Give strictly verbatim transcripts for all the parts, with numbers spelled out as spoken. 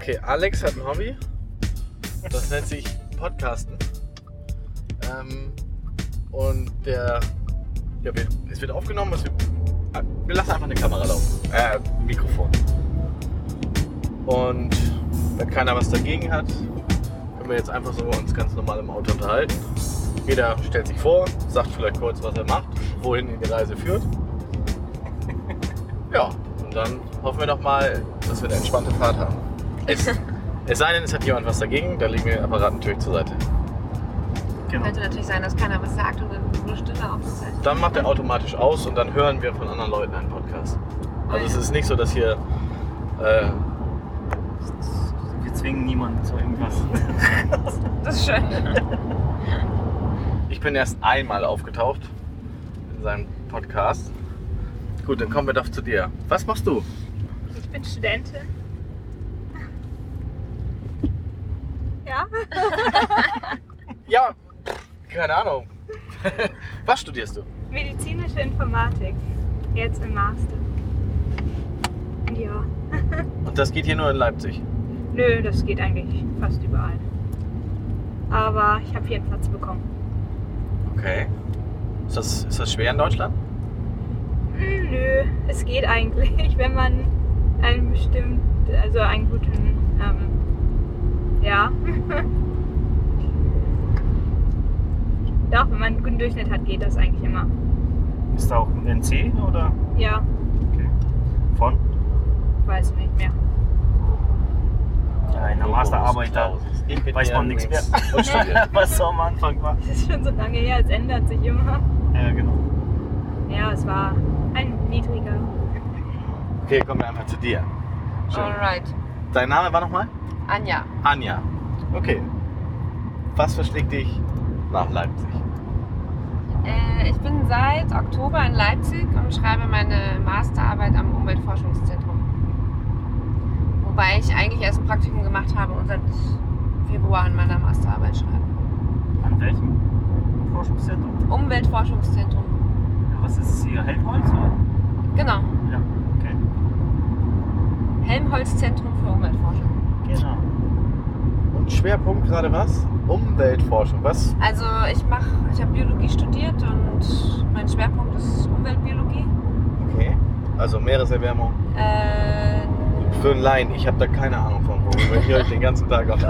Okay, Alex hat ein Hobby. Das nennt sich Podcasten. Ähm, und der, ja, es wird aufgenommen. Es wird, wir lassen einfach eine Kamera laufen. Äh, Mikrofon. Und wenn keiner was dagegen hat, können wir jetzt einfach so uns ganz normal im Auto unterhalten. Jeder stellt sich vor, sagt vielleicht kurz, was er macht, wohin ihn die Reise führt. Ja, und dann hoffen wir doch mal, dass wir eine entspannte Fahrt haben. Es, es sei denn, es hat jemand was dagegen, dann legen wir den Apparat natürlich zur Seite. Genau. Könnte natürlich sein, dass keiner was sagt und dann nur Stille auf der Seite. Dann macht er automatisch aus und dann hören wir von anderen Leuten einen Podcast. Also es ist nicht so, dass hier... Äh, wir zwingen niemanden zu irgendwas. Das ist schön. Ich bin erst einmal aufgetaucht in seinem Podcast. Gut, dann kommen wir doch zu dir. Was machst du? Ich bin Studentin. Ja? Ja, keine Ahnung. Was studierst du? Medizinische Informatik. Jetzt im Master. Ja. Und das geht hier nur in Leipzig? Nö, das geht eigentlich fast überall. Aber ich habe hier einen Platz bekommen. Okay. Ist das, ist das schwer in Deutschland? Hm, nö, es geht eigentlich, wenn man einen bestimmten, also einen guten, ähm, ja. Doch, wenn man einen guten Durchschnitt hat, geht das eigentlich immer. Ist da auch ein N C oder? Ja. Okay. Von? Weiß nicht mehr. Ja, in der Masterarbeit, da weiß man nichts mehr, was so am Anfang war. Das ist schon so lange her, es ändert sich immer. Ja, genau. Ja, es war ein niedriger. Okay, kommen wir einfach zu dir. Schön. Alright. Dein Name war nochmal? Anja. Anja. Okay. Was verschlägt dich nach Leipzig? Äh, ich bin seit Oktober in Leipzig und schreibe meine Masterarbeit am Umweltforschungszentrum. Wobei ich eigentlich erst ein Praktikum gemacht habe und seit Februar an meiner Masterarbeit schreibe. An welchem Forschungszentrum? Umweltforschungszentrum. Ja, was ist es hier? Helmholtz? Oder? Genau. Ja, okay. Helmholtz-Zentrum für Umweltforschung. Genau. Und Schwerpunkt gerade was? Umweltforschung. Was? Also ich mache, ich habe Biologie studiert und mein Schwerpunkt ist Umweltbiologie. Okay. Also Meereserwärmung. Äh, Für einen Laien, ich habe da keine Ahnung von, worüber ich euch den ganzen Tag auf.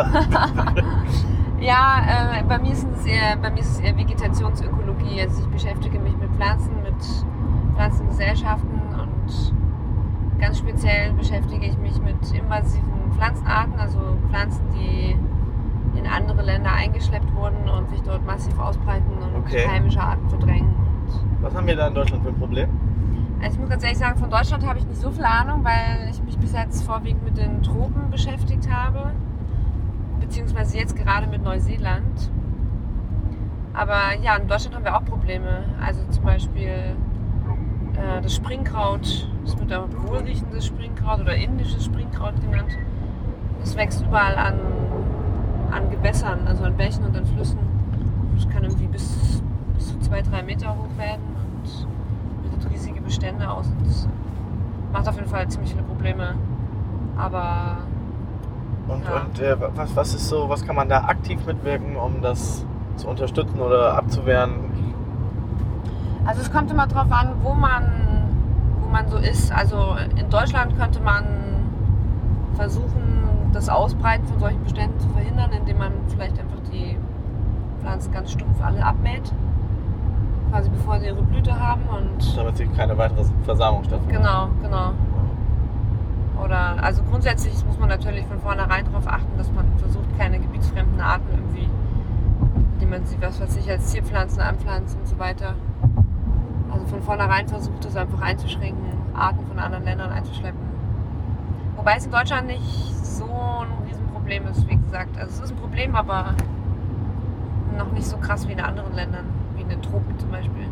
Ja, äh, bei, mir ist es eher, bei mir ist es eher Vegetationsökologie. Also ich beschäftige mich mit Pflanzen, mit Pflanzengesellschaften und ganz speziell beschäftige ich mich mit invasiven Pflanzenarten, also Pflanzen, die in andere Länder eingeschleppt wurden und sich dort massiv ausbreiten und Okay. heimische Arten verdrängen. Was haben wir da in Deutschland für ein Problem? Also ich muss ganz ehrlich sagen, von Deutschland habe ich nicht so viel Ahnung, weil ich mich bis jetzt vorwiegend mit den Tropen beschäftigt habe. Beziehungsweise jetzt gerade mit Neuseeland. Aber ja, in Deutschland haben wir auch Probleme. Also zum Beispiel äh, das Springkraut, das wird auch wohlriechendes Springkraut oder indisches Springkraut genannt. Das wächst überall an, an Gewässern, also an Bächen und an Flüssen. Das kann irgendwie bis, bis zu zwei, drei Meter hoch werden und bildet riesige Bestände aus. Und macht auf jeden Fall ziemlich viele Probleme. Aber Und, Ja. und äh, was, was ist so, was kann man da aktiv mitwirken, um das zu unterstützen oder abzuwehren? also es kommt immer drauf an, wo man, wo man so ist. Also in Deutschland könnte man versuchen, das Ausbreiten von solchen Beständen zu verhindern, indem man vielleicht einfach die Pflanzen ganz stumpf alle abmäht. Quasi bevor sie ihre Blüte haben und Damit sich keine weitere Versamung stattfindet. genau, genau. Oder also grundsätzlich muss man natürlich von vornherein darauf achten, dass man versucht, keine gebietsfremden Arten irgendwie, die man sie, was weiß ich, als Zierpflanzen anpflanzt und so weiter. Also von vornherein versucht, das einfach einzuschränken, Arten von anderen Ländern einzuschleppen. Wobei es in Deutschland nicht so ein Riesenproblem ist, wie gesagt. Also es ist ein Problem, aber noch nicht so krass wie in anderen Ländern, wie in den Tropen zum Beispiel.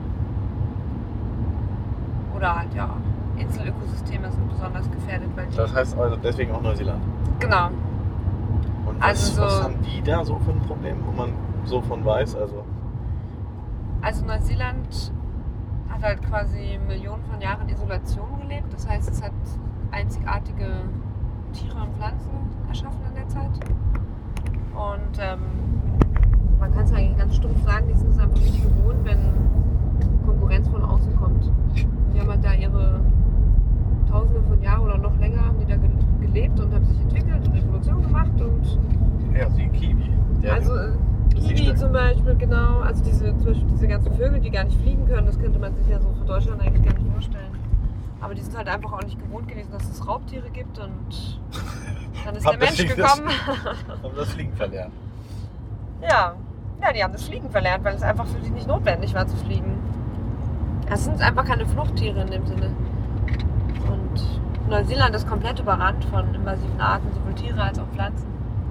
Oder halt, ja, Inselökosysteme sind besonders gefährdet, weil die... Das heißt also deswegen auch Neuseeland. Genau. Und was, Also so- was haben die da so für ein Problem, wo man so von weiß? Also Also Neuseeland hat halt quasi Millionen von Jahren Isolation gelebt. Das heißt, es hat einzigartige Tiere und Pflanzen erschaffen in der Zeit. Und ähm, man kann es eigentlich ganz stumpf sagen, die sind es einfach nicht gewohnt, wenn Konkurrenz von außen kommt. Die haben halt da ihre Tausende von Jahren oder noch länger haben die da gelebt und haben sich entwickelt und Evolution gemacht und Ja, die Kiwi. Der also äh, Kiwi Siehste. zum Beispiel, genau, also diese, zum Beispiel diese ganzen Vögel, die gar nicht fliegen können, das könnte man sich ja so für Deutschland eigentlich gar nicht vorstellen. Aber die sind halt einfach auch nicht gewohnt gewesen, dass es Raubtiere gibt und dann ist der Haben Mensch das- gekommen. haben das Fliegen verlernt. Ja, ja, die haben das Fliegen verlernt, weil es einfach für sie nicht notwendig war zu fliegen. Das sind einfach keine Fluchttiere in dem Sinne. Und Neuseeland ist komplett überrannt von invasiven Arten, sowohl Tiere als auch Pflanzen.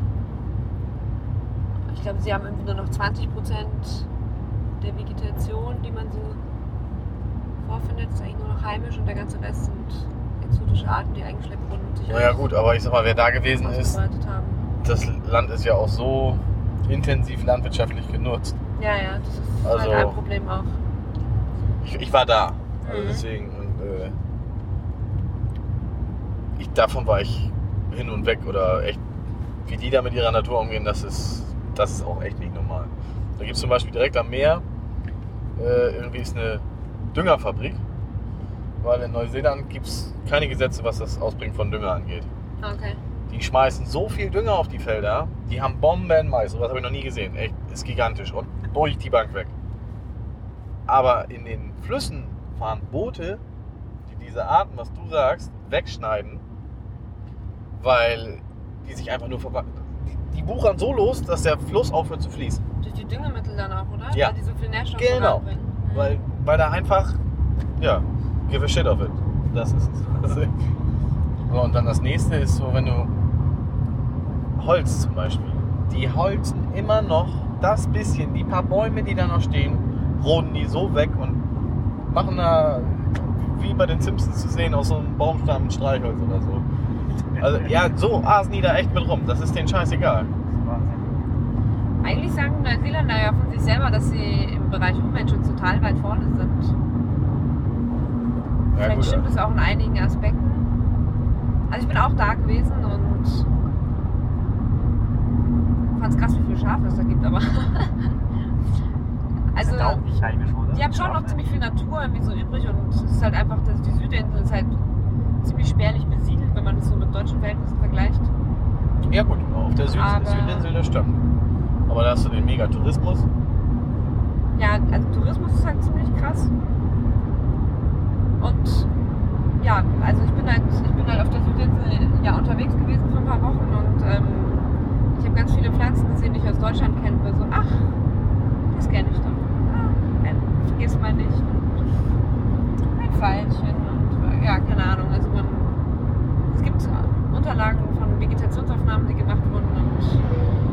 Ich glaube, sie haben irgendwie nur noch zwanzig Prozent der Vegetation, die man so vorfindet, ist eigentlich nur noch heimisch und der ganze Rest sind exotische Arten, die eingeschleppt wurden und sich Naja gut, aber ich sag mal, wer da gewesen ist, ausgebreitet haben. das Land ist ja auch so intensiv landwirtschaftlich genutzt. Ja, ja, das ist Also- halt ein Problem auch. Ich, ich war da, also Mhm. deswegen und äh, ich, davon war ich hin und weg oder echt, wie die da mit ihrer Natur umgehen, das ist, das ist auch echt nicht normal. Da gibt es zum Beispiel direkt am Meer, äh, irgendwie ist eine Düngerfabrik, weil in Neuseeland gibt es keine Gesetze, was das Ausbringen von Dünger angeht. Okay. Die schmeißen so viel Dünger auf die Felder, die haben Bomben-Mais, sowas habe ich noch nie gesehen, echt, ist gigantisch und durch die Bank weg. Aber in den Flüssen fahren Boote, die diese Arten, was du sagst, wegschneiden, weil die sich einfach nur verpacken. Die, die wuchern so los, dass der Fluss aufhört zu fließen. Durch die Düngemittel dann auch, oder? Ja. Weil die so viel Nährstoffe Genau. reinbringen. Mhm. Weil, weil da einfach, ja, give a shit of it. Das ist es. Also, so, und dann das nächste ist so, wenn du Holz zum Beispiel, die holzen immer noch das bisschen, die paar Bäume, die da noch stehen, roden die so weg und machen da, wie bei den Simpsons zu sehen, aus so einem Baumstamm ein Streichholz oder so. Also ja, so aßen die da echt mit rum, das ist denen scheißegal. Eigentlich sagen Neuseeländer ja von sich selber, dass sie im Bereich Umweltschutz total weit vorne sind. Ja, Vielleicht gut, stimmt es auch in einigen Aspekten. Also ich bin auch da gewesen und fand es krass, wie viele Schafe es da gibt, aber also Sind auch nicht heimisch, oder? die haben schon noch Schafe? ziemlich viel Natur irgendwie so übrig und es ist halt einfach, dass die Südinsel ist halt ziemlich spärlich besiedelt, wenn man das so mit deutschen Verhältnissen vergleicht. Ja gut, auf der Süd Aber- Südinsel, das stimmt. Aber da hast du den Megatourismus. Ja, also Tourismus ist halt ziemlich krass. Und ja, also ich bin halt, ich bin halt auf der Südinsel ja unterwegs gewesen für ein paar Wochen und ähm, ich habe ganz viele Pflanzen gesehen, die ich aus Deutschland kenne. So, ach, das kenne ich doch. Ah, ein, vergiss mal nicht. Und ein Veilchen und ja, keine Ahnung. Also man, es gibt Unterlagen von Vegetationsaufnahmen, die gemacht wurden und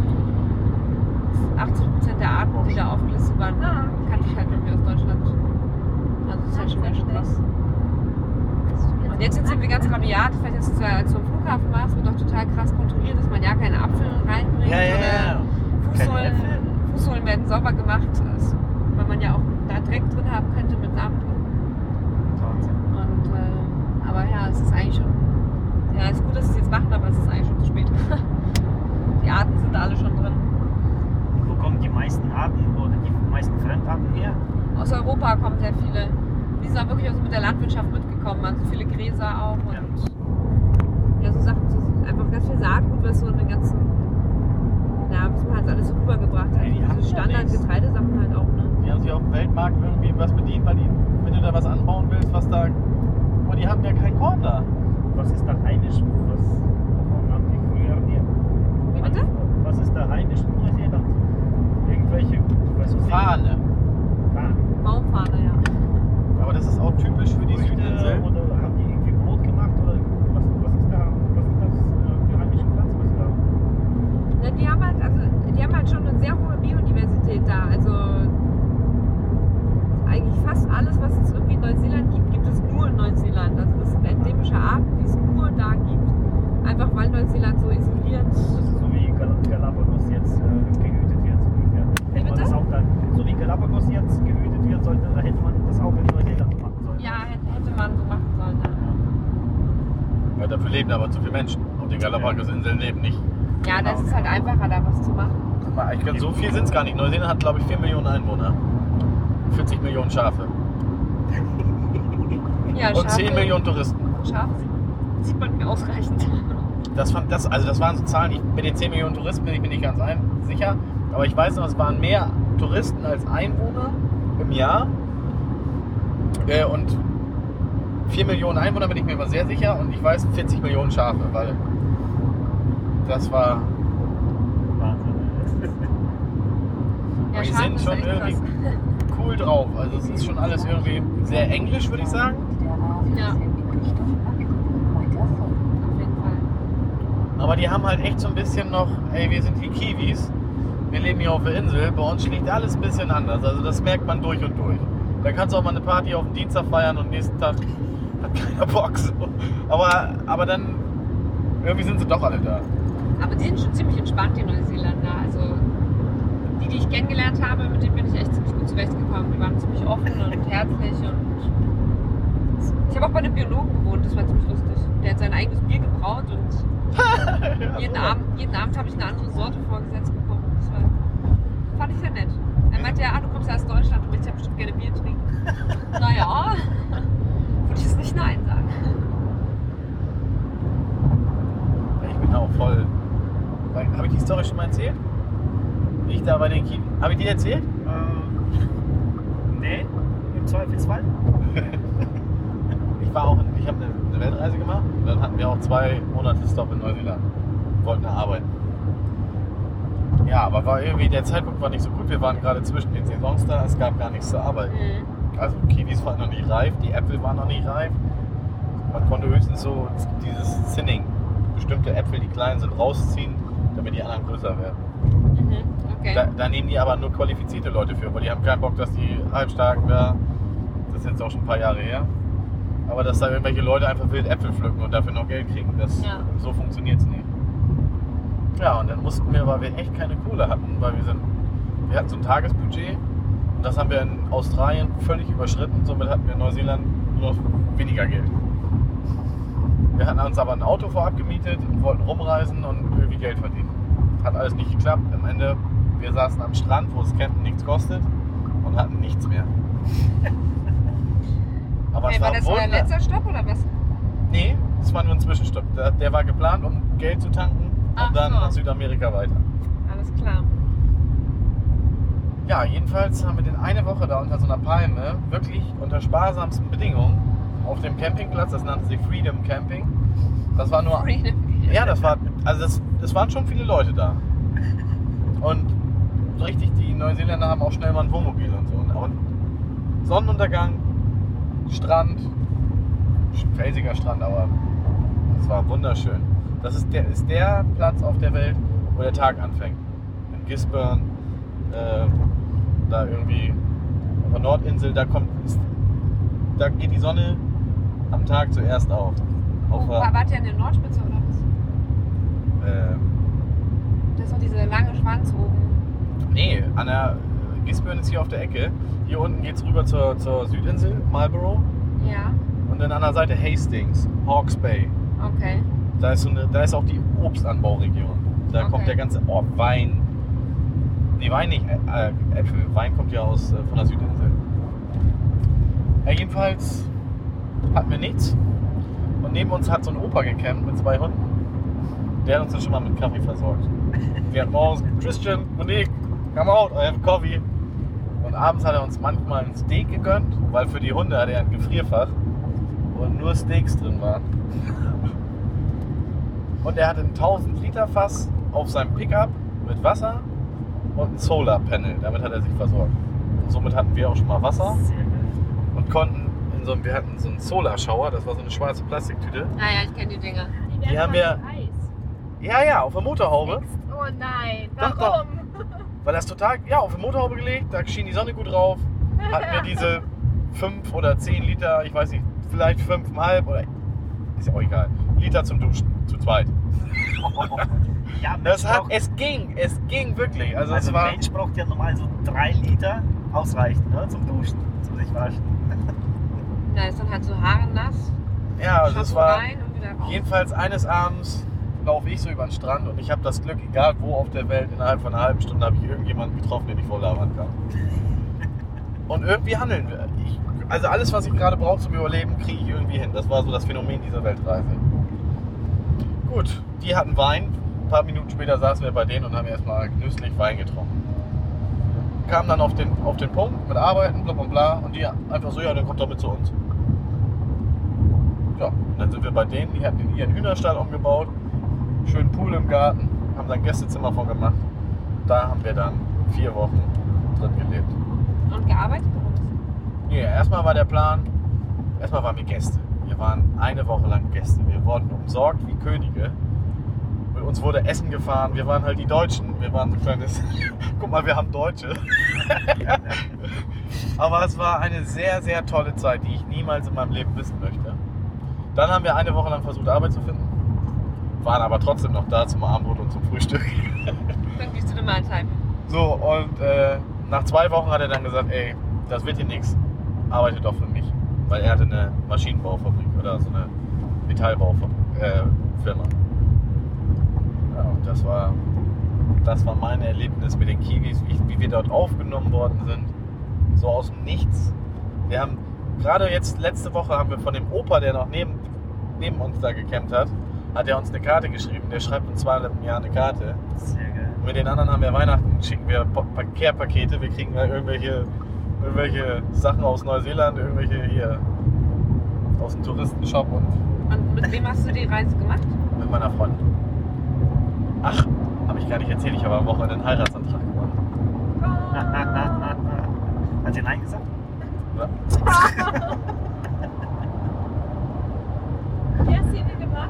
achtzig Prozent der Arten, die da aufgelistet waren, na, kannte ich halt irgendwie aus Deutschland. Also das ist halt schon ganz schön krass. Und jetzt sind sie irgendwie ganz rabiat, vielleicht jetzt ist ja zum Flughafen war, es wird doch total krass kontrolliert, dass man ja keine Apfel reinbringt Ja, ja, oder ja. Fußsohlen, Keine Fußsohlen werden sauber gemacht, also, weil man ja auch da Dreck drin haben könnte mit Samen. Wahnsinn. Und, äh, aber ja, es ist eigentlich schon, ja, es ist gut, dass sie es jetzt machen, aber es ist eigentlich schon zu spät. Die Arten sind alle schon drin. Und wo kommen die meisten Arten oder die meisten Fremdarten her? Aus Europa kommen sehr viele. Die sind auch wirklich also mit der Landwirtschaft mitgekommen, also viele Gräser auch und ja, so Sachen, so einfach ganz viel Saatgut, was so in den ganzen, ja, was man halt alles so rübergebracht hat. Ja, die haben Diese ja nichts. Standard-Getreidesachen halt auch, ne? Die haben sich auf dem Weltmarkt irgendwie was bedient, weil die, wenn du da was anbauen willst, was da. Aber die hatten ja kein Korn da. Was ist da heimisch? Was, wovon haben die früher hier? Wie bitte? Was ist da heimisch in Neuseeland? Irgendwelche, was weiß ich, Fahne. Fahnen. Baumfahne, ja. Aber das ist auch typisch für die Früchte Südinsel. Oder haben die irgendwie Brot gemacht? Oder was, was ist da? Was sind das äh, für heimische Pflanzen, was sie da haben? Ja, die haben halt, also die haben halt schon eine sehr hohe Biodiversität da. Also eigentlich fast alles, was es irgendwie in Neuseeland gibt, gibt es nur in Neuseeland. Also das sind endemische Arten, die es nur da gibt. Einfach weil Neuseeland so isoliert. Das ist so wie Gal Galapagos jetzt äh, gehütet wird, so ungefähr. Hätte man bitte? das auch dann, so wie Galapagos jetzt gehütet wird, sollte, hätte man das auch in Neuseeland machen sollen. Ja, hätte, hätte man so machen sollen. Ja. Ja, dafür leben aber zu viele Menschen. auf den Galapagos-Inseln leben, nicht. Ja, da ist es halt einfacher, da was zu machen. Ich glaub, so viel sind es gar nicht. Neuseeland hat, glaube ich, vier Millionen Einwohner. vierzig Millionen Schafe. Ja, Und zehn Millionen Touristen. Schafe sieht man mir ausreichend. Das, fand, das, also das waren so Zahlen, ich, mit den zehn Millionen Touristen bin ich mir nicht ganz ein, sicher. Aber ich weiß noch, es waren mehr Touristen als Einwohner im Jahr. Äh, und vier Millionen Einwohner bin ich mir aber sehr sicher. Und ich weiß vierzig Millionen Schafe, weil das war... Wahnsinn. Ja, die Schafe sind ist schon echt irgendwie krass. cool drauf. Also es ist schon alles irgendwie sehr englisch, würde ich sagen. Ja. Auf jeden Fall. Aber die haben halt echt so ein bisschen noch, ey, wir sind die Kiwis, wir leben hier auf der Insel, bei uns schlägt alles ein bisschen anders. Also das merkt man durch und durch. Da kannst du auch mal eine Party auf dem Dienstag feiern und nächsten Tag hat keiner Bock. So. Aber, aber dann, irgendwie sind sie doch alle da. Aber die sind schon ziemlich entspannt, die Neuseeländer. Also die, die ich kennengelernt habe, mit denen bin ich echt ziemlich gut zurechtgekommen. Die waren ziemlich offen und herzlich. Und ich habe auch bei einem Biologen gewohnt, das war ziemlich lustig. Der hat sein eigenes Bier gebraut und jeden, Abend, jeden Abend habe ich eine andere Sorte vorgesetzt bekommen. Das war, fand ich sehr nett. Er meinte ja, ah, du kommst ja aus Deutschland und willst ja bestimmt gerne Bier trinken. Naja, würde ich jetzt nicht Nein sagen. Ich bin auch voll. Habe ich die Story schon mal erzählt? Wie ich da bei den Kiwis. Habe ich die erzählt? Ähm, nee, im Zweifelsfall. Ich war auch in, ich habe eine, eine Weltreise gemacht und dann hatten wir auch zwei Monate Stop in Neuseeland. Wir wollten da arbeiten. Ja, aber war irgendwie, der Zeitpunkt war nicht so gut. Wir waren gerade zwischen den Saisons da, es gab gar nichts zu arbeiten. Mhm. Also Kiwis waren noch nicht reif, die Äpfel waren noch nicht reif. Man konnte höchstens so dieses Thinning, bestimmte Äpfel, die klein sind, rausziehen, damit die anderen größer werden. Mhm. Okay. Da, da nehmen die aber nur qualifizierte Leute für, weil die haben keinen Bock, dass die Halbstarken da, das ist jetzt auch schon ein paar Jahre her, aber dass da irgendwelche Leute einfach wild Äpfel pflücken und dafür noch Geld kriegen. Das, Ja. So funktioniert es nicht. Ja, und dann mussten wir, weil wir echt keine Kohle hatten, weil wir sind, wir hatten so ein Tagesbudget und das haben wir in Australien völlig überschritten, somit hatten wir in Neuseeland nur noch weniger Geld. Wir hatten uns aber ein Auto vorab gemietet und wollten rumreisen und irgendwie Geld verdienen. Hat alles nicht geklappt. Am Ende, wir saßen am Strand, wo das Campen nichts kostet und hatten nichts mehr. Aber Okay, es war war das euer wunder- letzter Stopp oder was? Nee, das war nur ein Zwischenstopp. Der, der war geplant, um Geld zu tanken Ach und dann so. nach Südamerika weiter. Alles klar. Ja, jedenfalls haben wir den eine Woche da unter so einer Palme, wirklich unter sparsamsten Bedingungen, auf dem Campingplatz, das nannte sich Freedom Camping. Das war nur... Freedom. Ja, das war, also das, das waren schon viele Leute da. Und so richtig, die Neuseeländer haben auch schnell mal ein Wohnmobil und so. Und Sonnenuntergang, Strand, felsiger Strand, aber es war wunderschön. Das ist der, ist der Platz auf der Welt, wo der Tag anfängt. In Gisborne, äh, da irgendwie auf der Nordinsel, da kommt, ist, da geht die Sonne am Tag zuerst auf. auf Oh, war, wart ihr an der Nordspitze oder was? Ähm, Das ist doch dieser lange Schwanz oben. nee, an der Gisborne ist hier auf der Ecke. Hier unten geht es rüber zur, zur Südinsel, Marlborough. Ja, Und dann an der Seite Hastings, Hawke's Bay. okay. Da ist, so eine, da ist auch die Obstanbauregion. Da Okay. kommt der ganze oh, Wein. Nee, Wein nicht, äh, Äpfel. Wein kommt ja aus, äh, von der Südinsel. Ja, jedenfalls hatten wir nichts. Und neben uns hat so ein Opa gecampt mit zwei Hunden. Der hat uns dann schon mal mit Kaffee versorgt. Wir hatten morgens Christian, Monique, come out, I have coffee. Und abends hat er uns manchmal ein Steak gegönnt, weil für die Hunde hat er ein Gefrierfach und nur Steaks drin waren. Und er hatte ein tausend Liter Fass auf seinem Pickup mit Wasser und ein Solar Panel. Damit hat er sich versorgt. Und somit hatten wir auch schon mal Wasser und konnten in so einem, wir hatten so einen Solar Shower, das war so eine schwarze Plastiktüte. Ah ja, ich kenne die Dinger. Die, Die haben wir- Ja, ja, auf der Motorhaube. Oh nein, Doch, warum? Weil das total, ja, auf die Motorhaube gelegt, da schien die Sonne gut drauf. Hatten wir diese fünf oder zehn Liter, ich weiß nicht, vielleicht fünfeinhalb oder ist ja auch egal, Liter zum Duschen, zu zweit. Ja, Das Mensch hat, braucht, es ging, es ging wirklich. Also, also es war, ein Mensch braucht ja normal so drei Liter, ausreichend, ne, zum Duschen, zum sich waschen. Da ist dann halt so Haare nass. ja, also es Shampoo war rein und wieder raus. jedenfalls eines Abends laufe ich so über den Strand und ich habe das Glück, egal wo auf der Welt, innerhalb von einer halben Stunde habe ich irgendjemanden getroffen, den ich voll labern kann. Und irgendwie handeln wir. Ich, also alles, was ich gerade brauche zum Überleben, kriege ich irgendwie hin. Das war so das Phänomen dieser Weltreise. Gut, die hatten Wein. Ein paar Minuten später saßen wir bei denen und haben erstmal genüsslich Wein getrunken. Kamen dann auf den, auf den Punkt mit Arbeiten, bla bla bla. Und die einfach so, ja, dann kommt doch mit zu uns. Ja, und dann sind wir bei denen, die hatten ihren Hühnerstall umgebaut. Schönen Pool im Garten, haben dann Gästezimmer von gemacht. Da haben wir dann vier Wochen drin gelebt. Und gearbeitet oder was? Nee, erstmal war der Plan, erstmal waren wir Gäste. Wir waren eine Woche lang Gäste. Wir wurden umsorgt wie Könige. Mit uns wurde Essen gefahren. Wir waren halt die Deutschen. Wir waren so ein kleines, guck mal, wir haben Deutsche. Aber es war eine sehr, sehr tolle Zeit, die ich niemals in meinem Leben missen möchte. Dann haben wir eine Woche lang versucht, Arbeit zu finden. Waren aber trotzdem noch da zum Abendbrot und zum Frühstück. Pünktlich zu dem Mahltime. So, und äh, nach zwei Wochen hat er dann gesagt, ey, das wird hier nichts, arbeite doch für mich. Weil er hatte eine Maschinenbaufabrik oder so eine Metallbaufirma. Äh, ja, und das war, das war mein Erlebnis mit den Kiwis, wie, wie wir dort aufgenommen worden sind. So aus dem Nichts. Wir haben, gerade jetzt letzte Woche haben wir von dem Opa, der noch neben, neben uns da gecampt hat, hat er uns eine Karte geschrieben. Der schreibt uns zweimal im Jahr eine Karte. Sehr geil. Mit den anderen haben wir Weihnachten, schicken wir Care-Pakete, wir kriegen halt irgendwelche, irgendwelche Sachen aus Neuseeland, irgendwelche hier aus dem Touristenshop und Und mit wem hast du die Reise gemacht? mit meiner Freundin. Ach, habe ich gar nicht erzählt, ich habe am Wochenende einen Heiratsantrag gemacht. Hat sie Nein gesagt? Ja. Wie hast du ihn gemacht?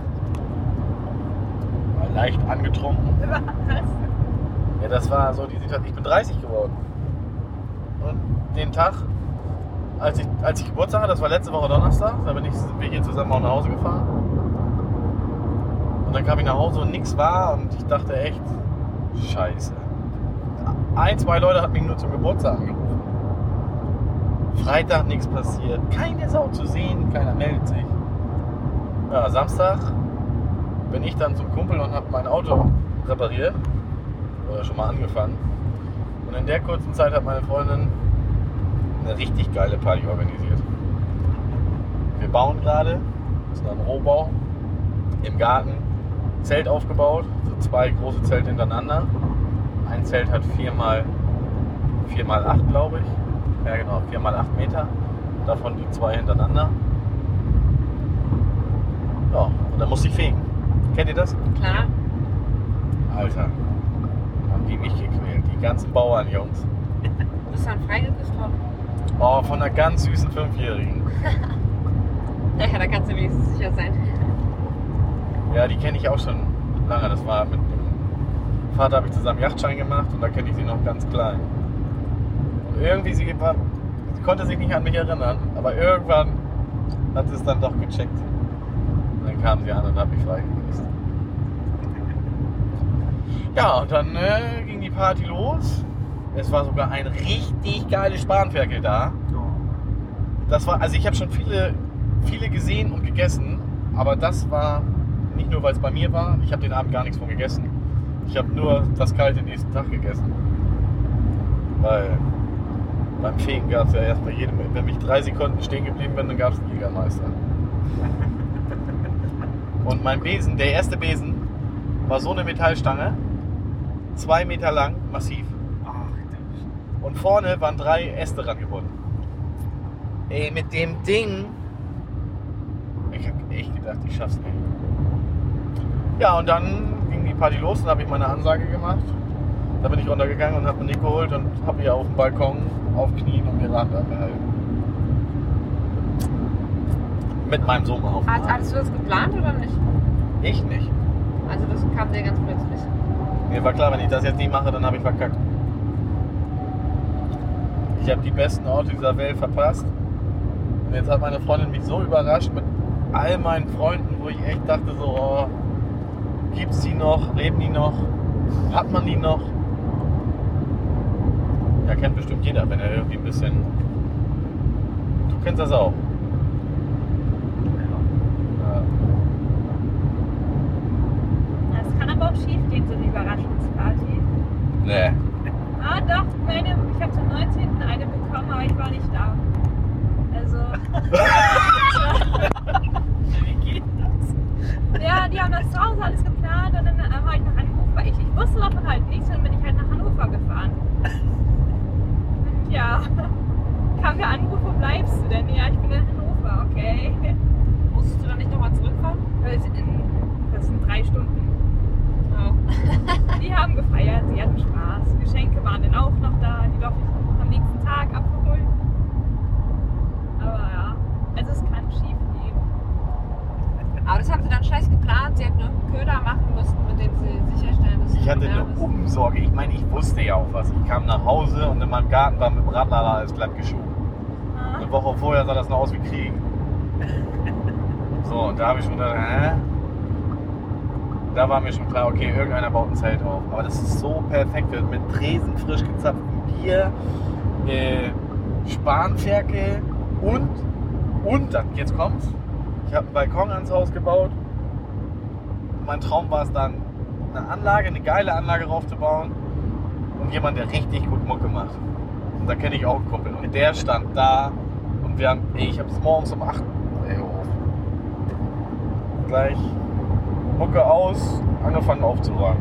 War leicht angetrunken. Was? Ja, das war so die Situation. Ich bin dreißig geworden. Und den Tag, als ich, als ich Geburtstag hatte, das war letzte Woche Donnerstag, da bin ich, sind wir hier zusammen auch nach Hause gefahren. Und dann kam ich nach Hause und nichts war und ich dachte echt, scheiße. Ein, zwei Leute hatten mich nur zum Geburtstag angerufen. Freitag nichts passiert, keine Sau zu sehen, keiner meldet sich. Ja, Samstag bin ich dann zum Kumpel und habe mein Auto repariert. Oder schon mal angefangen. Und in der kurzen Zeit hat meine Freundin eine richtig geile Party organisiert. Wir bauen gerade, das ist ein Rohbau, im Garten, Zelt aufgebaut, so zwei große Zelte hintereinander. Ein Zelt hat vier mal acht, glaube ich. Ja genau, vier mal acht Meter. Davon die zwei hintereinander. Ja, und dann musste ich fegen. Kennt ihr das? Klar. Alter, haben die mich gequält, die ganzen Bauernjungs. Du bist dann freigeküsst worden. Oh, von einer ganz süßen Fünfjährigen. Ja, da kannst du wenigstens sicher sein. Ja, die kenne ich auch schon lange. Das war mit dem Vater, habe ich zusammen Yachtschein gemacht und da kenne ich sie noch ganz klein. Und irgendwie, sie, war, sie konnte sich nicht an mich erinnern, aber irgendwann hat sie es dann doch gecheckt. Und dann kam sie an und hat mich freigeküsst. Ja, und dann äh, ging die Party los. Es war sogar ein richtig geiles Spanferkel da. Das war, also ich habe schon viele, viele gesehen und gegessen, aber das war nicht nur, weil es bei mir war. Ich habe den Abend gar nichts von gegessen. Ich habe nur das kalte nächsten Tag gegessen. Weil beim Fegen gab es ja erst bei jedem, wenn ich drei Sekunden stehen geblieben bin, dann gab es einen Jägermeister. Und mein Besen, der erste Besen, war so eine Metallstange, zwei Meter lang, massiv. Und vorne waren drei Äste rangebunden. Ey, mit dem Ding, ich hab echt gedacht, ich schaff's nicht. Ja, und dann ging die Party los und habe ich meine Ansage gemacht. Da bin ich runtergegangen und habe mir Nick geholt und habe ihr auf dem Balkon auf Knien und ihre Hand angehalten. Mit meinem Sohn auf dem Hast, Arm. hattest du das geplant oder nicht? Ich nicht. Also das kam dir ganz plötzlich. Mir war klar, wenn ich das jetzt nicht mache, dann habe ich verkackt. Ich habe die besten Orte dieser Welt verpasst. Und jetzt hat meine Freundin mich so überrascht mit all meinen Freunden, wo ich echt dachte so, oh, gibt's die noch? Leben die noch? Hat man die noch? Ja, kennt bestimmt jeder, wenn er irgendwie ein bisschen... Du kennst das auch. Ja. Nee. Ah doch, meine, ich habe zum neunzehnten eine bekommen, aber ich war nicht da. Also. Wie geht das? Ja, die haben das zu Hause alles geplant und dann habe ich nach Hannover. Ich, ich wusste davon halt nichts und dann bin ich halt nach Hannover gefahren. Und ja, kam der Anruf, wo bleibst du denn? Ja, ich bin in Hannover, okay. Musstest du dann nicht nochmal zurückfahren? Das sind, das sind drei Stunden. Oh. Die haben gefeiert, sie hatten Spaß. Geschenke waren dann auch noch da, die durfte ich am nächsten Tag abholen. Aber ja, also es kann schief gehen. Aber das haben sie dann schlecht geplant. Sie hätten irgendeinen Köder machen müssen, mit dem sie sicherstellen, dass Ich hatte du eine eine bist. Umsorge. Ich meine, ich wusste ja auch was. Ich kam nach Hause und in meinem Garten war mit dem Radlader alles glatt geschoben. Ah, Eine Woche vorher sah das noch aus wie Krieg. So, und da habe ich schon gedacht, hä? Da war mir schon klar, okay, irgendeiner baut ein Zelt auf. Aber das ist so perfekt. Mit Tresen frisch gezapftem Bier, äh, Spanferkel und, und, dann, jetzt kommt's. Ich habe einen Balkon ans Haus gebaut. Mein Traum war es dann, eine Anlage, eine geile Anlage raufzubauen und jemand, der richtig gut Mucke macht. Und da kenne ich auch einen Kumpel. Und der stand da und wir haben, ey, ich habe es morgens um acht ey, auf. Gleich Mucke aus, angefangen aufzuräumen.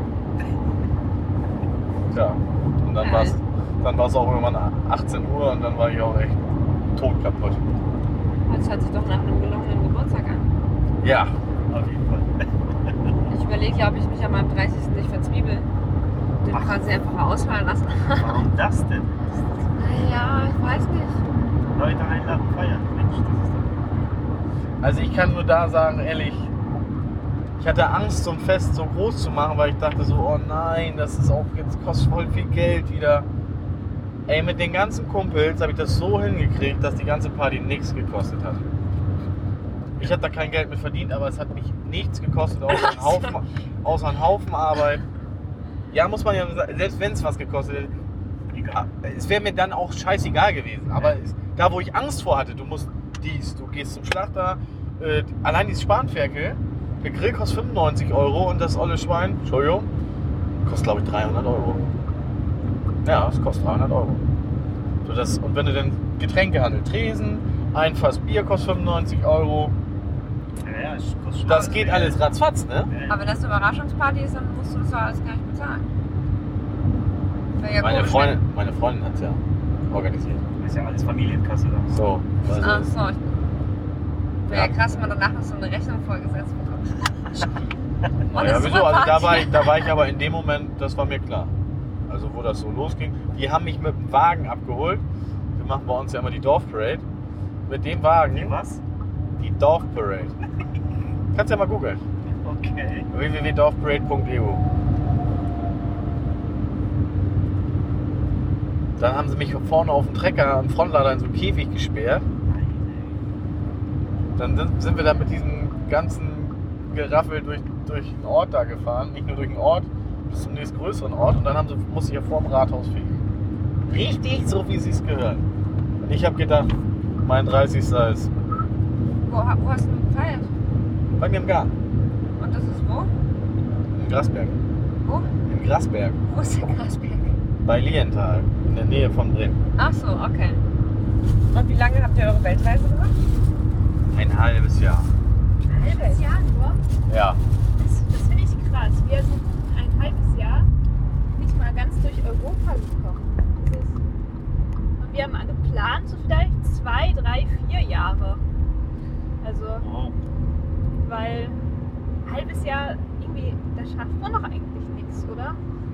Tja, und dann war es dann war's auch irgendwann achtzehn Uhr und dann war ich auch echt tot kaputt. Das hört sich doch nach einem gelungenen Geburtstag an. Ja, Auf jeden Fall. Ich überlege ja, ob ich mich an meinem dreißigsten nicht verzwiebel. Den Ach. quasi einfach ausfallen lassen. Warum das denn? Ja, ich weiß nicht. Leute einladen, feiern. Mensch, das ist doch. also ich kann nur da sagen, ehrlich, ich hatte Angst, so ein Fest so groß zu machen, weil ich dachte so, oh nein, das ist auch, jetzt kostet voll viel Geld wieder. Ey, mit den ganzen Kumpels habe ich das so hingekriegt, dass die ganze Party nichts gekostet hat. Ich habe da kein Geld mit verdient, aber es hat mich nichts gekostet, außer einen Haufen, außer einen Haufen Arbeit. Ja, muss man ja sagen, selbst wenn es was gekostet hätte, Egal. es wäre mir dann auch scheißegal gewesen. Aber es, da, wo ich Angst vor hatte, du musst dies, du gehst zum Schlachter, äh, allein dieses Spanferkel, der Grill kostet fünfundneunzig Euro und das olle Schwein, Entschuldigung, kostet glaube ich dreihundert Euro. Ja, es kostet dreihundert Euro. So, das, und wenn du dann Getränkehandel, Tresen, ein Fass Bier kostet fünfundneunzig Euro, Ja, ja, es kostet das Spaß. geht alles ratzfatz, ne? Ja, ja. Aber wenn das eine Überraschungsparty ist, dann musst du das ja alles gar nicht bezahlen. Wäre ja Meine komisch, Freundin, meine Freundin hat es ja organisiert. Das ist ja alles Familienkasse da. So, wenn- also Ach es- so. Wäre ja. Ja. krass, wenn man danach noch so eine Rechnung vorgesetzt bekommt. Na Und ja, das ist wieso? super Also da war, Party. ich, da war ich aber in dem Moment, das war mir klar. Also wo das so losging. Die haben mich mit dem Wagen abgeholt. Wir machen bei uns ja immer die Dorfparade. Mit dem Wagen, Die was? die Dorfparade. Kannst ja mal googeln. Okay. w w w punkt dorfparade punkt e u. Dann haben sie mich vorne auf dem Trecker am Frontlader in so einen Käfig gesperrt. Dann sind, sind wir dann mit diesem ganzen Geraffel durch, durch den Ort da gefahren. Nicht nur durch den Ort, bis zum nächstgrößeren Ort. Und dann haben sie, musste ich ja vor dem Rathaus fegen. Richtig so, wie sie es gehört. Und ich habe gedacht, mein dreißigster ist Wo, wo hast du gefeiert? bei mir im Garten. Und das ist wo? In Grasberg. Wo? In Grasberg. Wo ist der Grasberg? Bei Lienthal. In der Nähe von Bremen. Ach so, okay. Und wie lange habt ihr eure Weltreise gemacht? Ein halbes Jahr. ein halbes Jahr nur? Ja. Das, das finde ich krass. Wir sind ein halbes Jahr nicht mal ganz durch Europa gekommen. Das ist, und wir haben geplant, so vielleicht zwei, drei, vier Jahre. Also, Oh. weil ein halbes Jahr irgendwie, da schafft man doch eigentlich nichts, oder?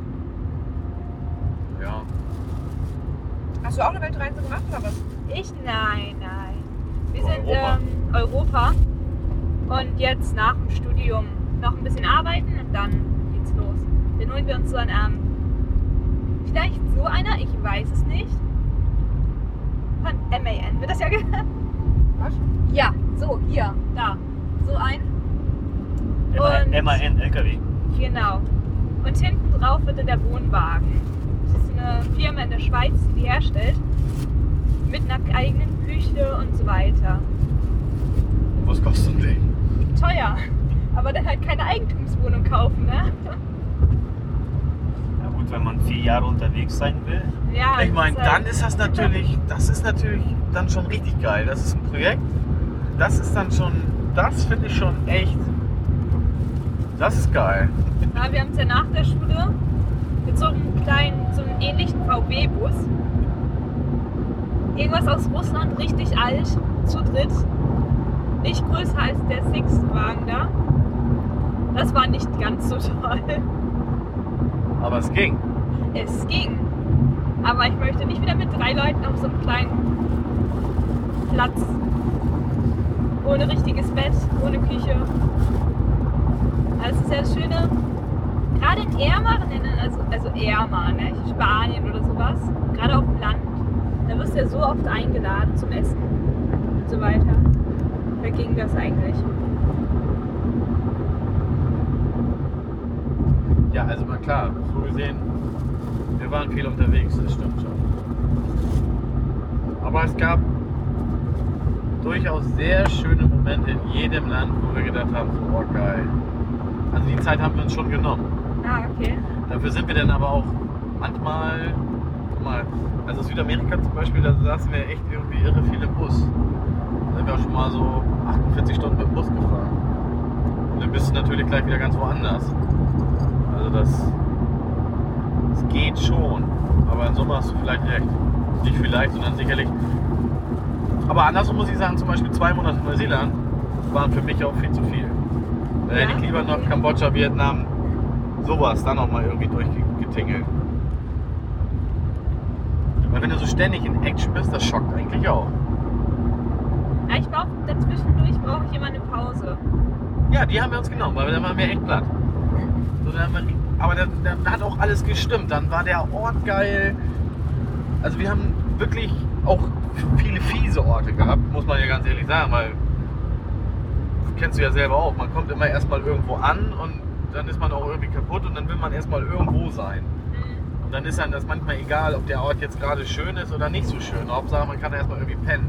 Ja. Hast du auch eine Weltreise gemacht oder was? Ich? Nein, nein. Wir Europa. sind ähm, Europa und jetzt nach dem Studium noch ein bisschen arbeiten und dann geht's los. Dann holen wir uns so ein, ähm, vielleicht so einer, ich weiß es nicht. Von M A N, wird das ja genannt? Was? Ja, so, hier, da. So ein, Und- M A N, L K W. genau. Und hinten drauf wird dann der Wohnwagen. Das ist eine Firma in der Schweiz, die die herstellt. Mit einer eigenen Küche und so weiter. Und was kostet so ein Ding? Teuer. Aber dann halt keine Eigentumswohnung kaufen, ne? Ja gut, wenn man vier Jahre unterwegs sein will. Ja, Ich meine, das ist dann ist das natürlich, das ist natürlich dann schon richtig geil. Das ist ein Projekt, das ist dann schon, das finde ich schon echt, das ist geil. Ja, wir haben es ja nach der Schule mit so einem kleinen, so einem ähnlichen V W-Bus. Irgendwas aus Russland, richtig alt, zu dritt. Nicht größer als der Sixt-Wagen da. Das war nicht ganz so toll. Aber es ging. Es ging. Aber ich möchte nicht wieder mit drei Leuten auf so einem kleinen Platz. Ohne richtiges Bett, ohne Küche. Das ist ja das Schöne. Gerade in ärmeren Ländern, also, also ärmer, ne? Spanien oder sowas, gerade auf dem Land, da wirst du ja so oft eingeladen zum Essen und so weiter. Da ging das eigentlich. Ja, also mal klar, so gesehen, wir waren viel unterwegs, das stimmt schon. Aber es gab durchaus sehr schöne Momente in jedem Land, wo wir gedacht haben, so, oh geil. Also die Zeit haben wir uns schon genommen. Ah, okay. Dafür sind wir dann aber auch manchmal, guck mal, also Südamerika zum Beispiel, da saßen wir echt irgendwie irre viel im Bus. Da sind wir auch schon mal so achtundvierzig Stunden mit dem Bus gefahren. Und dann bist du natürlich gleich wieder ganz woanders. Also das, das geht schon. Aber in Summe hast du vielleicht recht. Nicht vielleicht, sondern sicherlich. Aber andersrum muss ich sagen, zum Beispiel zwei Monate in Neuseeland waren für mich auch viel zu viel. Da hätte ich lieber noch Kambodscha, Vietnam, sowas dann noch mal irgendwie durchgetingelt. Weil wenn du so ständig in Action bist, das schockt eigentlich auch. Ja, ich brauche dazwischendurch brauche ich immer eine Pause. Ja, die haben wir uns genommen, weil dann waren wir echt platt. So, dann haben wir, aber dann, dann hat auch alles gestimmt. Dann war der Ort geil. Also wir haben wirklich auch viele fiese Orte gehabt, muss man ja ganz ehrlich sagen, weil das kennst du ja selber auch. Man kommt immer erstmal irgendwo an und dann ist man auch irgendwie kaputt und dann will man erstmal irgendwo sein. Und dann ist dann das manchmal egal, ob der Ort jetzt gerade schön ist oder nicht so schön. Hauptsache, man kann erstmal irgendwie pennen.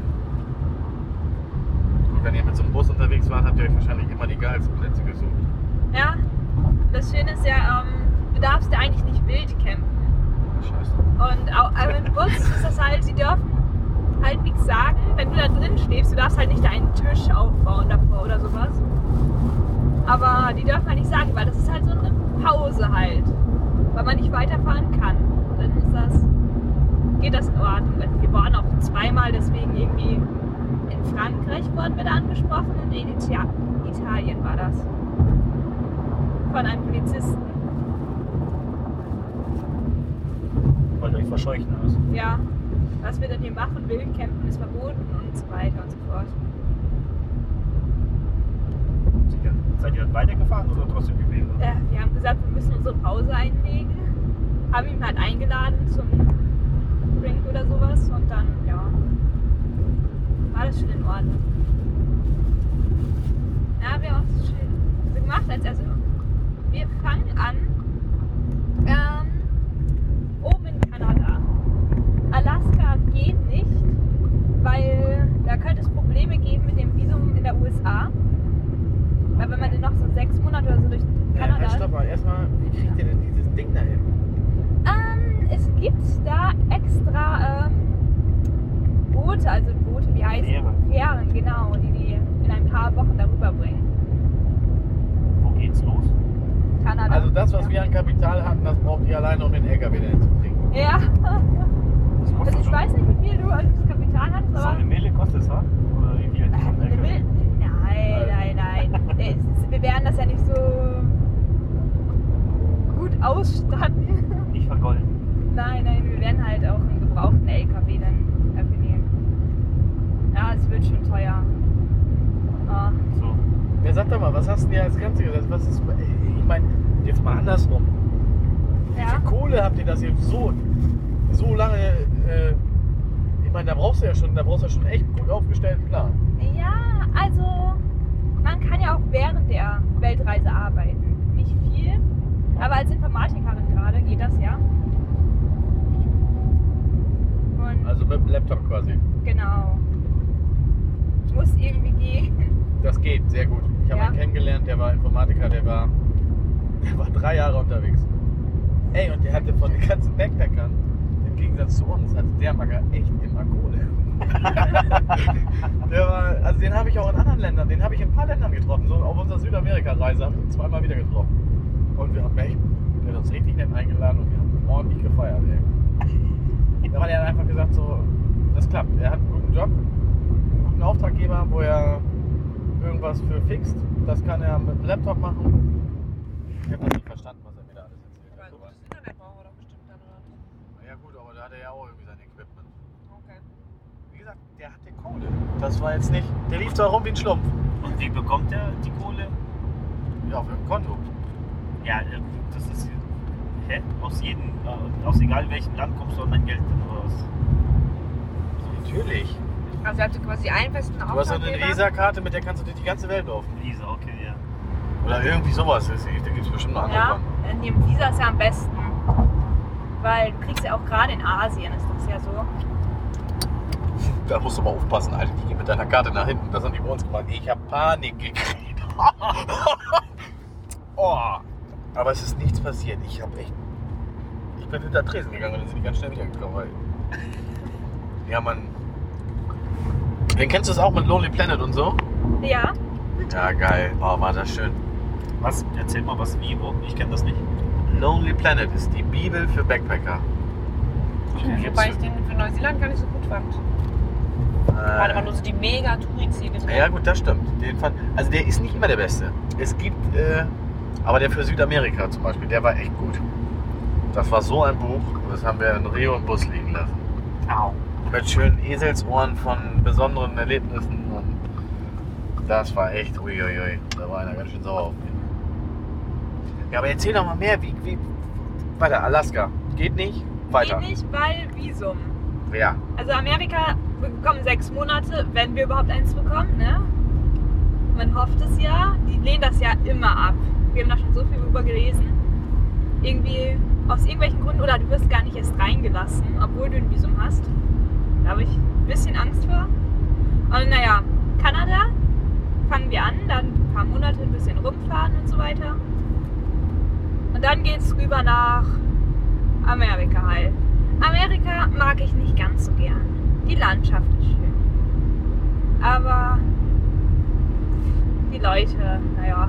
Und wenn ihr mit so einem Bus unterwegs wart, habt ihr euch wahrscheinlich immer die geilsten Plätze gesucht. Ja, das Schöne ist ja, ähm, du darfst ja eigentlich nicht wild campen. Scheiße. Und auch also im Bus ist das halt, sie dürfen halt nichts sagen, wenn du da drin stehst, du darfst halt nicht deinen Tisch aufbauen davor oder sowas. Aber die dürfen halt nicht sagen, weil das ist halt so eine Pause halt, weil man nicht weiterfahren kann. Dann ist das, geht das in Ordnung. Wir waren auch zweimal deswegen irgendwie in Frankreich wurden wir da angesprochen und in Ita- Italien war das. Von einem Polizisten. Wollt ihr euch verscheuchen aus? Ja, was wir denn hier machen, Wildcampen ist verboten und so weiter und so fort. Seid ihr dann weitergefahren oder trotzdem geblieben? Äh, wir haben gesagt, wir müssen unsere Pause einlegen. Haben ihn halt eingeladen zum Drink oder sowas und dann, ja, war das schon in Ordnung. Ja, wir haben auch so schön so gemacht, als also wir fangen an ähm, oben in Kanada. Alaska geht nicht, weil da könnte es Probleme geben mit dem Visum in der U S A. Weil wenn man dann noch so sechs Monate oder so durch Kanada... Ja, stopp mal, erstmal, wie kriegt ihr denn dieses Ding da hin? Ähm, es gibt da extra ähm, Boote, also Boote, wie heißt Fähren. Fähren, genau, die die in ein paar Wochen darüber bringen. Wo geht's los? Kanada. Also das, was ja. wir an Kapital hatten, das braucht ihr alleine, um den L K W wieder hinzukriegen. Ja. Das kostet Also ich schon- weiß nicht, wie viel du an das Kapital hattest, So aber... eine Mille kostet es, ha? Oder wie viel? Äh, eine Mil- Nein, nein, nein. Es ist, wir werden das ja nicht so gut ausstatten. Nicht vergolden. Nein, nein, wir werden halt auch einen gebrauchten L K W dann abnehmen. Ja, es wird schon teuer. Ah, So. Ja, sag doch mal, was hast du denn als Ganze gesagt? Was ist, ich meine, jetzt mal andersrum. Wie ja. viel Kohle habt ihr das jetzt so, so lange, äh, ich meine, da brauchst du ja schon, da brauchst du ja schon echt gut aufgestellten Plan. Ja, also man kann ja auch während der Weltreise arbeiten. Nicht viel, aber als Informatikerin gerade geht das ja. Und Also mit dem Laptop quasi. genau. Muss irgendwie gehen. Das geht, sehr gut. Ich habe Ja. einen kennengelernt, der war Informatiker, der war, der war drei Jahre unterwegs. Ey, und der hatte von den ganzen Backpackern, im Gegensatz zu uns, hatte der Bagger echt immer Kohle. Der war, also den habe ich auch in anderen Ländern, den habe ich in ein paar Ländern getroffen. So auf unserer Südamerika-Reise haben wir ihn zweimal wieder getroffen. Und wir haben echt, der hat uns richtig nett eingeladen und wir haben ordentlich gefeiert, ey. Da hat er einfach gesagt, so, das klappt. Er hat einen guten Job, einen guten Auftraggeber, wo er irgendwas für fixt. Das kann er mit dem Laptop machen. Ich habe das nicht verstanden, was er mir da alles erzählt hat. Aber gutes Internet brauchen wir doch bestimmt dann, oder nicht? Ja gut, aber da hat er ja auch irgendwie sein Equipment. Okay. Wie gesagt, der hatte Kohle. Das war jetzt nicht, der lief zwar rum wie ein Schlumpf. Und wie bekommt er die Kohle? Ja, auf dem Konto. Ja, äh, das ist. Hä? Aus jedem, äh, aus egal welchem Land kommst du an dein Geld oder was? Natürlich. Also er hatte quasi einen festen Du hast so eine Auftraggeber. Visa-Karte, mit der kannst du durch die ganze Welt laufen. Visa, okay, ja. Oder irgendwie sowas. Da gibt es bestimmt noch andere Ja, von. in dem Visa ist ja am besten. Weil du kriegst ja auch gerade in Asien, ist das ja so. Da musst du mal aufpassen, Alter. Die gehen mit deiner Karte nach hinten. Das haben die bei uns gemacht. Ich hab Panik gekriegt. Oh. Aber es ist nichts passiert. Ich hab echt. Ich bin hinter Tresen gegangen und dann sind die ganz schnell wiedergekommen. Weil... Ja, Mann. Den kennst du es auch mit Lonely Planet und so? Ja, Ja, geil. Oh, war das schön. Was? Erzähl mal was wie, wo? Ich kenne das nicht. Lonely Planet ist die Bibel für Backpacker. Wobei ich den für Neuseeland gar nicht so gut fand. Weil immer nur so die mega Touri-Ziele drin. Ja gut, das stimmt. Den fand, also der ist nicht immer der Beste. Es gibt, äh, aber der für Südamerika zum Beispiel, der war echt gut. Das war so ein Buch, das haben wir in Rio im Bus liegen lassen. Au. Mit schönen Eselsohren von besonderen Erlebnissen und das war echt, uiuiui, da war einer ganz schön sauer auf mich. Ja, aber erzähl doch mal mehr, wie, wie, weiter, Alaska, geht nicht, weiter. geht nicht, weil Visum. Ja, Also Amerika, wir bekommen sechs Monate, wenn wir überhaupt eins bekommen, ne? Man hofft es ja. Die lehnen das ja immer ab. Wir haben da schon so viel drüber gelesen. Irgendwie aus irgendwelchen Gründen, oder du wirst gar nicht erst reingelassen, obwohl du ein Visum hast. Da habe ich ein bisschen Angst vor. Und naja, Kanada fangen wir an, dann ein paar Monate ein bisschen rumfahren und so weiter. Und dann geht es rüber nach Amerika halt. Amerika mag ich nicht ganz so gern. Die Landschaft ist schön. Aber die Leute, naja.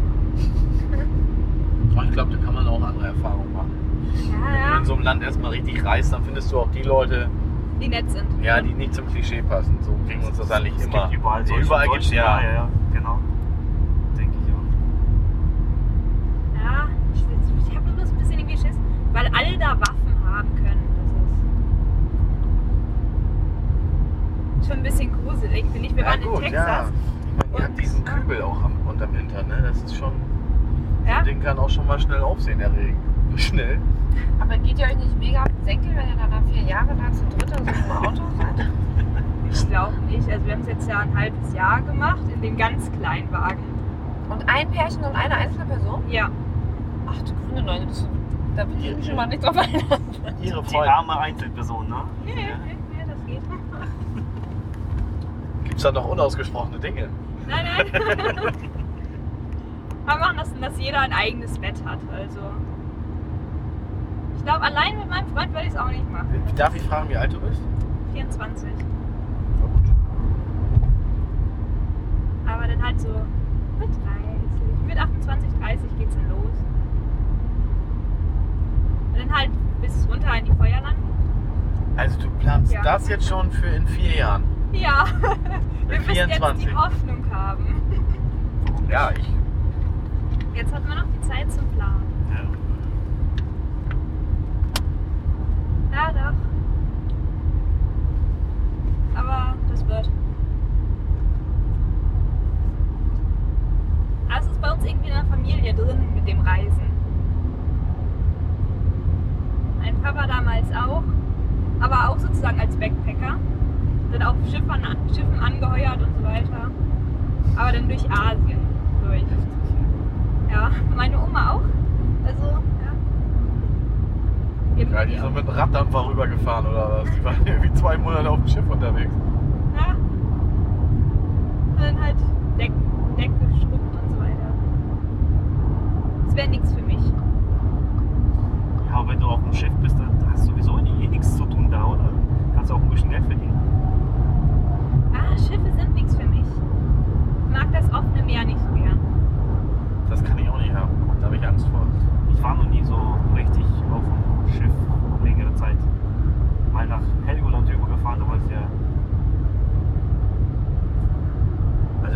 ich glaube, da kann man auch andere Erfahrungen machen. Ja, Wenn du ja, in so einem Land erstmal richtig reist, dann findest du auch die Leute, die nett sind. ja, die nicht zum Klischee passen. So kriegen wir uns das eigentlich Es immer. gibt überall Ja, solche überall gibt's Deutschen, ja. ja, ja, genau. Denke ich auch. Ja, ich, ich habe immer so ein bisschen irgendwie Schiss, weil alle da Waffen haben können. Das ist schon ein bisschen gruselig, finde ich. Wir Ja, waren gut, in ja. Texas. Ich meine, ihr habt diesen Kübel auch am, unterm Hintern, ne? Das ist schon. Ja? Das Ding kann auch schon mal schnell Aufsehen erregen. Schnell. Aber geht ihr euch nicht mega auf den Senkel, wenn ihr dann nach vier Jahren da zu dritt oder so im Auto seid? Ich glaube nicht. Also wir haben es jetzt ja ein halbes Jahr gemacht in dem ganz kleinen Wagen. Und ein Pärchen und eine einzelne Person? Ja. Ach du grüne Neune, das, da will ich mich schon mal nicht drauf einlassen. Ihre Die Freunde. arme Einzelperson, ne? Nee, nee, nee, das geht. Gibt es da noch unausgesprochene Dinge? Nein, nein. Wir machen das, dass jeder ein eigenes Bett hat. Also. Ich glaube, allein mit meinem Freund würde ich es auch nicht machen. Darf ich fragen, wie alt du bist? vierundzwanzig. Na gut. Aber dann halt so mit dreißig. Mit achtundzwanzig, dreißig geht's dann los. Und dann halt bis runter in die Feuerland. Also du planst Ja. das jetzt schon für in vier Jahren? Ja, wir Mit müssen jetzt vierundzwanzig. die Hoffnung haben. Ja, ich. Jetzt hat man noch die Zeit zum Planen. Ja. Ja, doch. Aber das wird. Also ist bei uns irgendwie in der Familie drin mit dem Reisen. Mein Papa damals auch, aber auch sozusagen als Backpacker. Dann auf Schiffen, Schiffen angeheuert und so weiter. Aber dann durch Asien durch. Ja, meine Oma auch. Also, ja. Eben Ja, die die sind auch. mit einem Raddampfer rübergefahren oder was? Die waren irgendwie zwei Monate auf dem Schiff unterwegs. Ja. Und dann halt Deck, Deck geschrubbt und so weiter. Das wäre nichts für mich. Ja,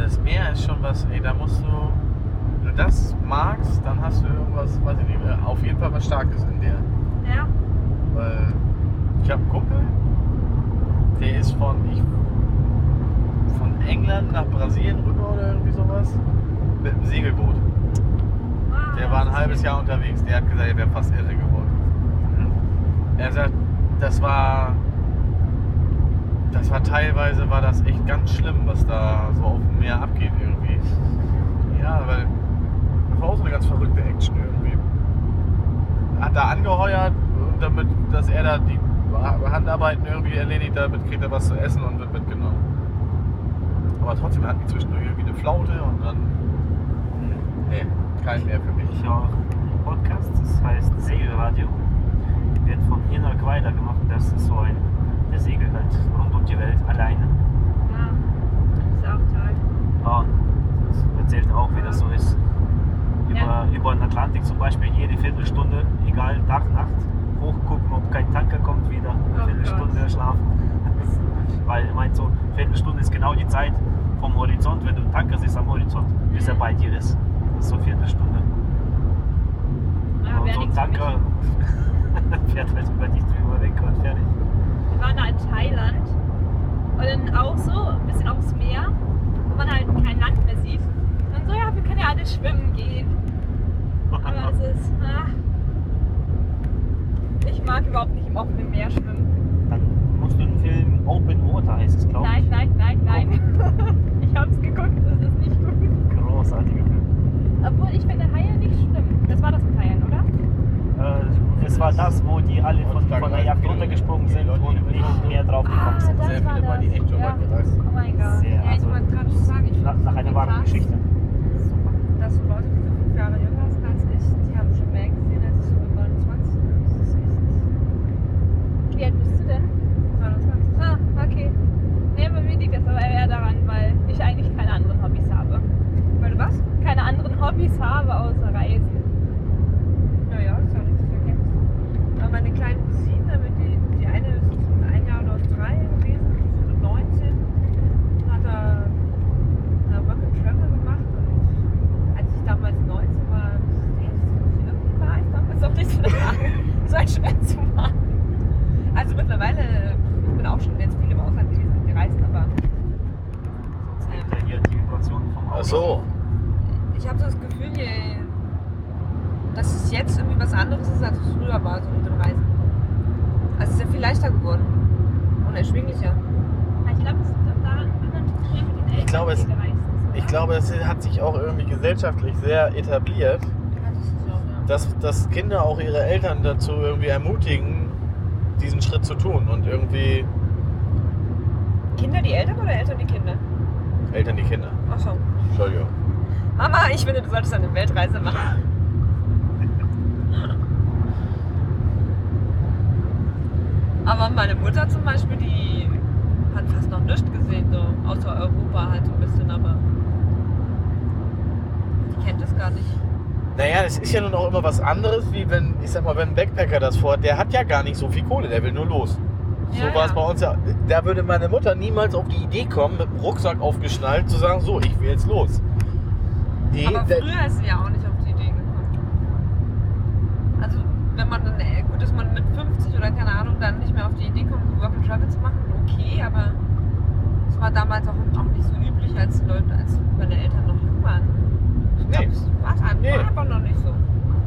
das Meer ist schon was, ey, da musst du, wenn du das magst, dann hast du irgendwas, weiß ich nicht, auf jeden Fall was Starkes in dir. Ja. Weil ich habe einen Kumpel, der ist von, ich, von England nach Brasilien rüber oder irgendwie sowas mit einem Segelboot. Ah, Der war ein das ist halbes schön. Jahr unterwegs, der hat gesagt, er wäre fast irre geworden. Er sagt, das war, das war teilweise, war das echt ganz schlimm, was da so auf dem Meer abgeht irgendwie. Ja, weil das war auch so eine ganz verrückte Action irgendwie. Hat da angeheuert, damit, dass er da die Handarbeiten irgendwie erledigt, damit kriegt er was zu essen und wird mitgenommen. Aber trotzdem hatten die zwischendurch irgendwie eine Flaute und dann, nee, kein mehr für mich. Ich höre einen Podcast, das heißt Segelradio. Wird von Hinak Weiler gemacht. Das ist so ein, der segelt halt rund um die Welt alleine. Ja, das ist auch toll. Ja, das erzählt auch, wie das so ist. Über, Ja. über den Atlantik zum Beispiel jede Viertelstunde, egal Tag, Nacht, hochgucken, ob kein Tanker kommt wieder. Oh Eine Viertelstunde Gott. schlafen. Weil er meint so, Viertelstunde ist genau die Zeit vom Horizont, wenn du einen Tanker siehst am Horizont, bis er bei dir ist. Das ist so Viertelstunde. Ja, Und wär so ein nichts für mich. Tanker fährt halt über dich drüber weg und fertig. Wir waren da in Thailand und dann auch so ein bisschen aufs Meer, wo man halt kein Land mehr sieht. Und so, ja, wir können ja alle schwimmen gehen. Aber es ist, ah, ich mag überhaupt nicht im offenen Meer schwimmen. Dann musst du den Film Open Water, heißt es, glaube ich. Nein, nein, nein, nein. Ich hab's geguckt, das ist nicht gut. Großartiger Film. Obwohl, ich finde Haie nicht schlimm. Das war das mit Haien, oder? Äh, es war das, wo die alle von, von der Yacht runtergesprungen sind und nicht mehr drauf gekommen sind. das Sehr war viele das. waren die echt schon Ja. weit gereist. Oh mein Gott. Sehr, Ja, ich also wollte gerade schon sagen, ich nach, finde nach es einer irgendwie wahren krass, Geschichte. Super. dass so Leute, die so fünf Jahre jünger sind als ich, die haben schon mehr gesehen als ich so mit neunundzwanzig. Das ist echt Wie alt bist du denn? neunundzwanzig. Ah, okay. Nee, bei mir liegt das aber eher daran, weil ich eigentlich keine anderen Hobbys habe. Weil du was? Keine anderen Hobbys habe außer Reisen. Naja, ist ja nichts verkehrt. Aber meine kleinen Cousine, mit die, die eine ist ein Jahr in Australien gewesen, die ist so neunzehn, hat da na, Work and Travel gemacht und als ich damals neunzehn war, irgendwie war ich damals auch nicht so so ein schwer zu machen. Also mittlerweile, ich bin auch schon jetzt viel im Ausland gewesen und gereist, aber Sonst nimmt er hier die Vibrationen vom Auto. Ach so. ich habe so das Gefühl, je, dass es jetzt irgendwie was anderes ist, als es früher war, so mit dem Reisen. Also es ist ja viel leichter geworden und erschwinglicher. Ich glaube, es liegt auch daran, wenn man früher mit den Eltern glaube, es- viel gereist ist. Ich glaube, es hat sich auch irgendwie gesellschaftlich sehr etabliert, Ja, das ist so, ja. dass, dass Kinder auch ihre Eltern dazu irgendwie ermutigen, diesen Schritt zu tun und irgendwie Kinder die Eltern oder Eltern die Kinder? Eltern die Kinder. Achso. Entschuldigung. Mama, ich finde, du solltest eine Weltreise machen. Aber meine Mutter zum Beispiel, die hat fast noch nichts gesehen, so außer Europa halt so ein bisschen, aber die kennt es gar nicht. Naja, das ist ja nun auch immer was anderes, wie wenn, ich sag mal, wenn ein Backpacker das vorhat, der hat ja gar nicht so viel Kohle, der will nur los. So Ja, war es ja. bei uns ja. Da würde meine Mutter niemals auf die Idee kommen, mit dem Rucksack aufgeschnallt, zu sagen, so, ich will jetzt los. Die, Aber der, früher ist sie ja auch nicht auf die Idee gekommen. Also wenn man dann, äh, gut, dass man mit fünfzig oder keine Ahnung dann nicht mehr auf die Idee kommt, Work and Travel zu machen, okay, aber es war damals auch, auch nicht so üblich, als Leute, als meine Eltern noch jung waren. Ich glaube, Nee. es war einfach, Nee. war einfach noch nicht so.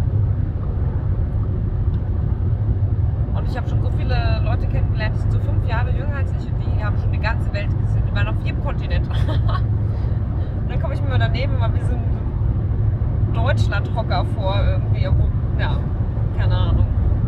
Und ich habe schon so viele Leute kennengelernt, die sind so fünf Jahre jünger als ich und die haben schon die ganze Welt gesehen. Die waren auf jedem Kontinent. Und dann komme ich mir mal daneben, mal wie so ein Deutschland-Hocker vor irgendwie. Wo, ja, keine Ahnung.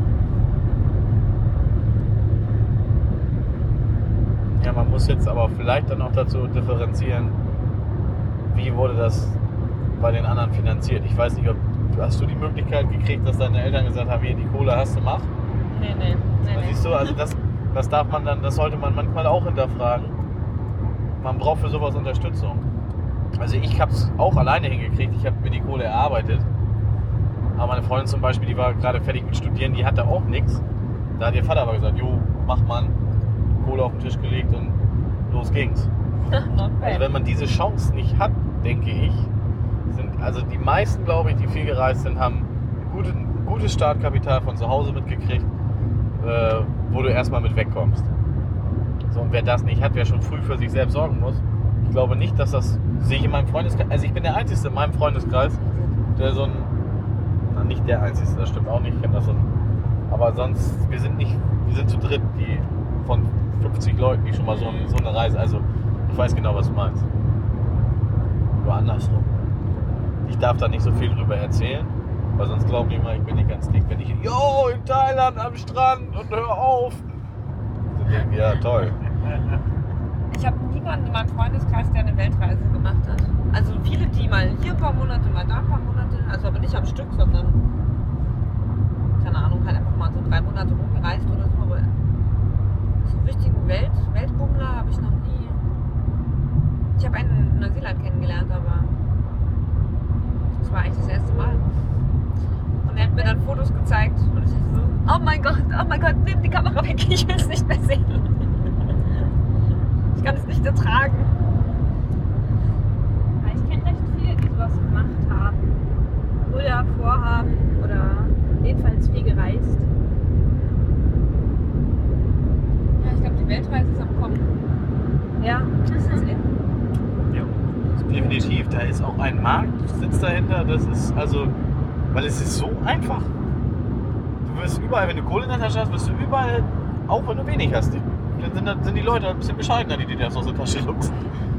ja, man muss jetzt aber vielleicht dann auch dazu differenzieren, wie wurde das bei den anderen finanziert. Ich weiß nicht, ob hast du die Möglichkeit gekriegt, dass deine Eltern gesagt haben, hier, die Kohle hast du, mach. Nee, nee, nee, Da nee. siehst du, also das, das darf man dann, das sollte man manchmal auch hinterfragen. Man braucht für sowas Unterstützung. Also ich habe es auch alleine hingekriegt, ich habe mir die Kohle erarbeitet. Aber meine Freundin zum Beispiel, die war gerade fertig mit Studieren, die hatte auch nichts. Da hat ihr Vater aber gesagt, jo, mach mal, Kohle auf den Tisch gelegt und los ging's. Not Also bad. wenn man diese Chance nicht hat, denke ich, sind also die meisten, glaube ich, die viel gereist sind, haben ein gutes, ein gutes Startkapital von zu Hause mitgekriegt, äh, wo du erstmal mit wegkommst. So, und wer das nicht hat, wer schon früh für sich selbst sorgen muss, ich glaube nicht, dass das sehe ich in meinem Freundeskreis, also ich bin der Einzige in meinem Freundeskreis, der so ein, na nicht der Einzige, das stimmt auch nicht, ich kenne das so ein, aber sonst, wir sind nicht, wir sind zu dritt, die von fünfzig Leuten, die schon mal so, so eine Reise, also ich weiß genau, was du meinst. Nur andersrum. Ich darf da nicht so viel drüber erzählen, weil sonst glauben die immer, ich bin nicht ganz dick. Wenn ich, yo, in Thailand am Strand und hör auf. Dann denken die, ja, toll. Ich habe niemanden in meinem Freundeskreis, der eine Weltreise gemacht hat. Also viele, die mal hier ein paar Monate, mal da ein paar Monate, also aber nicht am Stück, sondern, keine Ahnung, halt einfach mal so drei Monate rumgereist oder so. Aber so richtigen Welt, Weltbummler habe ich noch nie. Ich habe einen in Neuseeland kennengelernt, aber das war eigentlich das erste Mal. Und er hat mir dann Fotos gezeigt und ich dachte so, oh mein Gott, oh mein Gott, nimm die Kamera weg, ich will es nicht mehr sehen. Ich kann es nicht ertragen. Ja, ich kenne recht viele, die sowas gemacht haben. Oder vorhaben oder jedenfalls viel gereist. Ja, ich glaube, die Weltreise ist am Kommen. Ja. Das ist in. Definitiv, da ist auch ein Markt, sitzt dahinter, das ist also, weil es ist so einfach. Du wirst überall, wenn du Kohle in der Tasche hast, wirst du überall, auch wenn du wenig hast, dann sind, sind die Leute ein bisschen bescheidener, die dir das aus der Tasche luchsen.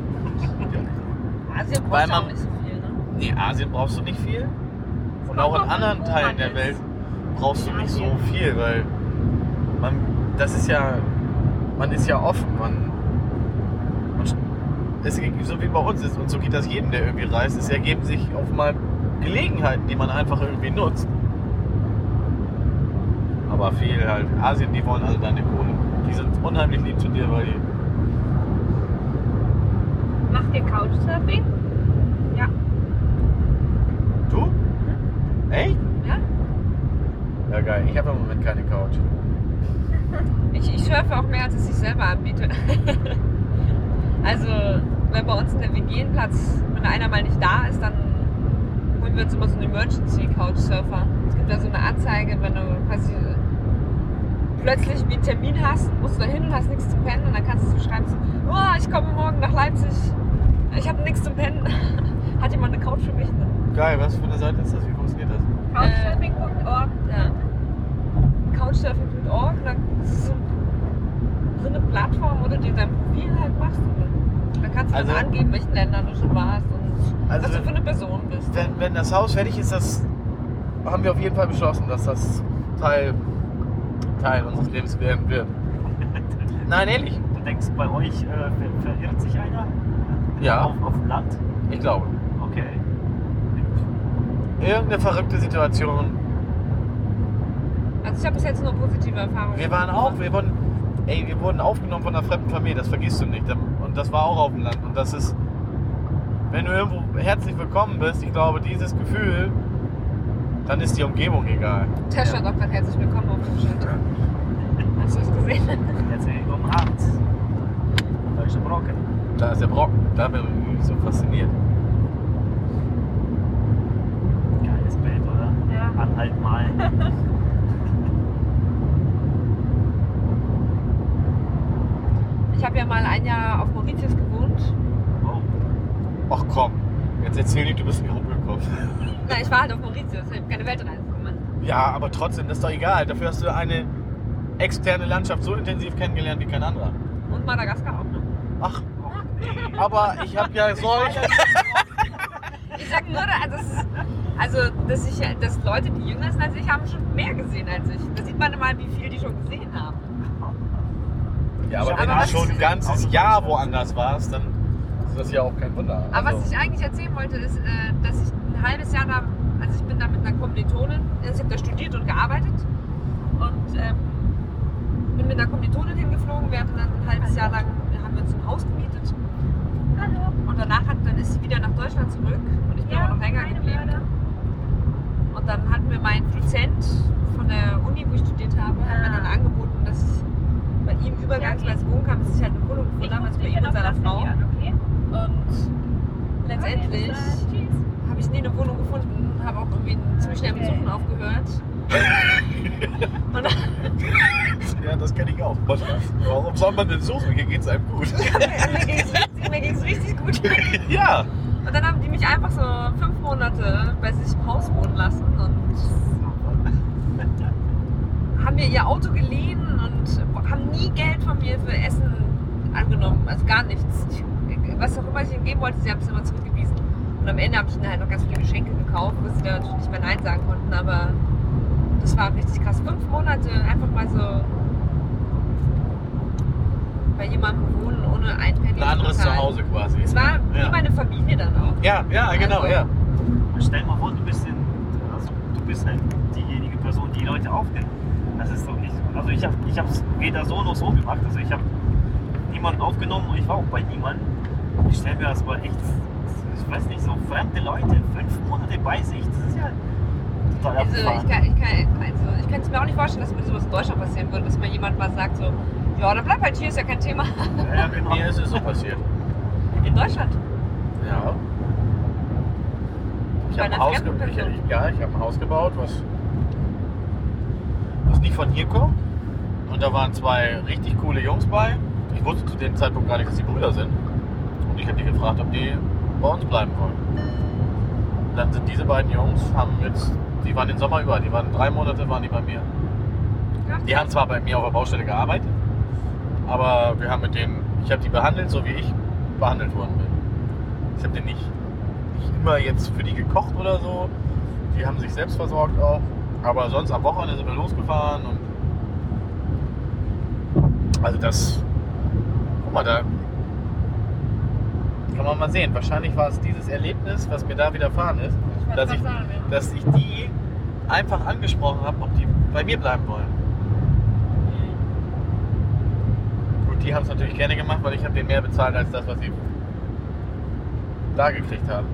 Asien Weil braucht ja auch man- nicht so viel, ne? Nee, Asien brauchst du nicht viel. Und kommt auch in drauf an, anderen wo Teilen man der ist. Welt brauchst du In nicht so Asien. viel, weil man, das ist ja, man ist ja offen, man, man es ist so wie bei uns ist und so geht das jedem, der irgendwie reist. Es ergeben sich auf mal Gelegenheiten, die man einfach irgendwie nutzt. Aber viel halt, Asien, die wollen alle deine Kohle. Die sind unheimlich lieb zu dir, weil die, Macht ihr Couchsurfing? Ja. du? Echt? Ja? Ja geil, ich habe im Moment keine Couch. Ich, ich surfe auch mehr, als es sich selber anbietet. Also, wenn bei uns in der W G ein Platz, wenn einer mal nicht da ist, dann holen wir uns immer so einen Emergency Couchsurfer. Es gibt da so eine Anzeige, wenn du quasi plötzlich wie einen Termin hast, musst du da hin und hast nichts zum Pennen und dann kannst du so schreiben, so, oh, ich komme morgen nach Leipzig, ich habe nichts zum Pennen. Hat jemand eine Couch für mich? Geil, was für eine Seite ist das? Wie funktioniert das? Couchsurfing punkt org. Ja. Couchsurfing punkt org, dann ist es so, so eine Plattform, wo du dir dein Profil halt machst. Und dann kannst du Also- dann angeben, in welchen Ländern du schon warst und Also was du wenn- für eine Person bist. Wenn, wenn das Haus fertig ist, das haben wir auf jeden Fall beschlossen, dass das Teil, Teil unseres Lebens werden wird. Nein, ehrlich? Du denkst, bei euch äh, ver verirrt sich einer? Ja, Auf, auf dem Land? ich glaube. Okay. Irgendeine verrückte Situation. Also ich habe bis jetzt nur positive Erfahrungen. Wir waren auch, wir wurden, ey, wir wurden aufgenommen von einer fremden Familie, das vergisst du nicht. Und das war auch auf dem Land. Und das ist, wenn du irgendwo herzlich willkommen bist, ich glaube, dieses Gefühl, dann ist die Umgebung egal. Tesha hat auch gerade herzlich willkommen auf dem Schild. Hast du es gesehen? Jetzt um Harz. Da ist der Brocken. Da ist der Brocken, da bin ich so fasziniert. Geiles Bild, oder? Ja. Anhalt mal. Ich habe ja mal ein Jahr auf Mauritius gewohnt. Wow. Ach komm, jetzt erzähl nicht, du bist nicht rumgekommen. Nein, ich war halt auf Mauritius, ich habe keine Weltreise gemacht. Ja, aber trotzdem, das ist doch egal. Dafür hast du eine externe Landschaft so intensiv kennengelernt wie kein anderer. Und Madagaskar auch, ne? Ach, aber ich habe ja solche... Ich sag nur, also, es ist, also dass, ich, dass Leute, die jünger sind als ich, haben schon mehr gesehen als ich. Da sieht man mal, wie viel die schon gesehen haben. Ja, aber wenn Aber du was schon ein ich- ganzes Jahr woanders warst, dann ist das ja auch kein Wunder. Aber Also, was ich eigentlich erzählen wollte, ist, äh, dass ich ein halbes Jahr da, also ich bin da mit einer Kommilitonin, also ich habe da studiert und gearbeitet und ähm, bin mit einer Kommilitonin hingeflogen. Wir hatten dann ein halbes Jahr lang, haben wir uns ein Haus gemietet Hallo. und danach hat, dann ist sie wieder nach Deutschland zurück und ich bin aber noch länger keine geblieben. Mörder. Und dann hat mir mein Dozent von der Uni, wo ich studiert habe, hat mir dann angeboten, dass ich bei ihm übergangsweise wohnen kann, bis ich halt eine Wohnung Ich gefunden habe, muss also bei dich ihm ja und noch seiner Frau. gratulieren, okay? letztendlich Tschüss. habe ich nie eine Wohnung gefunden, habe auch irgendwie ziemlich schnell mit Suchen aufgehört. Und dann, Ja, das kenne ich auch. Was, warum soll man denn suchen? Hier geht's einem gut. mir ging es richtig, mir ging's richtig gut. Ja. Und dann haben die mich einfach so fünf Monate bei sich im Haus wohnen lassen und haben mir ihr Auto geliehen und haben nie Geld von mir für Essen angenommen. Also gar nichts. Ich, was auch immer ich ihnen geben wollte, sie haben es immer zurückgewiesen. Und am Ende habe ich ihnen halt noch ganz viele Geschenke gekauft, wo sie dann natürlich nicht mehr Nein sagen konnten. Aber das war richtig krass. Fünf Monate einfach mal so bei jemandem wohnen, ohne ein Penny Ein anderes zu bezahlen. Zuhause quasi. Es war wie Ja. meine Familie dann auch. Ja, ja, genau, Also- ja. Stell dir mal vor, du bist, in, also, du bist halt diejenige Person, die Leute aufnimmt. Das ist doch nicht. Also ich habe ich es weder so noch so gemacht. Also ich habe niemanden aufgenommen und ich war auch bei niemandem. Ich stelle mir das aber echt, ich weiß nicht, so fremde Leute, fünf Monate bei sich, das ist ja total Also ich abgefahren. kann, ich kann, also ich kann es mir auch nicht vorstellen, dass mir sowas in Deutschland passieren würde, dass mir jemand mal sagt so, ja, dann bleib halt hier, ist ja kein Thema. Ja, ja, genau. Mir ist es so passiert. In Deutschland. Ja. Ich Bei habe ein, einer Haus fremden ge- ich, Person. ich- ja, ich habe ein Haus gebaut, was, was nicht von hier kommt. Und da waren zwei richtig coole Jungs bei. Ich wusste zu dem Zeitpunkt gar nicht, dass die Brüder sind. Und ich habe die gefragt, ob die bei uns bleiben wollen. Und dann sind diese beiden Jungs, haben jetzt, die waren den Sommer über, die waren drei Monate waren die bei mir. Die haben zwar bei mir auf der Baustelle gearbeitet, aber wir haben mit denen, ich habe die behandelt, so wie ich behandelt worden bin. Ich habe denen nicht, nicht immer jetzt für die gekocht oder so. Die haben sich selbst versorgt auch. Aber sonst am Wochenende sind wir losgefahren und also das, guck mal, da kann man mal sehen. Wahrscheinlich war es dieses Erlebnis, was mir da widerfahren ist, wollte dass grad ich, sagen, ja. dass ich die einfach angesprochen habe, ob die bei mir bleiben wollen. Und die haben es natürlich gerne gemacht, weil ich habe denen mehr bezahlt als das, was sie da gekriegt haben.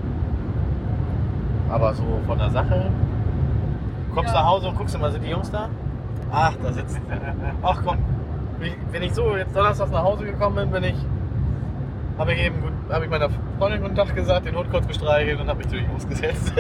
Aber so von der Sache, du kommst Ja. nach Hause und guckst immer, sind die Jungs da? Ach, da sitzen sie. Ach komm, wenn ich- wenn ich so jetzt donnerstags nach Hause gekommen bin, bin ich, habe ich eben gut- habe ich meiner Freundin guten Tag gesagt, den Hund kurz gestreichelt und habe mich zu den Jungs gesetzt.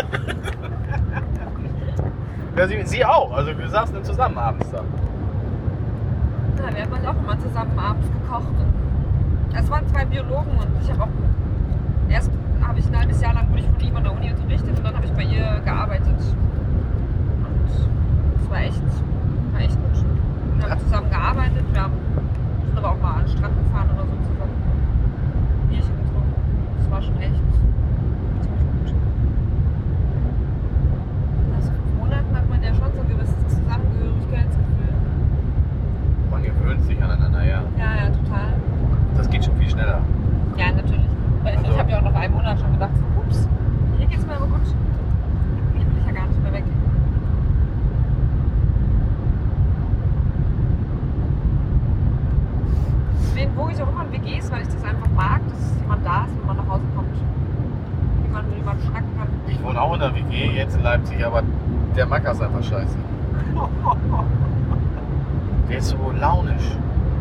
Ja, sie, sie auch, also wir saßen dann zusammen abends da. Ja, wir haben halt auch immer zusammen abends gekocht. Und es waren zwei Biologen und ich habe auch erst habe ich ein halbes Jahr lang wurde ich von ihm an der Uni unterrichtet und dann habe ich bei ihr gearbeitet. Und es war echt, war echt gut. Wir haben zusammen gearbeitet, wir haben, sind aber auch mal an den Strand gefahren oder so zusammen. Bierchen getrunken. Das war schon echt ziemlich gut. Nach so fünf Monaten hat man ja schon so ein gewisses Zusammengehörigkeitsgefühl. Man gewöhnt sich aneinander, ja. Ja, ja, total. Das geht schon viel schneller. Ja, natürlich. Weil ich, Also- ich habe ja auch nach einem Monat schon gedacht, so, ups, hier geht's mir aber gut. Hier will ich ja gar nicht mehr weg. Deswegen wohne ich auch immer in W Gs, weil ich das einfach mag, dass jemand da ist, wenn man nach Hause kommt. Jemand, mit jemandem schnacken kann. Ich wohne auch in der W G, jetzt in Leipzig, aber der Macker ist einfach scheiße. Der ist so launisch.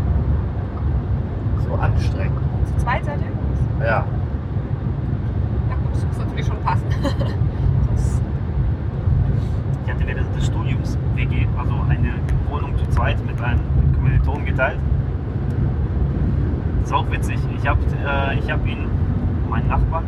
So anstrengend. Zu zweit seid ihr? Ja. Ja gut, das muss natürlich schon passen. Sonst, Ich hatte während des Studiums W G, also eine Wohnung zu zweit mit einem Kommilitonen geteilt. Das ist auch witzig. Ich habe äh, ich hab ihn, meinen Nachbarn,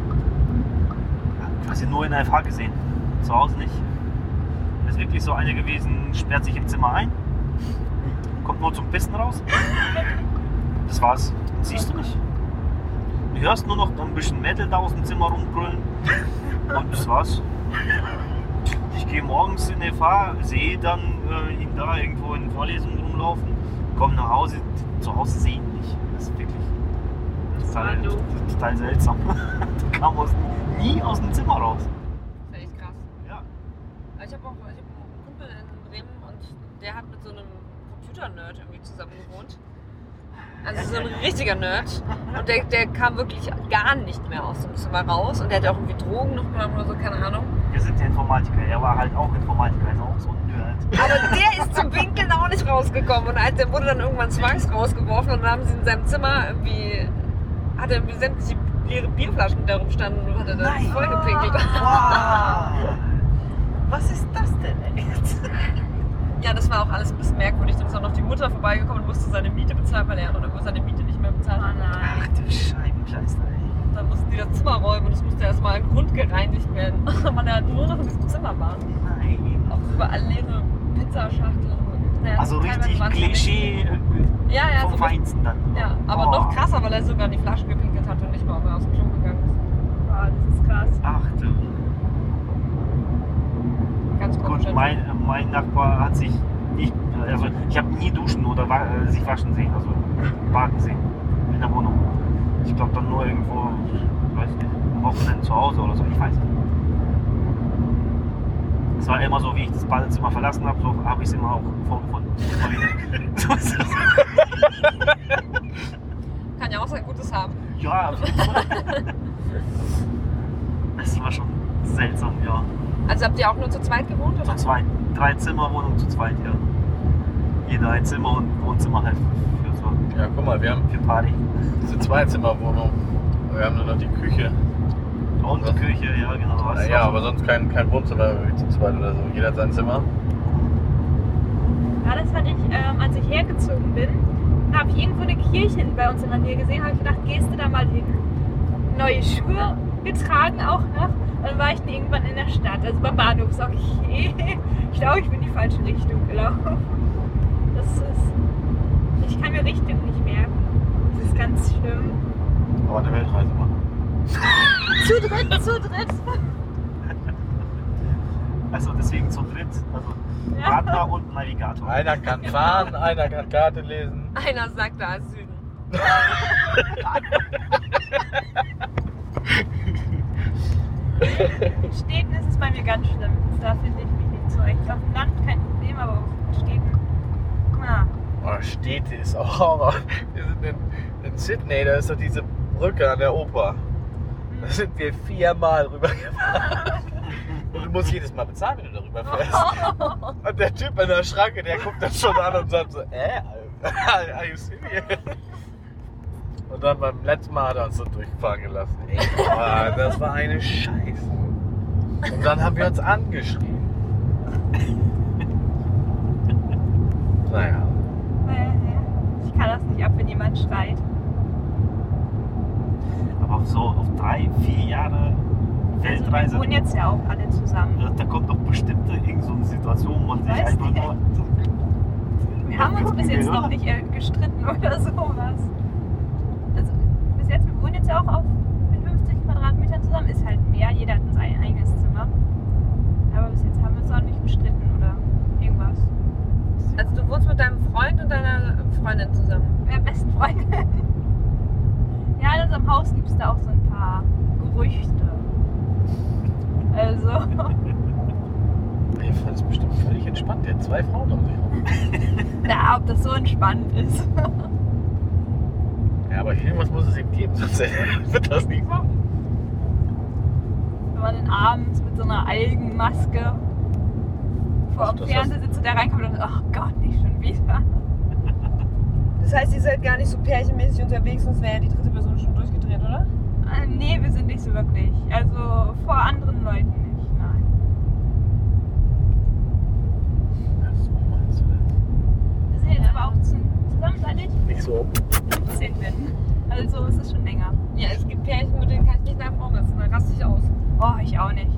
quasi nur in der F H gesehen. Zu Hause nicht. Er ist wirklich so einer gewesen, sperrt sich im Zimmer ein, kommt nur zum Pissen raus. Das war's. Das siehst du nicht. Du hörst nur noch ein bisschen Mädel da aus dem Zimmer rumbrüllen. Und das war's. Ich gehe morgens in die F H, sehe dann äh, ihn da irgendwo in Vorlesungen rumlaufen, komme nach Hause, zu Hause sehe ihn nicht. Das ist wirklich total, war doof. total seltsam. Der kam aus, nie aus dem Zimmer raus. das ist echt krass. Ja. Ich habe auch ich hab einen Kumpel in Bremen und der hat mit so einem Computer-Nerd irgendwie zusammen gewohnt. Also so ein richtiger Nerd. Und der, der kam wirklich gar nicht mehr aus dem Zimmer raus. Und der hat auch irgendwie Drogen noch genommen oder so, keine Ahnung. Wir sind ja Informatiker. Er war halt auch Informatiker, ist auch so ein Nerd. Aber der ist zum Winkeln auch nicht rausgekommen. Und der wurde dann irgendwann zwangs rausgeworfen und dann haben sie in seinem Zimmer irgendwie, hat er irgendwie sämtliche Bier, Bierflaschen, die da rumstanden und hat er da Nein. voll gepinkelt. Wow. Was ist das denn jetzt? Ja, das war auch alles ein bisschen merkwürdig. Dann ist auch noch die Mutter vorbeigekommen und musste seine Miete bezahlen, weil er hat oder seine Miete nicht mehr bezahlt hat. Ach du Scheibenkleister, ey. Dann mussten die das Zimmer räumen und es musste erstmal grundgereinigt werden, weil er nur noch in diesem Zimmer war. Nein. Auch überall leere Pizzaschachteln. Naja, Also teilweise richtig waren sie Klischee nicht- Ja, ja, vom so richtig- Feinsten dann. ja, aber Oh. noch krasser, weil er sogar in die Flaschen gepinkelt hat und nicht mal mehr aus dem Klo gegangen ist. Boah, das ist krass. Ach du. Ganz komisch. Gut, mein, mein Nachbar hat sich nicht, also ich habe nie duschen oder wa äh, sich waschen sehen, also baden sehen in der Wohnung. Ich glaube dann nur irgendwo, weiß nicht, am Wochenende zu Hause oder so, ich weiß nicht. Es war immer so, wie ich das Badezimmer verlassen habe, so habe ich es immer auch vorgefunden. Immer wieder. So ist es. Kann ja auch sein Gutes haben. Ja, auf jeden Fall. Das war schon seltsam, ja. Also habt ihr auch nur zu zweit gewohnt? Zu Oder? zweit. Drei Zimmer, Wohnung zu zweit, ja. Jeder ein Zimmer und Wohnzimmer halt für so Ja, guck mal, wir haben für Party. diese Zweizimmerwohnung. Wir haben nur noch die Küche. Und die Küche, ja genau. Was Ja, aber sonst kein, kein Wohnzimmer wie zu zweit oder so. Jeder hat sein Zimmer. Ja, das hatte ich, ähm, als ich hergezogen bin, habe ich irgendwo eine Kirche bei uns in der Nähe gesehen, habe ich gedacht, gehst du da mal hin? Neue Schuhe getragen auch noch. Dann war ich dann irgendwann in der Stadt, also beim Bahnhof. Sag ich, okay, ich glaube, ich bin in die falsche Richtung gelaufen. Das ist, ich kann mir Richtung nicht merken. Das ist ganz schlimm. Aber eine Weltreise machen. Zu dritt, zu dritt. Also deswegen zu dritt. Also Ja. Partner und Navigator. Einer kann fahren, einer kann Karte lesen. Einer sagt, da ist Süden. In Städten ist es bei mir ganz schlimm. Da finde ich mich nicht zurecht. Auf dem Land kein Problem, aber auf Städten. Ja. Oh, Städte ist auch Horror. Wir sind in, in Sydney, da ist doch diese Brücke an der Oper. Da sind wir viermal rübergefahren. Und du musst jedes Mal bezahlen, wenn du darüber fährst. Und der Typ in der Schranke, der guckt das schon an und sagt so, äh, are you serious? Und dann beim letzten Mal hat er uns so durchfahren gelassen. Ey, boah, das war eine Scheiße. Und dann haben wir uns angeschrien. Naja. Ich kann das nicht ab, wenn jemand schreit. Aber so auf drei, vier Jahre Also Weltreise, wir wohnen jetzt ja auch alle zusammen. da, da kommt doch bestimmt irgend so eine Situation, wo man sich Weiß einfach nicht. nur. Wir haben uns bis jetzt noch nicht äh, gestritten oder sowas. Also bis jetzt, wir wohnen jetzt ja auch auf fünfzig Quadratmetern zusammen. Ist halt mehr, jeder hat sein eigenes Zimmer. Aber bis jetzt haben wir uns auch nicht gestritten oder irgendwas. Also du wohnst mit deinem Freund und deiner Freundin zusammen. Wir besten Freunde. Ja, in unserem Haus gibt es da auch so ein paar Gerüchte. Also, Der fand es bestimmt völlig entspannt. Der hat zwei Frauen um sich herum. na, ob das so entspannt ist. Ja, aber irgendwas muss es ihm geben, sonst wird das nicht machen. Wenn man dann abends mit so einer Algenmaske vor Ach, dem das Fernseher sitzt und der reinkommt und ach Gott, nicht schon wieder. Das heißt, ihr seid gar nicht so pärchenmäßig unterwegs, sonst wäre ja die dritte Person schon durchgedreht, oder? Äh, nee, wir sind nicht so wirklich. Also vor anderen Leuten nicht, nein. So meinst du Wir sind jetzt aber auch zu- zusammen seit ich das? Nicht so. fünfzehn bin. Also es ist schon länger. Ja, es gibt Pärchen, mit denen kann ich nicht nach Raum sitzen, dann raste ich aus. Oh, ich auch nicht.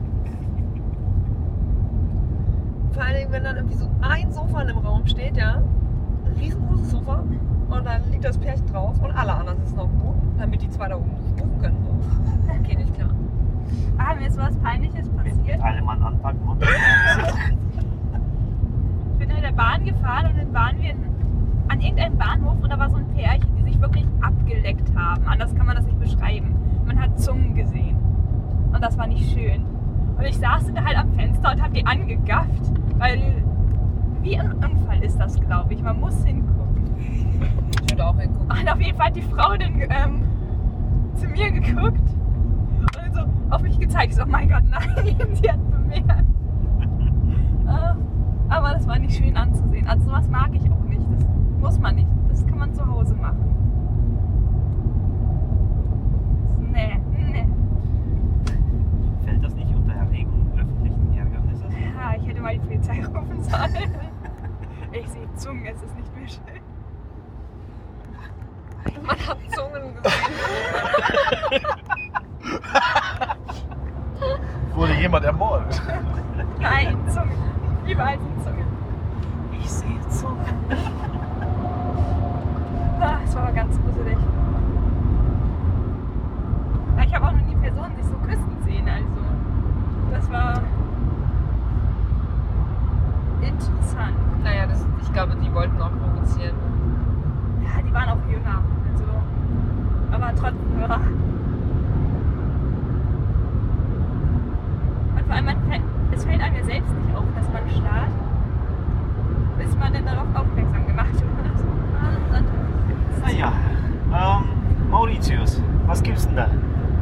Vor allen Dingen, wenn dann irgendwie so ein Sofa in einem Raum steht, ja, ein riesengroßes Sofa, und dann liegt das Pärchen drauf und alle anderen sitzen auf dem Boden, damit die zwei da oben nicht buchen können. So. Okay, nicht klar. Ah, mir ist was Peinliches passiert. Alle Mann anpacken und. Ich bin in der Bahn gefahren und dann waren wir in, an irgendeinem Bahnhof und da war so ein Pärchen, die sich wirklich abgeleckt haben. Anders kann man das nicht beschreiben. Man hat Zungen gesehen. Und das war nicht schön. Und ich saß da halt am Fenster und habe die angegafft, weil wie ein Unfall ist das, glaube ich. Man muss hingucken. Ich würde auch hingucken. Und auf jeden Fall hat die Frau dann ähm, zu mir geguckt und dann so auf mich gezeigt. Ich so, oh mein Gott, nein, sie hat bemerkt. Äh, aber das war nicht schön anzusehen. Also sowas mag ich auch nicht. Das muss man nicht. Das kann man zu Hause machen. Nee. selbst nicht auf, dass man starrt, bis man dann darauf aufmerksam gemacht wird. Naja, ähm, Mauritius, was gibt's denn da?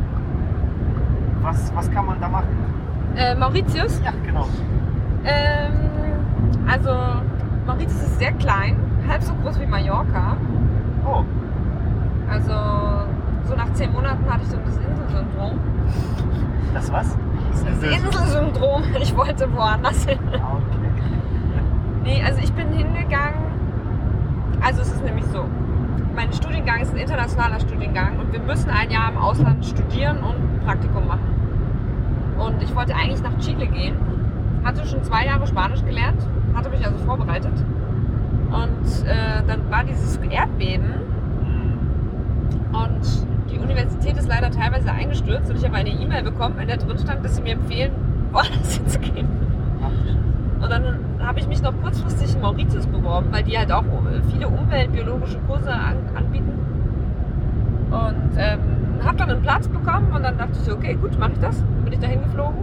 Was, was kann man da machen? Äh, Mauritius? Ja, genau. Ähm, also Mauritius ist sehr klein, halb so groß wie Mallorca. Oh, Also so nach zehn Monaten hatte ich so das Inselsyndrom. das was? Das Inselsyndrom. Ich wollte woanders hin. Ah, okay. Nee, also ich bin hingegangen. Also es ist nämlich so. Mein Studiengang ist ein internationaler Studiengang und wir müssen ein Jahr im Ausland studieren und ein Praktikum machen. Und ich wollte eigentlich nach Chile gehen. Hatte schon zwei Jahre Spanisch gelernt, hatte mich also vorbereitet. Und äh, dann war dieses Erdbeben und die Universität ist leider teilweise eingestürzt und ich habe eine E-Mail bekommen, in der drin stand, dass sie mir empfehlen, woanders hinzugehen. Und dann habe ich mich noch kurzfristig in Mauritius beworben, weil die halt auch viele umweltbiologische Kurse an, anbieten. Und ähm, habe dann einen Platz bekommen und dann dachte ich, okay, gut, mache ich das. Dann bin ich da hingeflogen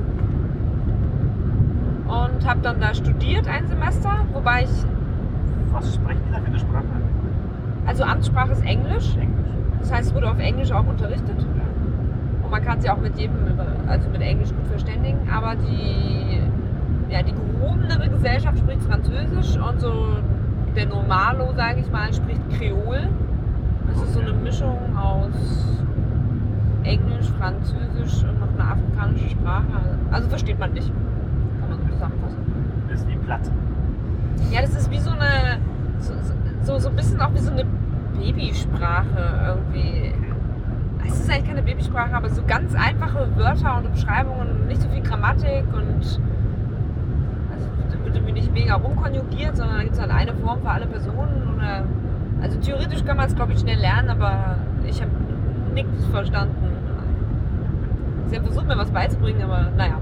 und habe dann da studiert ein Semester, wobei ich, Was sprechen die da für eine Sprache? also Amtssprache ist Englisch. Englisch. Das heißt, es wurde auf Englisch auch unterrichtet. Und man kann sich auch mit jedem, also mit Englisch gut verständigen. Aber die, ja, die gehobenere Gesellschaft spricht Französisch und so der Normalo, sage ich mal, spricht Kreol. Das ist so eine Mischung aus Englisch, Französisch und noch eine afrikanische Sprache. Also versteht man nicht. Kann man so zusammenfassen. Das ist wie platt. Ja, das ist wie so eine, so, so, so ein bisschen auch wie so eine Babysprache irgendwie. Es ist eigentlich keine Babysprache, aber so ganz einfache Wörter und Beschreibungen, nicht so viel Grammatik und also wird irgendwie nicht mega rumkonjugiert, sondern da gibt es halt eine Form für alle Personen. Oder, also theoretisch kann man es, glaube ich, schnell lernen, aber ich habe nichts verstanden. Sie haben versucht, mir was beizubringen, aber naja.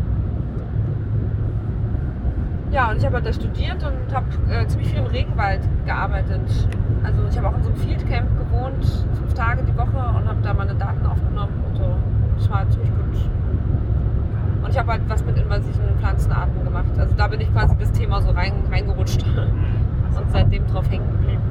Ja, und ich habe halt da studiert und habe äh, ziemlich viel im Regenwald gearbeitet. Also ich habe auch in so einem Fieldcamp gewohnt, fünf Tage die Woche und habe da meine Daten aufgenommen und so. Das war ziemlich gut. Und ich habe halt was mit invasiven Pflanzenarten gemacht. Also da bin ich quasi das Thema so rein, reingerutscht und seitdem drauf hängen geblieben.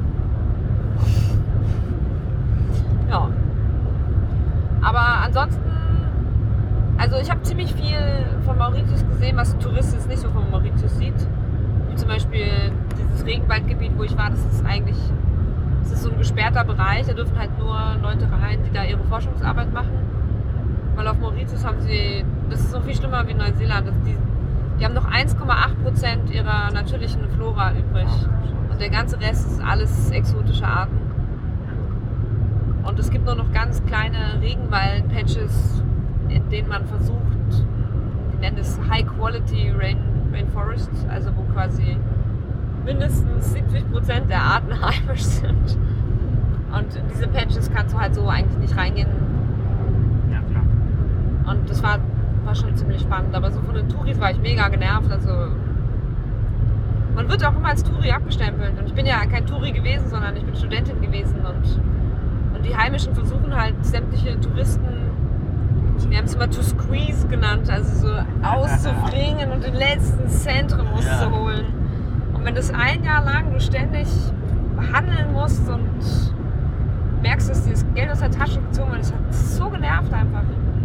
Ja. Aber ansonsten, also ich habe ziemlich viel von Mauritius gesehen, was ein Tourist jetzt nicht so von Mauritius sieht. Wie zum Beispiel dieses Regenwaldgebiet, wo ich war, das ist eigentlich, das ist so ein gesperrter Bereich, da dürfen halt nur Leute rein, die da ihre Forschungsarbeit machen. Weil auf Mauritius haben sie, das ist noch viel schlimmer wie Neuseeland, das, die, die haben noch eins Komma acht Prozent ihrer natürlichen Flora übrig. Und der ganze Rest ist alles exotische Arten. Und es gibt nur noch ganz kleine Regenwald-Patches, in denen man versucht, die nennen es High-Quality Rain, Rainforest, also wo quasi mindestens siebzig Prozent der Arten heimisch sind. Und in diese Patches kannst du halt so eigentlich nicht reingehen. Ja, klar. Und das war, war schon ziemlich spannend. Aber so von den Touris war ich mega genervt. Also man wird auch immer als Touri abgestempelt. Und ich bin ja kein Touri gewesen, sondern ich bin Studentin gewesen. Und, und die Heimischen versuchen halt sämtliche Touristen, wir haben es immer to squeeze genannt, also so auszubringen und den letzten Cent rauszuholen. Ja. Und wenn das ein Jahr lang du ständig handeln musst und merkst, dass dir das Geld aus der Tasche gezogen wird, das hat so genervt einfach.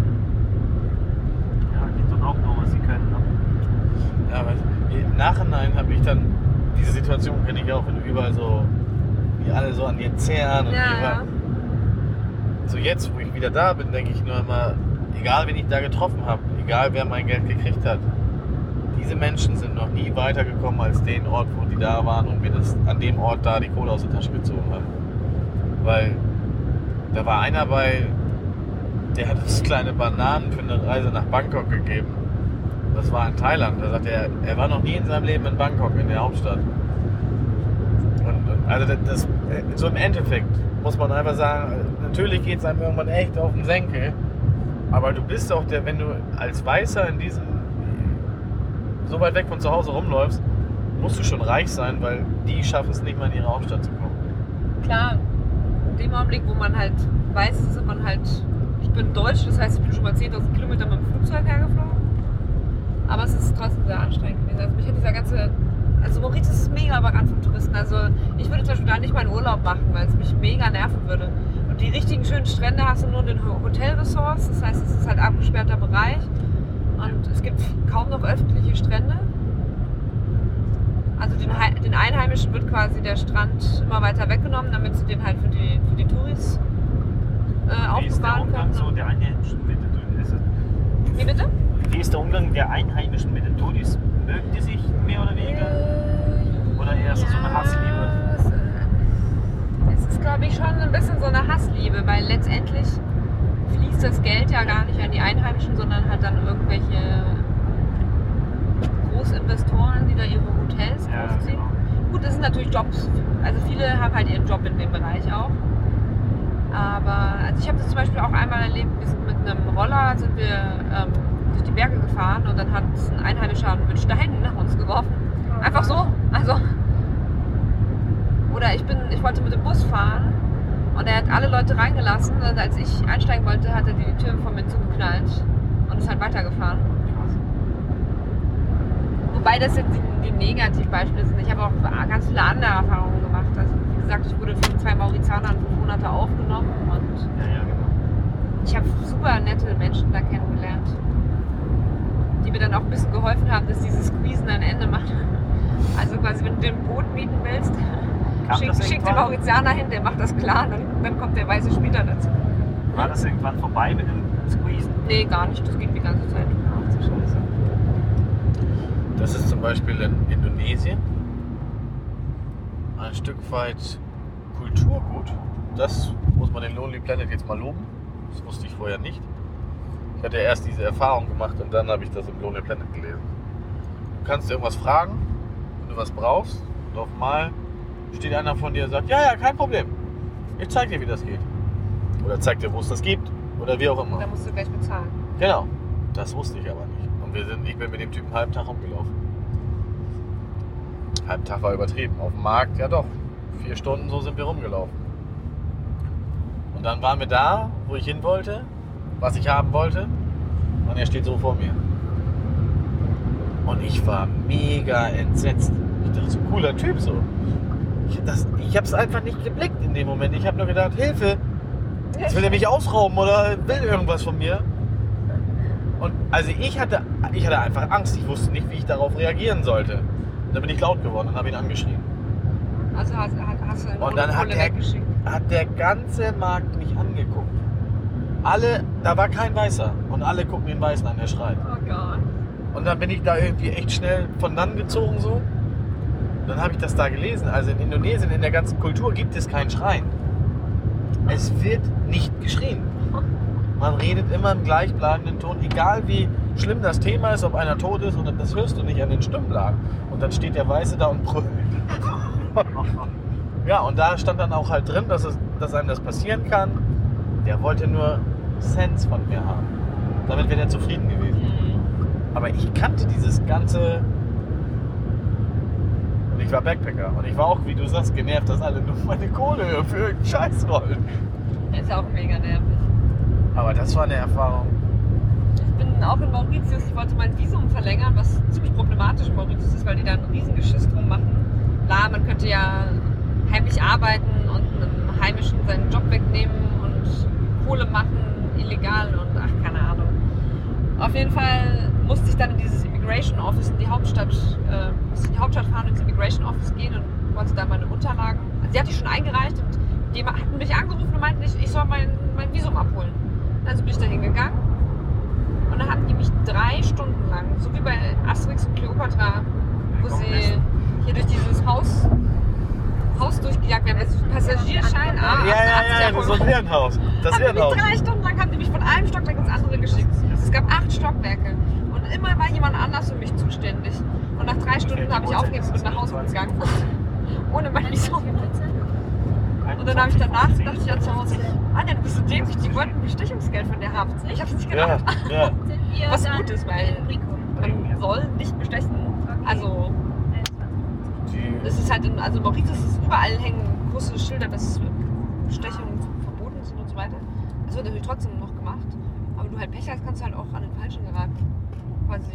Ja, die tun auch nur, was sie können. Ne? Ja, aber im Nachhinein habe ich dann, diese Situation kenne ich auch, wenn du überall so, wie alle so an dir zehren und Ja, überall. So jetzt, wo ich wieder da bin, denke ich nur immer, egal wen ich da getroffen habe, egal wer mein Geld gekriegt hat, diese Menschen sind noch nie weitergekommen als den Ort, wo die da waren und mir das an dem Ort da die Kohle aus der Tasche gezogen haben. Weil da war einer bei, der hat uns kleine Bananen für eine Reise nach Bangkok gegeben. Das war in Thailand. Da sagt er, er war noch nie in seinem Leben in Bangkok, in der Hauptstadt. Und, und also das, das, so im Endeffekt muss man einfach sagen, natürlich geht es einem irgendwann echt auf den Senkel. Aber du bist auch der, wenn du als Weißer in diesem so weit weg von zu Hause rumläufst, musst du schon reich sein, weil die schaffen es nicht mal in ihre Hauptstadt zu kommen. Klar, in dem Augenblick, wo man halt weiß, ist man halt, ich bin deutsch, das heißt, ich bin schon mal zehntausend Kilometer mit dem Flugzeug hergeflogen. Aber es ist trotzdem sehr anstrengend gewesen. Also mich hat dieser ganze... Also Mauritius ist mega überrannt von Touristen. Also ich würde zum Beispiel da nicht mal einen Urlaub machen, weil es mich mega nerven würde. Und die richtigen schönen Strände hast du nur in den Hotelresorts. Das heißt, es ist halt abgesperrter Bereich. Und es gibt kaum noch öffentliche Strände. Also den, den Einheimischen wird quasi der Strand immer weiter weggenommen, damit sie den halt für die, für die Touris äh, Wie ist der aufbewahren Umgang können. so der Einheimischen mit den Touris? Wie bitte? Wie ist der Umgang der Einheimischen mit den Touris? Mögen die sich mehr oder weniger? Oder eher so eine Hassliebe? Es ist, glaube ich, schon ein bisschen so eine Hassliebe, weil letztendlich fließt das Geld ja gar nicht an die Einheimischen, sondern halt dann irgendwelche Großinvestoren, die da ihre Hotels Ja, großziehen. genau. Gut, das sind natürlich Jobs, also viele haben halt ihren Job in dem Bereich auch. Aber also ich habe das zum Beispiel auch einmal erlebt, wir sind mit einem Roller sind wir ähm, durch die Berge gefahren und dann hat ein Einheimischer mit Steinen nach uns geworfen. Einfach so. Also. Oder ich bin, ich wollte mit dem Bus fahren und er hat alle Leute reingelassen und als ich einsteigen wollte, hat er die Tür von mir zugeknallt und ist halt weitergefahren. Wobei das jetzt die, die Negativbeispiele sind. Ich habe auch ganz viele andere Erfahrungen gemacht. Also wie gesagt, ich wurde von zwei Mauritianern fünf Monate aufgenommen und Ja, ja, genau. ich habe super nette Menschen da kennengelernt, die mir dann auch ein bisschen geholfen haben, dass dieses Squeezen ein Ende macht. Also quasi, wenn du den Boot mieten willst, Kam schick, das schick den irgendwann? Mauritianer hin, der macht das klar, dann, dann kommt der Weiße später dazu. War das irgendwann vorbei mit dem Squeezen? Nee, gar nicht, das ging die ganze Zeit. Ach du Scheiße. Das ist zum Beispiel in Indonesien ein Stück weit Kulturgut. Das muss man den Lonely Planet jetzt mal loben. Das wusste ich vorher nicht. Ich hatte erst diese Erfahrung gemacht und dann habe ich das im Lonely Planet gelesen. Du kannst irgendwas fragen, wenn du was brauchst. Und auf einmal steht einer von dir und sagt, ja, ja, kein Problem. Ich zeig dir, wie das geht. Oder zeig dir, wo es das gibt. Oder wie auch immer. Da musst du gleich bezahlen. Genau. Das wusste ich aber nicht. Und wir sind, ich bin mit dem Typen einen halben Tag rumgelaufen. Halben Tag war übertrieben. Auf dem Markt, ja doch. Vier Stunden so sind wir rumgelaufen. Und dann waren wir da, wo ich hin wollte, was ich haben wollte. Und er steht so vor mir. Und ich war mega entsetzt. Ich dachte, so cooler Typ so. Ich, das, ich habe es einfach nicht geblickt in dem Moment. Ich habe nur gedacht, Hilfe. Jetzt will er mich ausrauben oder will irgendwas von mir. Und also ich hatte, ich hatte einfach Angst. Ich wusste nicht, wie ich darauf reagieren sollte. Und dann bin ich laut geworden und habe ihn angeschrien. Also hast, hast du eine Und dann hat Kohle der, weggeschickt. hat der ganze Markt mich angeguckt. Alle, da war kein Weißer. Und alle gucken den Weißen an, der schreit. Oh Gott. Und dann bin ich da irgendwie echt schnell von dann gezogen so. Und dann habe ich das da gelesen. Also in Indonesien, in der ganzen Kultur gibt es kein Schreien. Es wird nicht geschrien. Man redet immer im gleichbleibenden Ton, egal wie schlimm das Thema ist, ob einer tot ist, und das hörst du nicht an den Stimmlagen. Und dann steht der Weiße da und brüllt. Ja, und da stand dann auch halt drin, dass, es, dass einem das passieren kann. Der wollte nur Cents von mir haben. Damit wäre er zufrieden gewesen. Aber ich kannte dieses ganze... Und ich war Backpacker. Und ich war auch, wie du sagst, genervt, dass alle nur meine Kohle für irgendeinen Scheiß wollen. Ist auch mega nervig. Aber das war eine Erfahrung. Ich bin auch in Mauritius, ich wollte mein Visum verlängern, was ziemlich problematisch in Mauritius ist, weil die da einen riesen Geschiss drum machen. Klar, man könnte ja heimlich arbeiten und einem Heimischen seinen Job wegnehmen und Kohle machen, illegal und ach, keine Ahnung. Auf jeden Fall musste ich dann in dieses Immigration Office in die Hauptstadt, äh, musste in die Hauptstadt fahren und ins Immigration Office gehen und wollte da meine Unterlagen. Also sie hat die schon eingereicht und die hatten mich angerufen und meinten, ich, ich soll mein, mein Visum abholen. Also bin ich da hingegangen und dann haben die mich drei Stunden lang, so wie bei Asterix und Kleopatra, wo sie hier durch dieses Haus, Haus durchgejagt werden, mit Passagierschein, ah, Ja, ja, ja, Euro. so ein Irrenhaus. Das Haben die mich Irrenhaus. drei Stunden lang haben die mich von einem Stockwerk ins andere geschickt. Es gab acht Stockwerke und immer war jemand anders für mich zuständig. Und nach drei Stunden habe ich aufgegeben und bin nach Hause gegangen. Ohne mein Visum. Und dann habe ich danach, dachte ich ja zu Hause, Anja, du bist so dämlich, die wollten Bestechungsgeld von dir haben. Ich habe es nicht Ja, gedacht. ja. Sind wir Was dann gut ist, weil in Rico? man soll nicht bestechen. Also Die, es ist halt, in, also Mauritius ist überall hängen große Schilder, dass Bestechungen verboten sind und so weiter. Das wird natürlich trotzdem noch gemacht. Aber wenn du halt Pech hast, kannst du halt auch an den Falschen geraten. Quasi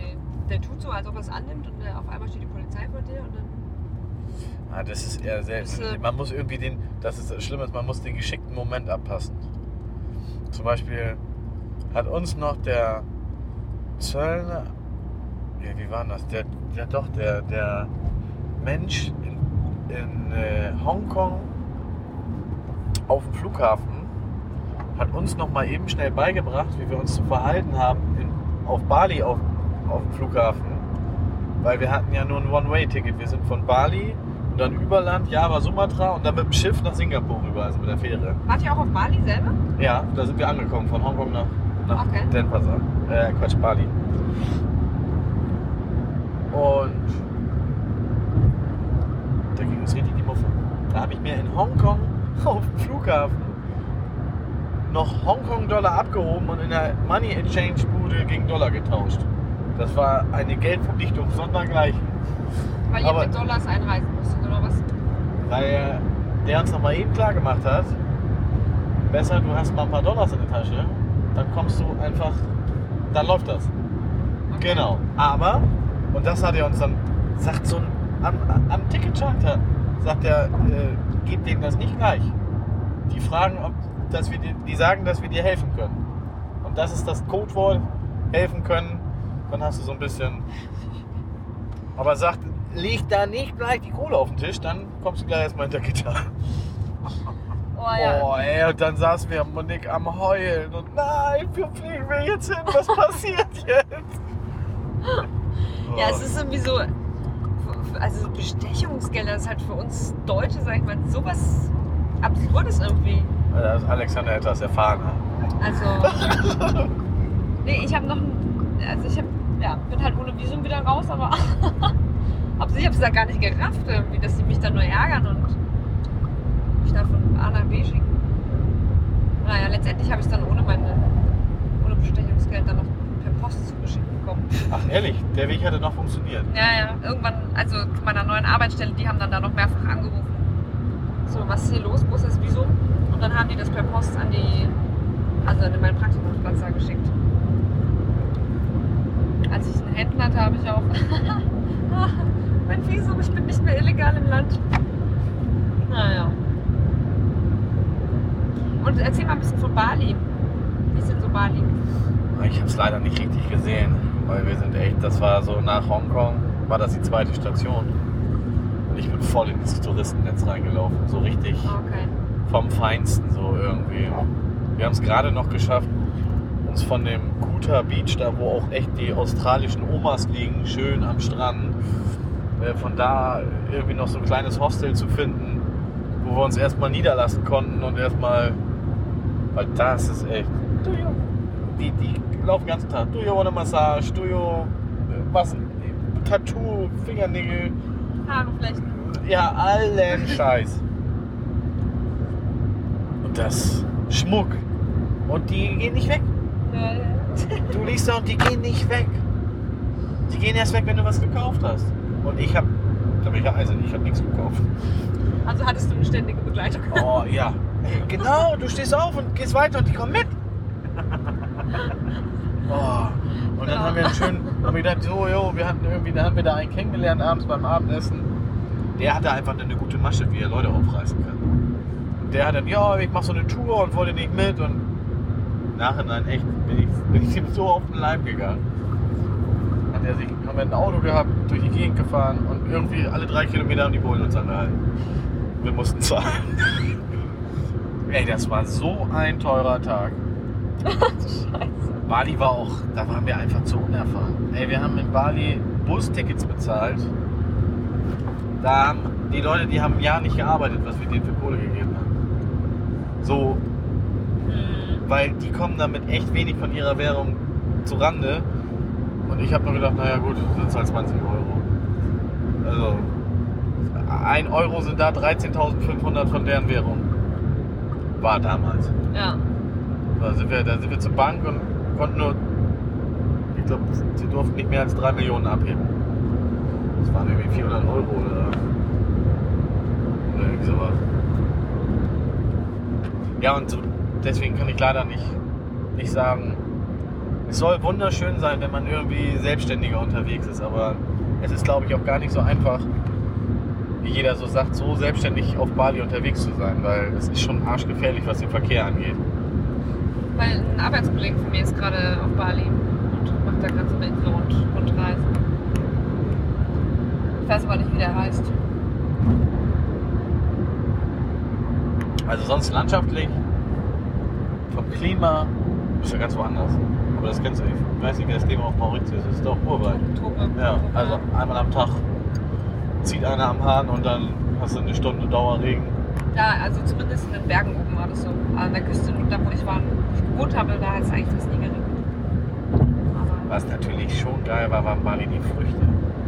der tut so, als ob er es annimmt und äh, auf einmal steht die Polizei vor dir und dann... Ah, das ist eher selten. Das, äh, Man muss irgendwie den, das ist das Schlimme, man muss den geschickten Moment abpassen. Zum Beispiel hat uns noch der Zöllner, ja, wie war das? Der, ja doch, der, der Mensch in, in äh, Hongkong auf dem Flughafen hat uns noch mal eben schnell beigebracht, wie wir uns zu verhalten haben in, auf Bali auf, auf dem Flughafen, weil wir hatten ja nur ein One-Way-Ticket. Wir sind von Bali und dann über Land, Java, Sumatra und dann mit dem Schiff nach Singapur rüber, also mit der Fähre. Wart ihr auch auf Bali selber? Ja, da sind wir angekommen, von Hongkong nach, nach Okay. Denpasar. Äh, Quatsch, Bali. Und da ging uns richtig die Muffe. Da habe ich mir in Hongkong auf dem Flughafen noch Hongkong-Dollar abgehoben und in der Money Exchange Bude gegen Dollar getauscht. Das war eine Geldverdichtung sondergleichen. Weil ihr Aber- mit Dollars einreisen musstet, oder was? Weil der uns noch mal eben klar gemacht hat, besser du hast mal ein paar Dollars in der Tasche, dann kommst du einfach, dann läuft das. Okay. Genau. Aber, und das hat er uns dann, sagt so ein, am, am Ticketschalter, sagt er, äh, gib denen das nicht gleich. Die fragen, ob, dass wir dir, die sagen, dass wir dir helfen können. Und das ist das Codewort, helfen können, dann hast du so ein bisschen, aber sagt, leg da nicht gleich die Kohle auf den Tisch, dann kommst du gleich erstmal hinter Gitter. Oh ja. Oh ey, und dann saßen wir Monique am Heulen und nein, wo fliegen wir jetzt hin, was passiert jetzt? Ja, es ist irgendwie so, also Bestechungsgelder ist halt für uns Deutsche, sag ich mal, sowas Absurdes irgendwie. Das ist Alexander etwas erfahrener. Also, nee, ich habe noch, ein- also ich hab, ja, bin halt ohne Visum wieder raus, aber hab- ich habe es da gar nicht gerafft irgendwie, dass sie mich dann nur ärgern und mich da von A nach B schicken. Naja, letztendlich habe ich es dann ohne meine, ohne Bestechungsgeld dann noch per Post zugeschickt bekommen. Ach ehrlich, der Weg hätte noch funktioniert. Ja, ja, irgendwann, also zu meiner neuen Arbeitsstelle, die haben dann da noch mehrfach angerufen. So, was ist hier los? Wo ist das Visum? Und dann haben die das per Post an die, also an meinen Praktikumsplatz da geschickt. Als ich einen Händler hatte, habe ich auch mein Visum, ich bin nicht mehr illegal im Land. Naja. Und erzähl mal ein bisschen von Bali. Wie ist denn so Bali? Ich habe es leider nicht richtig gesehen, weil wir sind echt, das war so nach Hongkong, war das die zweite Station. Und ich bin voll in dieses Touristennetz reingelaufen, so richtig Okay. vom Feinsten so irgendwie. Wir haben es gerade noch geschafft, uns von dem Kuta Beach, da wo auch echt die australischen Omas liegen, schön am Strand, äh, von da irgendwie noch so ein kleines Hostel zu finden, wo wir uns erstmal niederlassen konnten und erstmal, weil das ist echt, do you, die, die laufen den ganzen Tag, do you want a massage, do you, was, Tattoo, Fingernägel, Haare flechten. ja, allen Scheiß. Und das Schmuck. Und die gehen nicht weg. Ja, ja. Du liest da und die gehen nicht weg. Die gehen erst weg, wenn du was gekauft hast. Und ich hab, da bin ich ja eisern, ich hab nichts gekauft. Also hattest du eine ständige Begleitung? Oh ja. Ey, genau, du stehst auf und gehst weiter und die kommen mit. Oh. Und dann Ja. haben wir einen schönen, haben wir gedacht, so, jo, wir hatten irgendwie, da haben wir da einen kennengelernt abends beim Abendessen. Der hatte einfach eine gute Masche, wie er Leute aufreißen kann. Und der hat dann, ja, ich mach so eine Tour und wollte nicht mit. Und im Nachhinein echt bin ich, bin ich ihm so auf den Leim gegangen. Hat er sich, haben wir ein Auto gehabt, durch die Gegend gefahren und irgendwie alle drei Kilometer haben die Bullen uns angehalten. Wir mussten zahlen. Ey, das war so ein teurer Tag. Scheiße. Bali war auch, da waren wir einfach zu unerfahren. Ey, wir haben in Bali Bustickets bezahlt. Da haben die Leute, die haben ein Jahr nicht gearbeitet, was wir denen für Kohle gegeben haben. So, weil die kommen damit echt wenig von ihrer Währung zu Rande. Und ich habe nur gedacht, naja gut, das sind halt zwanzig Euro. Also, ein Euro sind da dreizehntausendfünfhundert von deren Währung. War damals. Ja. Da sind wir, da sind wir zur Bank und konnten nur, ich glaube, sie durften nicht mehr als drei Millionen abheben. Das waren irgendwie vierhundert Euro oder, oder irgendwie sowas. Ja, und so, deswegen kann ich leider nicht, nicht sagen, Es soll wunderschön sein, wenn man irgendwie selbstständiger unterwegs ist, aber es ist, glaube ich, auch gar nicht so einfach, wie jeder so sagt, so selbstständig auf Bali unterwegs zu sein, weil es ist schon arschgefährlich, was den Verkehr angeht. Weil ein Arbeitskollege von mir ist gerade auf Bali und macht da gerade so eine Insel-Rundreise. Ich weiß aber nicht, wie der heißt. Also sonst landschaftlich, vom Klima, ist ja ganz woanders. Aber das kennst du, ich weiß nicht, wie das Klima auf Mauritius ist, das ist doch Urwald. Trope. Ja, also einmal am Tag zieht einer am Hahn und dann hast du eine Stunde Dauerregen. Ja, also zumindest in den Bergen oben war das so. An der Küste, da wo ich, war, wo ich gewohnt habe, da hat es eigentlich fast nie geregnet. Aber Was natürlich schon geil war, waren Bali die Früchte.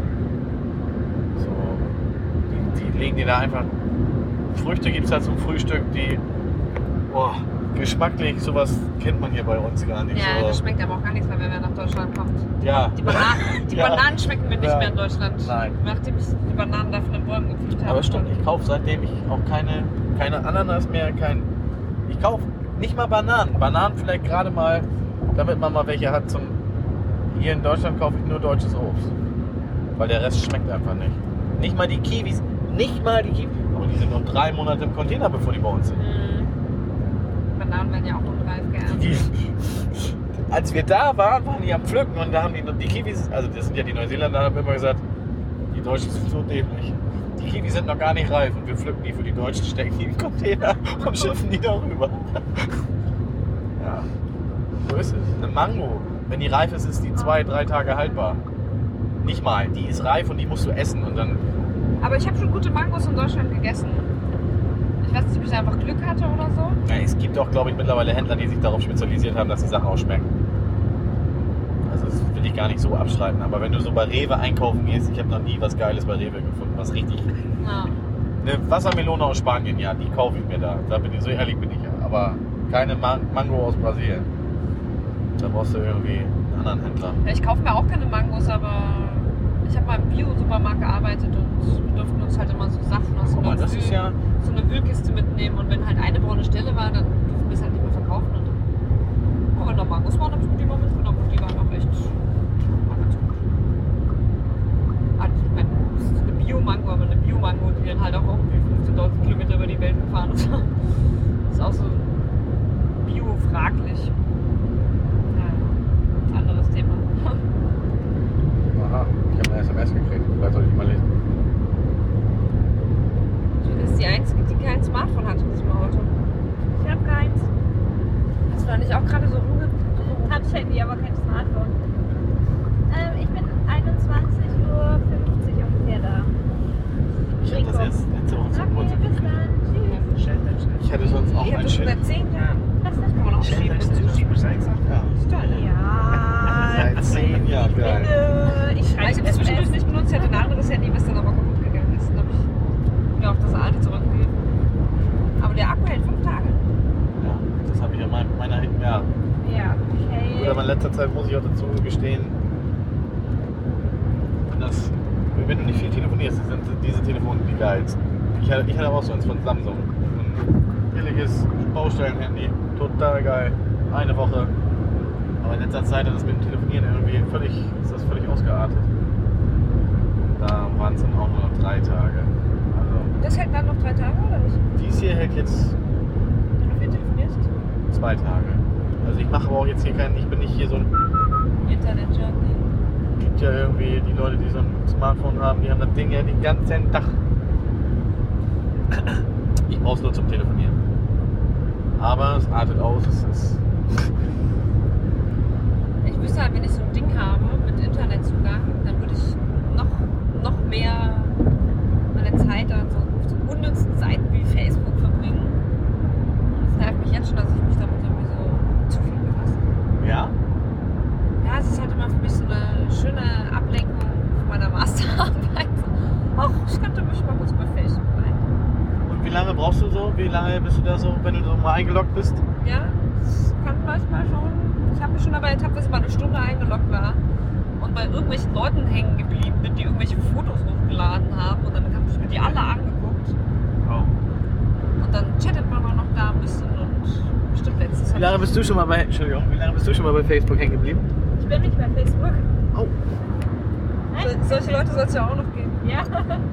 So, die, die legen dir da einfach. Früchte gibt es halt zum Frühstück, die. Boah, geschmacklich, sowas kennt man hier bei uns gar nicht. ja, so. das schmeckt aber auch gar nichts mehr, wenn man nach Deutschland kommt. Ja. Die Bananen, die Ja. Bananen schmecken mir nicht Ja. mehr in Deutschland. Nein. Nachdem ich die Bananen da von den Bäumen gepflückt habe. Aber stimmt, ich kaufe seitdem ich auch keine, keine Ananas mehr, kein. Ich kaufe nicht mal Bananen. Bananen vielleicht gerade mal, damit man mal welche hat zum. Hier in Deutschland kaufe ich nur deutsches Obst. Weil der Rest schmeckt einfach nicht. Nicht mal die Kiwis. Nicht mal die Kiwis. Aber die sind noch drei Monate im Container, bevor die bei uns sind. Mhm. Bananen werden ja auch unreif geerntet. Die, als wir da waren, waren die am Pflücken und da haben die, die Kiwis, also das sind ja die Neuseeländer, haben immer gesagt, die Deutschen sind so dämlich. Die Kiwis sind noch gar nicht reif und wir pflücken die für die Deutschen, stecken die in den Container und schiffen die darüber. Ja, so ist es. Eine Mango, wenn die reif ist, ist die zwei, drei Tage haltbar. Nicht mal, die ist reif und die musst du essen und dann. Aber ich habe schon gute Mangos in Deutschland gegessen. Ich weiß nicht, ob ich einfach Glück hatte oder so. Ja, es gibt auch, glaube ich, mittlerweile Händler, die sich darauf spezialisiert haben, dass die Sachen auch schmecken. Also das will ich gar nicht so abstreiten. Aber wenn du so bei Rewe einkaufen gehst, ich habe noch nie was Geiles bei Rewe gefunden, was richtig. Ja. Eine Wassermelone aus Spanien, ja, die kaufe ich mir da. Da bin ich, so ehrlich bin ich ja. Aber keine Man- Mango aus Brasilien. Da brauchst du irgendwie einen anderen Händler. Ja, ich kaufe mir auch keine Mangos, aber ich habe mal im Bio-Supermarkt gearbeitet und wir durften uns halt immer so Sachen aus so Guck mal, einer, das ist Wühl- ja. so einer Wühlkiste mitnehmen und wenn halt eine braune Stelle war, dann durften wir es halt nicht mehr verkaufen. Und dann, oh, wenn da Mangos waren, habe ich mir die mal mitgenommen und die waren auch echt war ganz gut. Also, ich meine, das ist eine Bio-Mango, aber eine Bio-Mango, die dann halt auch irgendwie fünfzehntausend Kilometer über die Welt gefahren ist. Das ist auch so bio-fraglich. Ja, anderes Thema. Aha, ich habe eine S M S gekriegt. Vielleicht soll ich mal lesen. Du bist die Einzige, die kein Smartphone hat in diesem Auto. Ich habe keins. Hast du da nicht auch gerade so rumge... Touch-Handy, aber kein Smartphone. Ähm, ich bin einundzwanzig Uhr fünfzig ungefähr da. Ich hatte das erst letzte Woche zum Okay, Geburtstag bis gekriegt. dann. Tschüss. Ich hatte sonst auch Ich hab ein das schon Schild. seit zehn Jahren. Das ist Kann man auch schieben. Das ist Ja. toll. Ja. Seit zehn Jahren, geil. Bitte. Ich Ich schreibe habe das zwischendurch nicht benutzt. Ich hatte ein anderes Handy, was dann aber kaputt gegangen ist. Dann habe ich wieder auf das alte zurückgegeben. Aber der Akku hält fünf Tage. Ja, das habe ich ja mein, meiner. Ja. Ja, Gut, aber in okay. letzter Zeit muss ich auch dazu gestehen, dass, wenn du nicht viel telefonierst, sind diese Telefone die geilsten. Ich hatte, ich hatte auch so eins von Samsung. Ein billiges Baustellenhandy, total geil. Eine Woche. Aber in letzter Zeit hat das mit dem Telefonieren irgendwie völlig, ist das völlig ausgeartet. Da waren es dann auch nur noch drei Tage. Also, Das hält dann noch drei Tage oder nicht? dies hier hält jetzt Wenn du viel telefonierst? zwei Tage. Also ich mache aber auch jetzt hier keinen, ich bin nicht hier so ein. Internet-Journey. Gibt ja irgendwie die Leute, die so ein Smartphone haben, die haben das Ding ja den ganzen Tag. Ich brauche es nur zum Telefonieren. Aber es artet aus, es ist. Ich wüsste halt, wenn ich so ein Ding habe mit Internetzugang, dann würde ich noch, noch mehr meine Zeit an so, so unnützen Seiten wie Facebook verbringen. Und es nervt mich jetzt schon, dass ich mich damit irgendwie so zu viel befasse. Ja? Ja, es ist halt immer für mich so eine schöne Ablenkung von meiner Masterarbeit. Ach, ich könnte mich mal kurz bei Facebook rein. Und wie lange brauchst du so? Wie lange bist du da so, wenn du so mal eingeloggt bist? Ja, das kann manchmal schon. Ich habe mich schon dabei ertappt, dass ich mal eine Stunde eingeloggt war und bei irgendwelchen Leuten hängen geblieben bin, die irgendwelche Fotos hochgeladen haben und dann habe ich mir die alle angeguckt Oh. und dann chattet man auch noch da ein bisschen und stimmt letztes Wie lange bist du schon mal bei, Entschuldigung, wie lange bist du schon mal bei Facebook hängen geblieben? Ich bin nicht bei Facebook. Oh. Nein? Solche Leute soll es ja auch noch geben. Ja.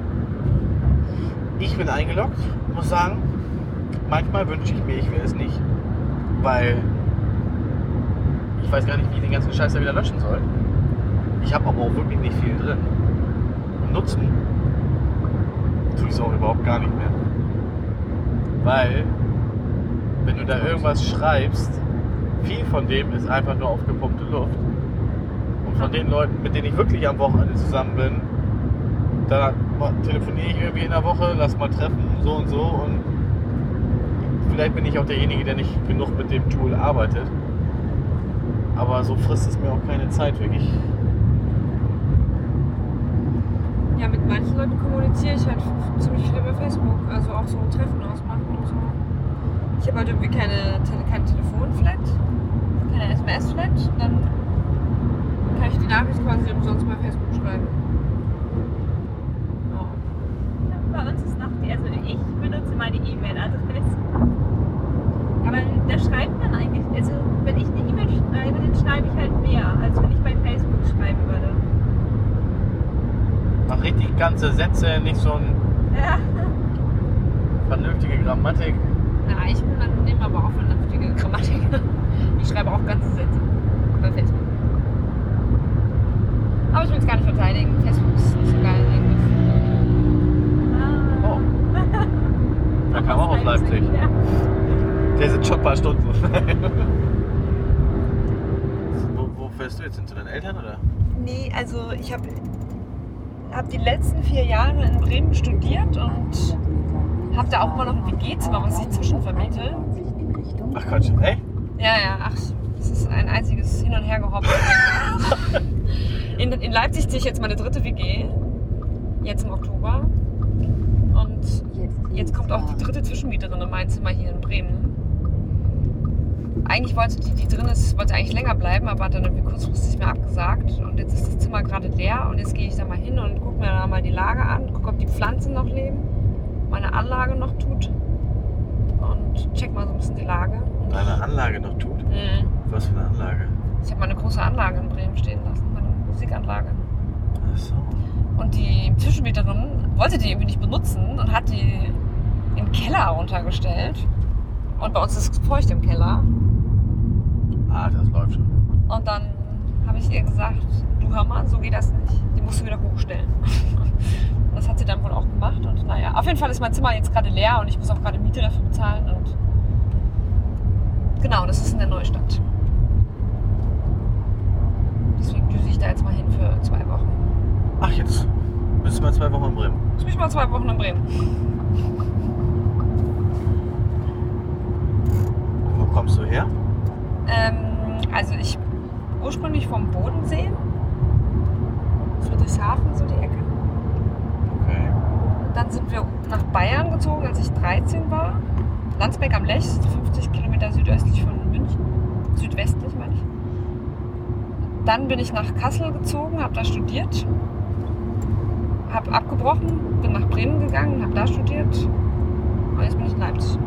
Ich bin eingeloggt, muss sagen. Manchmal wünsche ich mir, ich will es nicht. Weil ich weiß gar nicht, wie ich den ganzen Scheiß da wieder löschen soll. Ich habe aber auch wirklich nicht viel drin. Und nutzen tue ich es auch überhaupt gar nicht mehr. Weil, wenn du da irgendwas schreibst, viel von dem ist einfach nur aufgepumpte Luft. Und von den Leuten, mit denen ich wirklich am Wochenende zusammen bin, da telefoniere ich irgendwie in der Woche, lass mal treffen, so und so. Und vielleicht bin ich auch derjenige, der nicht genug mit dem Tool arbeitet. Aber so frisst es mir auch keine Zeit, wirklich. Ja, mit manchen Leuten kommuniziere ich halt ziemlich viel über Facebook. Also auch so Treffen ausmachen und so. Ich habe halt irgendwie keine, keine Telefonflat, keine S M S-Flat. Dann kann ich die Nachricht quasi umsonst bei Facebook schreiben. Ja. Bei uns ist noch die, also ich benutze meine E-Mail-Adresse. Aber da schreibt man eigentlich, also wenn ich eine E-Mail schreibe, dann schreibe ich halt mehr, als wenn ich bei Facebook schreiben würde. Mach richtig ganze Sätze, nicht so eine Ja. vernünftige Grammatik. Na, ich bin dann nehme aber auch vernünftige Grammatik. Ich schreibe auch ganze Sätze bei Facebook. Aber ich will es gar nicht verteidigen. Facebook ist nicht so geil eigentlich. Oh. Da kam auch aus Leipzig. Ja. Der sind schon ein paar Stunden. wo, wo fährst du jetzt hin? Zu deinen Eltern oder? Nee, also ich habe hab die letzten vier Jahre in Bremen studiert und habe da auch immer noch ein W G-Zimmer, was ich zwischenvermiete. Ach Quatsch, ey? Ja, ja, ach, das ist ein einziges Hin- und Hergehoppe. in, in Leipzig ziehe ich jetzt meine dritte W G, jetzt im Oktober. Und jetzt kommt auch die dritte Zwischenmieterin in mein Zimmer hier in Bremen. Eigentlich wollte die, die drin ist, wollte eigentlich länger bleiben, aber hat dann irgendwie kurzfristig mir abgesagt. Und jetzt ist das Zimmer gerade leer und jetzt gehe ich da mal hin und gucke mir da mal die Lage an, gucke, ob die Pflanzen noch leben, meine Anlage noch tut und check mal so ein bisschen die Lage. Und Deine Anlage noch tut? Mhm. Was für eine Anlage? Ich habe meine große Anlage in Bremen stehen lassen, meine Musikanlage. Ach so. Und die Zwischenmieterin wollte die irgendwie nicht benutzen und hat die in den Keller runtergestellt. Und bei uns ist es feucht im Keller. Ah, das läuft schon. Und dann habe ich ihr gesagt, du hör mal, so geht das nicht. Die musst du wieder hochstellen. Das hat sie dann wohl auch gemacht. Und naja, auf jeden Fall ist mein Zimmer jetzt gerade leer und ich muss auch gerade Miete dafür bezahlen. Und genau, das ist in der Neustadt. Deswegen düse ich da jetzt mal hin für zwei Wochen. Ach, jetzt bist du mal zwei Wochen in Bremen. Jetzt bin ich mal zwei Wochen in Bremen. Wo kommst du her? Ähm, also ich ursprünglich vom Bodensee. Friedrichshafen, so die Ecke. Okay. Dann sind wir nach Bayern gezogen, als ich dreizehn war. Landsberg am Lech, fünfzig Kilometer südöstlich von München. Südwestlich meine ich. Dann bin ich nach Kassel gezogen, habe da studiert. Habe abgebrochen, bin nach Bremen gegangen, habe da studiert. Und jetzt bin ich in Leipzig.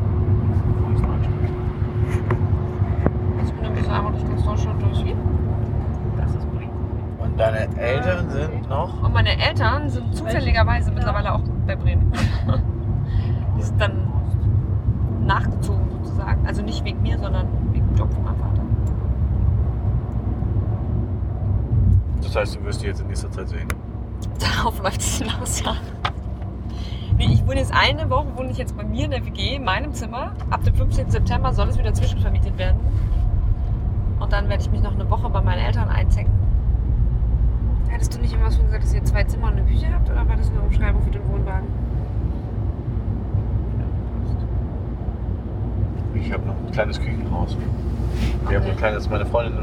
Ich bin ein bisschen einmal durch ganz Deutschland durch. Das ist Bremen. Und deine Eltern sind noch? Und meine Eltern sind zufälligerweise mittlerweile auch bei Bremen. Die sind dann nachgezogen sozusagen. Also nicht wegen mir, sondern wegen dem Job von meinem Vater. Das heißt, du wirst die jetzt in nächster Zeit sehen? Darauf läuft es hinaus, ja. Nee, ich wohne jetzt eine Woche, wohne ich jetzt bei mir in der W G, in meinem Zimmer. Ab dem fünfzehnten September soll es wieder zwischenvermietet werden. Und dann werde ich mich noch eine Woche bei meinen Eltern einzecken. Hattest du nicht irgendwas von gesagt, dass ihr zwei Zimmer und eine Küche habt? Oder war das eine Umschreibung für den Wohnwagen? Ich habe noch ein kleines Küchenhaus. Wir Okay. haben so ein kleines, meine Freundin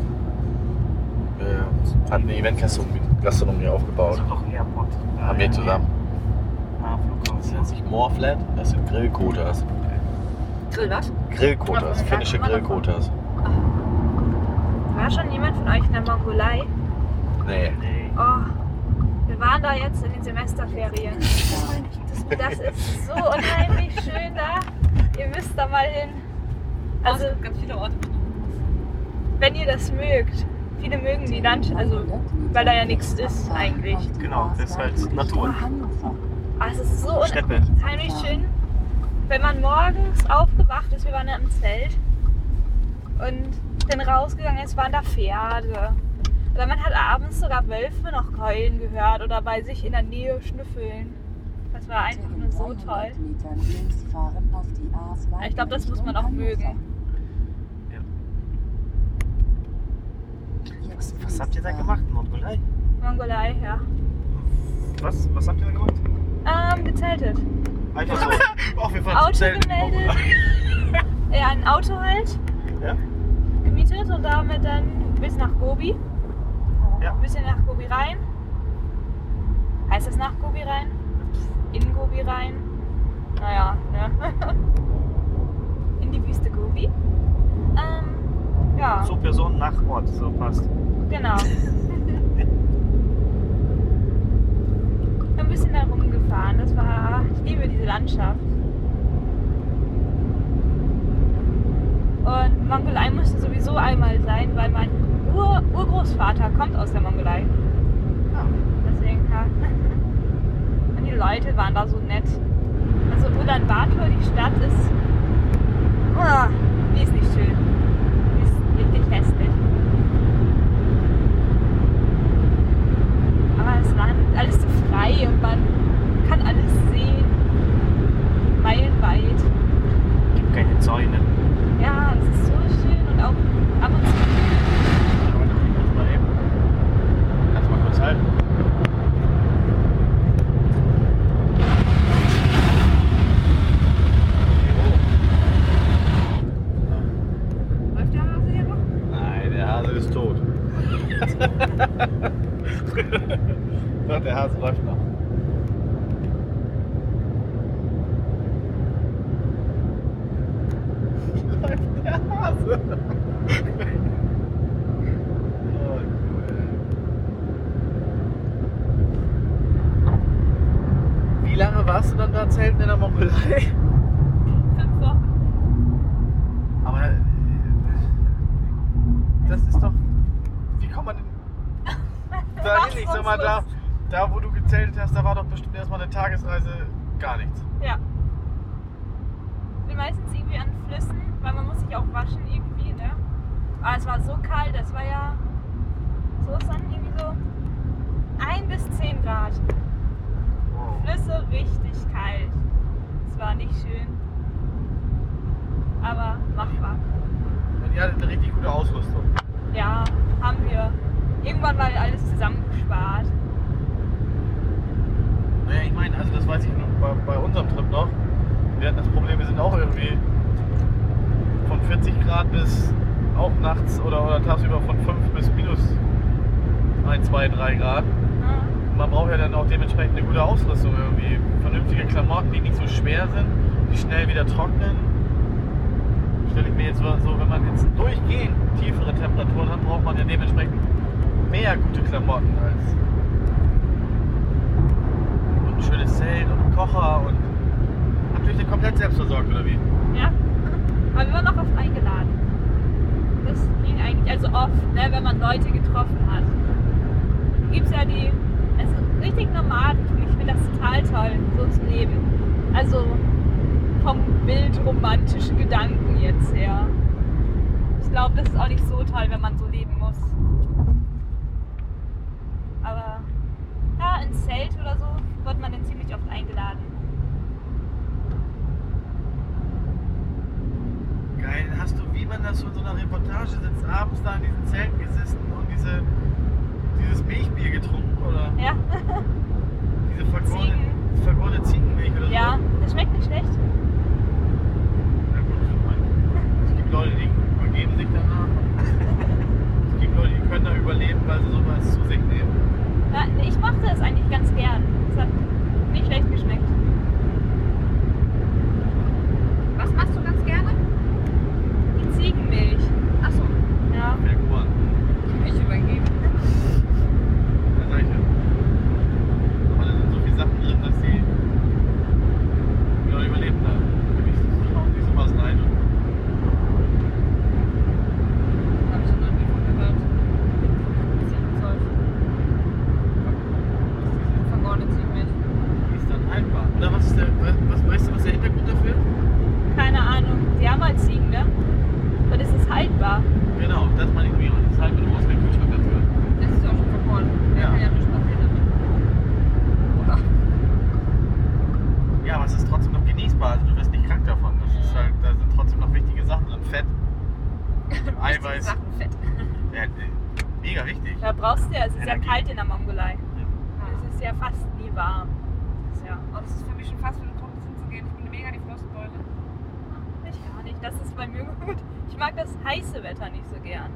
äh, hat eine Eventgastronomie Gastronomie aufgebaut. Also doch Airport. Haben wir zusammen. Ah, Das Flughafen. nennt sich Moorflat. Das sind Grillkotas. Grill was? Grillkotas, finnische Grillkotas. War schon jemand von euch in der Mongolei? Nee. Nee. Oh, wir waren da jetzt in den Semesterferien. Das ist so unheimlich schön da. Ihr müsst da mal hin. Also, es gibt ganz viele Orte, wo ich noch hin muss. wenn ihr das mögt, viele mögen die Landschaft, also weil da ja nichts ist eigentlich. Genau, das ist halt Natur. Ah, es ist so Steppe. unheimlich schön, wenn man morgens aufgewacht ist, wir waren ja im Zelt und dann rausgegangen ist, waren da Pferde. Oder man hat abends sogar Wölfe noch keulen gehört oder bei sich in der Nähe schnüffeln. Das war einfach nur so toll. Ich glaube, das muss man auch mögen. Was, was habt ihr da gemacht in Mongolei? Mongolei, ja. Was, was habt ihr da gemacht? Ähm, gezeltet. Einfach so. Auch wir fahren Auto zum Zelt. gemeldet. Ja, ein Auto halt Ja? gemietet und damit dann bis nach Gobi. Ja. Ein bisschen nach Gobi rein. Heißt das nach Gobi rein? In Gobi rein? Naja, ne? In die Wüste Gobi. Ähm, ja, So Person nach Ort, so passt. genau. Ein bisschen da rumgefahren. Das war, ich liebe diese Landschaft. Und Mongolei musste sowieso einmal sein, weil mein Ur Urgroßvater kommt aus der Mongolei. Ja. Deswegen, ja. Und die Leute waren da so nett. Also Ulaanbaatar, die Stadt ist, oh, die ist nicht schön. Die ist wirklich hässlich. Aber es war alles so frei und man kann alles sehen. Meilenweit. Gibt keine Zäune. Ja, es ist so schön und auch ab und zu. Kannst du mal kurz halten? Läuft der Hase hier noch? Nein, der Hase ist tot. Doch, der Hase läuft noch. Läuft der Hase? Oh, cool. Wie lange warst du dann da zelten in der Mongolei? Fünf Wochen. Aber äh, das ist doch. Wie kommt man denn. Da hin? Ich sag mal, da, da wo du gezeltet hast, da war doch bestimmt erstmal eine Tagesreise gar nichts. Ja. Ich bin meistens irgendwie an Flüssen, weil man muss sich auch waschen irgendwie, ne? Aber es war so kalt, das war ja so ist dann irgendwie so ein bis zehn Grad. Flüsse richtig kalt. Es war nicht schön. Aber machbar. Und ihr hattet eine richtig gute Ausrüstung. Ja, haben wir. Irgendwann mal alles zusammengespart. Naja, ich meine, also das weiß ich noch bei, bei unserem Trip noch. Wir hatten das Problem, wir sind auch irgendwie von vierzig Grad bis auch nachts oder, oder tagsüber von fünf bis minus eins, zwei, drei Grad. Ja. Man braucht ja dann auch dementsprechend eine gute Ausrüstung irgendwie. Vernünftige Klamotten, die nicht so schwer sind, die schnell wieder trocknen. Stelle ich mir jetzt so, wenn man jetzt durchgehend tiefere Temperaturen hat, braucht man ja dementsprechend mehr gute Klamotten als und ein schönes Zelt und einen Kocher und habt ihr euch denn komplett selbst versorgt oder wie? Ja. Aber wir waren auch oft eingeladen. Das ging eigentlich, also oft, ne, wenn man Leute getroffen hat. Gibt es ja die, also richtig Nomadentum. Ich finde das total toll, so zu leben. Also vom bildromantischen Gedanken jetzt her. Ich glaube, das ist auch nicht so toll, wenn man so leben muss. Aber ja, ins Zelt oder so wird man dann ziemlich oft eingeladen. Geil, hast du, wie man das so in so einer Reportage sitzt, abends da in diesen Zelten gesessen und diese, dieses Milchbier getrunken oder Ja, diese vergorene, Ziegen. vergorene Ziegenmilch oder so? ja, das schmeckt nicht schlecht. Na gut, ich meine, es gibt Leute, die übergeben sich danach. Es gibt Leute, die können da überleben, weil sie sowas zu sich nehmen. Ja, ich mochte es eigentlich ganz gern. Es hat nicht schlecht geschmeckt. Was machst du ganz gerne? Die Ziegenmilch. Achso, Ja. Melkuan. ich übergeben. Ja, sag ich ja. Aber da sind so viele Sachen drin, dass die die Leute überleben da. Wenn ich trauen die sowas rein. mega wichtig. Da brauchst du ja, es ist Energie. ja kalt in der Mongolei. Ja. Es ist ja fast nie warm. Das ist ja, Und es ist für mich schon fast wieder trocken hinzugehen. Ich bin mega die Frostbeule. ich gar nicht. Das ist bei mir gut. Ich mag das heiße Wetter nicht so gern.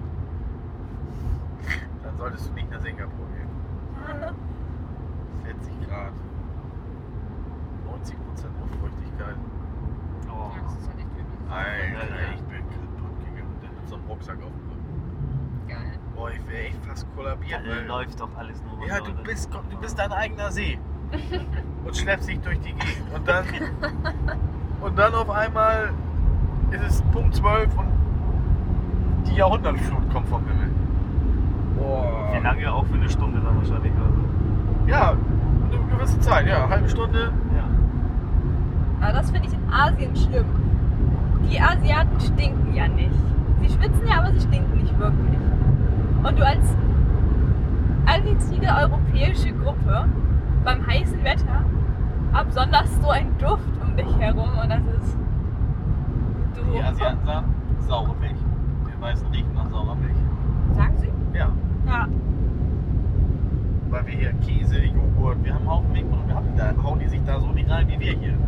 Dann solltest du nicht nach Singapur gehen. vierzig Grad. neunzig Prozent Luftfeuchtigkeit. Oh. Ja, das ist halt echt übel. Alter, Ja. ich bin kaputt gegangen. Der mit so einem Rucksack auf dem Rücken. Geil. Boah, ich wäre echt fast kollabiert. Da weil- läuft doch alles nur runter. Ja, du oder? bist, du bist dein eigener See. Und schleppst dich durch die Gegend. Und dann, und dann auf einmal ist es Punkt zwölf und die Jahrhundertflut kommt vom Himmel. Boah. Wie lange auch für eine Stunde dann wahrscheinlich. Also. Ja, eine gewisse Zeit, ja. Halbe Stunde. Ja. Aber das finde ich in Asien schlimm. Die Asiaten stinken ja nicht. Sie schwitzen ja, aber sie stinken nicht wirklich. Und du als einzige europäische Gruppe beim heißen Wetter absonderst so einen Duft um dich herum und das ist du. Die Asiaten sagen saure Milch. Die Weißen riechen nach saurer Milch. Sagen Sie? Ja. Ja, Weil wir hier Käse, Joghurt, wir haben einen Haufen Milchprodukte. Wir haben, da hauen die sich da so nicht rein wie wir hier.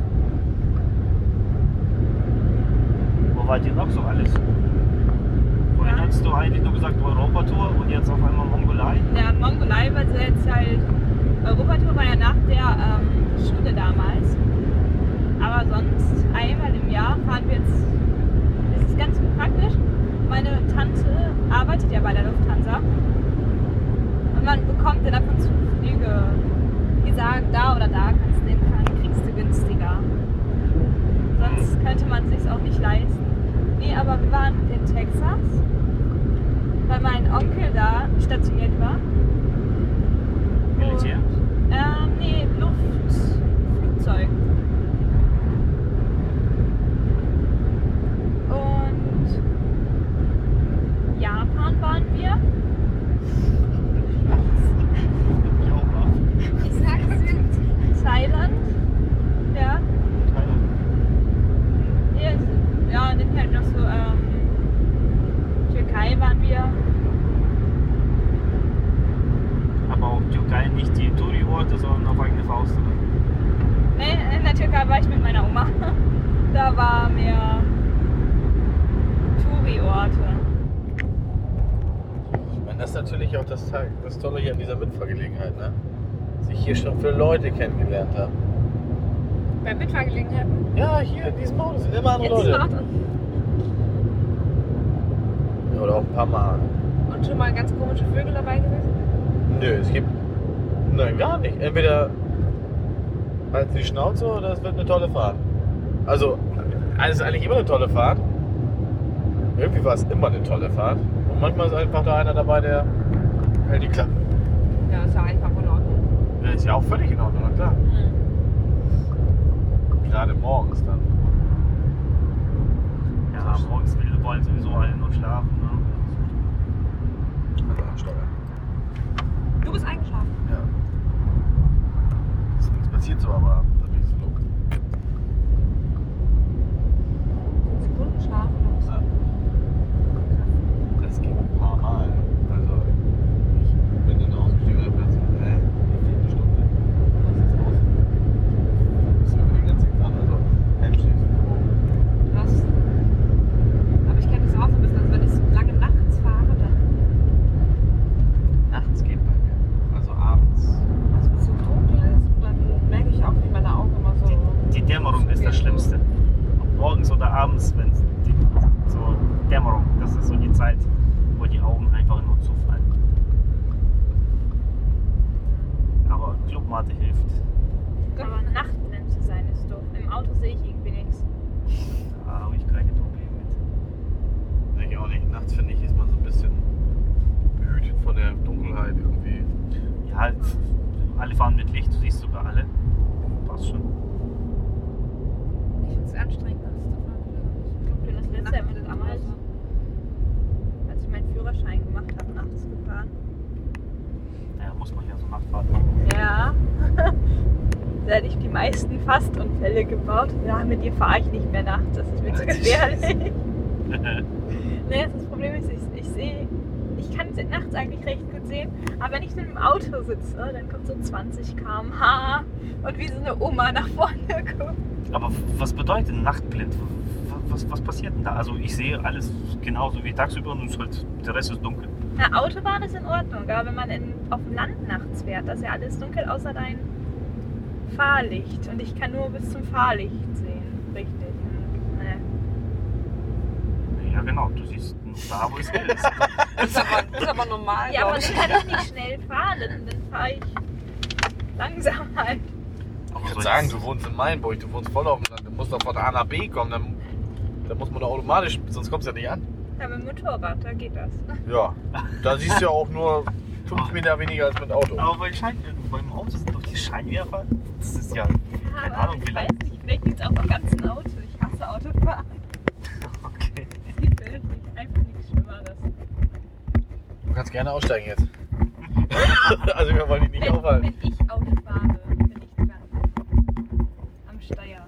Wo wart ihr noch so alles? Vorhin Ja. hast du eigentlich nur gesagt Europatour und jetzt auf einmal Mongolei. der Mongolei war jetzt halt Europatour war ja nach der ähm, Schule damals. Aber sonst einmal im Jahr fahren wir jetzt. Das ist ganz praktisch. Meine Tante arbeitet ja bei der Lufthansa. Und man bekommt dann ab und zu Flüge, die sagen, da oder da kannst du hinfahren, kriegst du günstiger. Sonst könnte man es sich auch nicht leisten. Nee, aber wir waren in Texas, weil mein Onkel da stationiert war. Militär. Ähm, nee, Luft, Flugzeug. Und Japan waren wir. Ich sag's dir. Thailand. Ja. Hier ist, ja, und dann halt noch so, ähm, Türkei waren wir. Aber auch Türkei nicht die Touri-Orte, sondern auf eigene Faust. Oder? Nee, in der Türkei war ich mit meiner Oma. Da war mehr Touri-Orte. Ich meine, das ist natürlich auch das, das Tolle hier an dieser Mitfahrgelegenheit, ne? Dass ich hier schon viele Leute kennengelernt habe. Bei Mitfahrgelegenheiten? Ja, hier in diesem Auto sind immer andere Jetzt Leute. Auto. Ja, oder auch ein paar Mal. Und schon mal ganz komische Vögel dabei gewesen? Nö, es gibt. Nein, gar nicht. Entweder halt die Schnauze oder es wird eine tolle Fahrt. Also, es ist eigentlich immer eine tolle Fahrt. Irgendwie war es immer eine tolle Fahrt. Und manchmal ist einfach da einer dabei, der hält die Klappe. Ja, ist ja einfach in Ordnung. Ja, ist ja auch völlig in Ordnung, na klar. Gerade morgens dann. Ja, morgens will- wollen sowieso alle nur schlafen. Ne? Also am Steuer. Du bist eingeschlafen. Ja. Ist nichts passiert so, aber da bin ich so los. Fünf Sekunden schlafen oder was? Ja. Das ging ein paar Mal. Also ich bin dann ausgestiegen und hab plötzlich, äh, mir fehlt eine Stunde. Was ist jetzt los? Das ist über den ganzen Kram, also Handshakes. Krass. Aber ich kenne das auch so ein bisschen, also wenn ich so lange nachts fahre, dann Nachts geht bei mir. Also abends. also wenn es so dunkel ist, dann merke ich auch, wie meine Augen immer so. Die, die Dämmerung ist das Schlimmste. Ob morgens oder abends, wenn die so Dämmerung, das ist so die Zeit, wo die Augen einfach nur zufallen. Aber Clubmate hilft. Aber nachtblind zu sein ist doof. Im Auto sehe ich irgendwie nichts. Da habe ich keine Probleme mit. Nee, ich auch nicht. Nachts finde ich, ist man so ein bisschen behütet von der Dunkelheit irgendwie. Ja, alle fahren mit Licht, du siehst sogar alle. Passt schon. Ich finde es anstrengend, nachts zu fahren. Ich bin das letzte Jahr mit damals, als ich meinen Führerschein gemacht habe, nachts gefahren. Naja, muss man ja so Nachtfahrt machen. Ja. Da hätte ich die meisten Fastunfälle gebaut. Ja, mit dir fahre ich nicht mehr nachts, das ist mir zu gefährlich. Nee, das Problem ist, ich, ich sehe, ich kann es nachts eigentlich recht gut sehen. Aber wenn ich dann im Auto sitze, dann kommt so zwanzig Kilometer pro Stunde und wie so eine Oma nach vorne guckt. Aber was bedeutet nachtblind? Was, was passiert denn da? Also ich sehe alles genauso wie tagsüber und es ist halt, der Rest ist dunkel. Na, Autobahn ist in Ordnung, aber wenn man in, auf dem Land nachts fährt, da ist ja alles dunkel außer dein Fahrlicht. Und ich kann nur bis zum Fahrlicht sehen. Richtig. Und, ne. Ja genau, du siehst nur da, wo es hell ist. Das ist aber, das ist aber normal. Ja, aber glaub dann kann ich nicht schnell fahren, dann, dann fahre ich langsam halt. Aber Ich so würde sagen, jetzt- du wohnst in Mainburg, du wohnst voll auf dem Land, du musst doch von A nach B kommen, dann, dann muss man doch automatisch, sonst kommst du ja nicht an. Ja, mit dem Motorrad, da geht das. Ja, da siehst du ja auch nur fünf Meter weniger als mit Auto. Aber bei Schein, beim Auto sind doch die Scheinwerfer. Das ist ja, keine Aber Ahnung, wie ich lange. weiß nicht, vielleicht liegt es auch am ganzen Auto. Ich hasse Autofahren. Okay. Es gibt wirklich einfach nichts Schlimmeres. Du kannst gerne aussteigen jetzt. Also wir wollen dich nicht Wenn, aufhalten. wenn ich Auto fahre, bin ich dran. Am Steuer.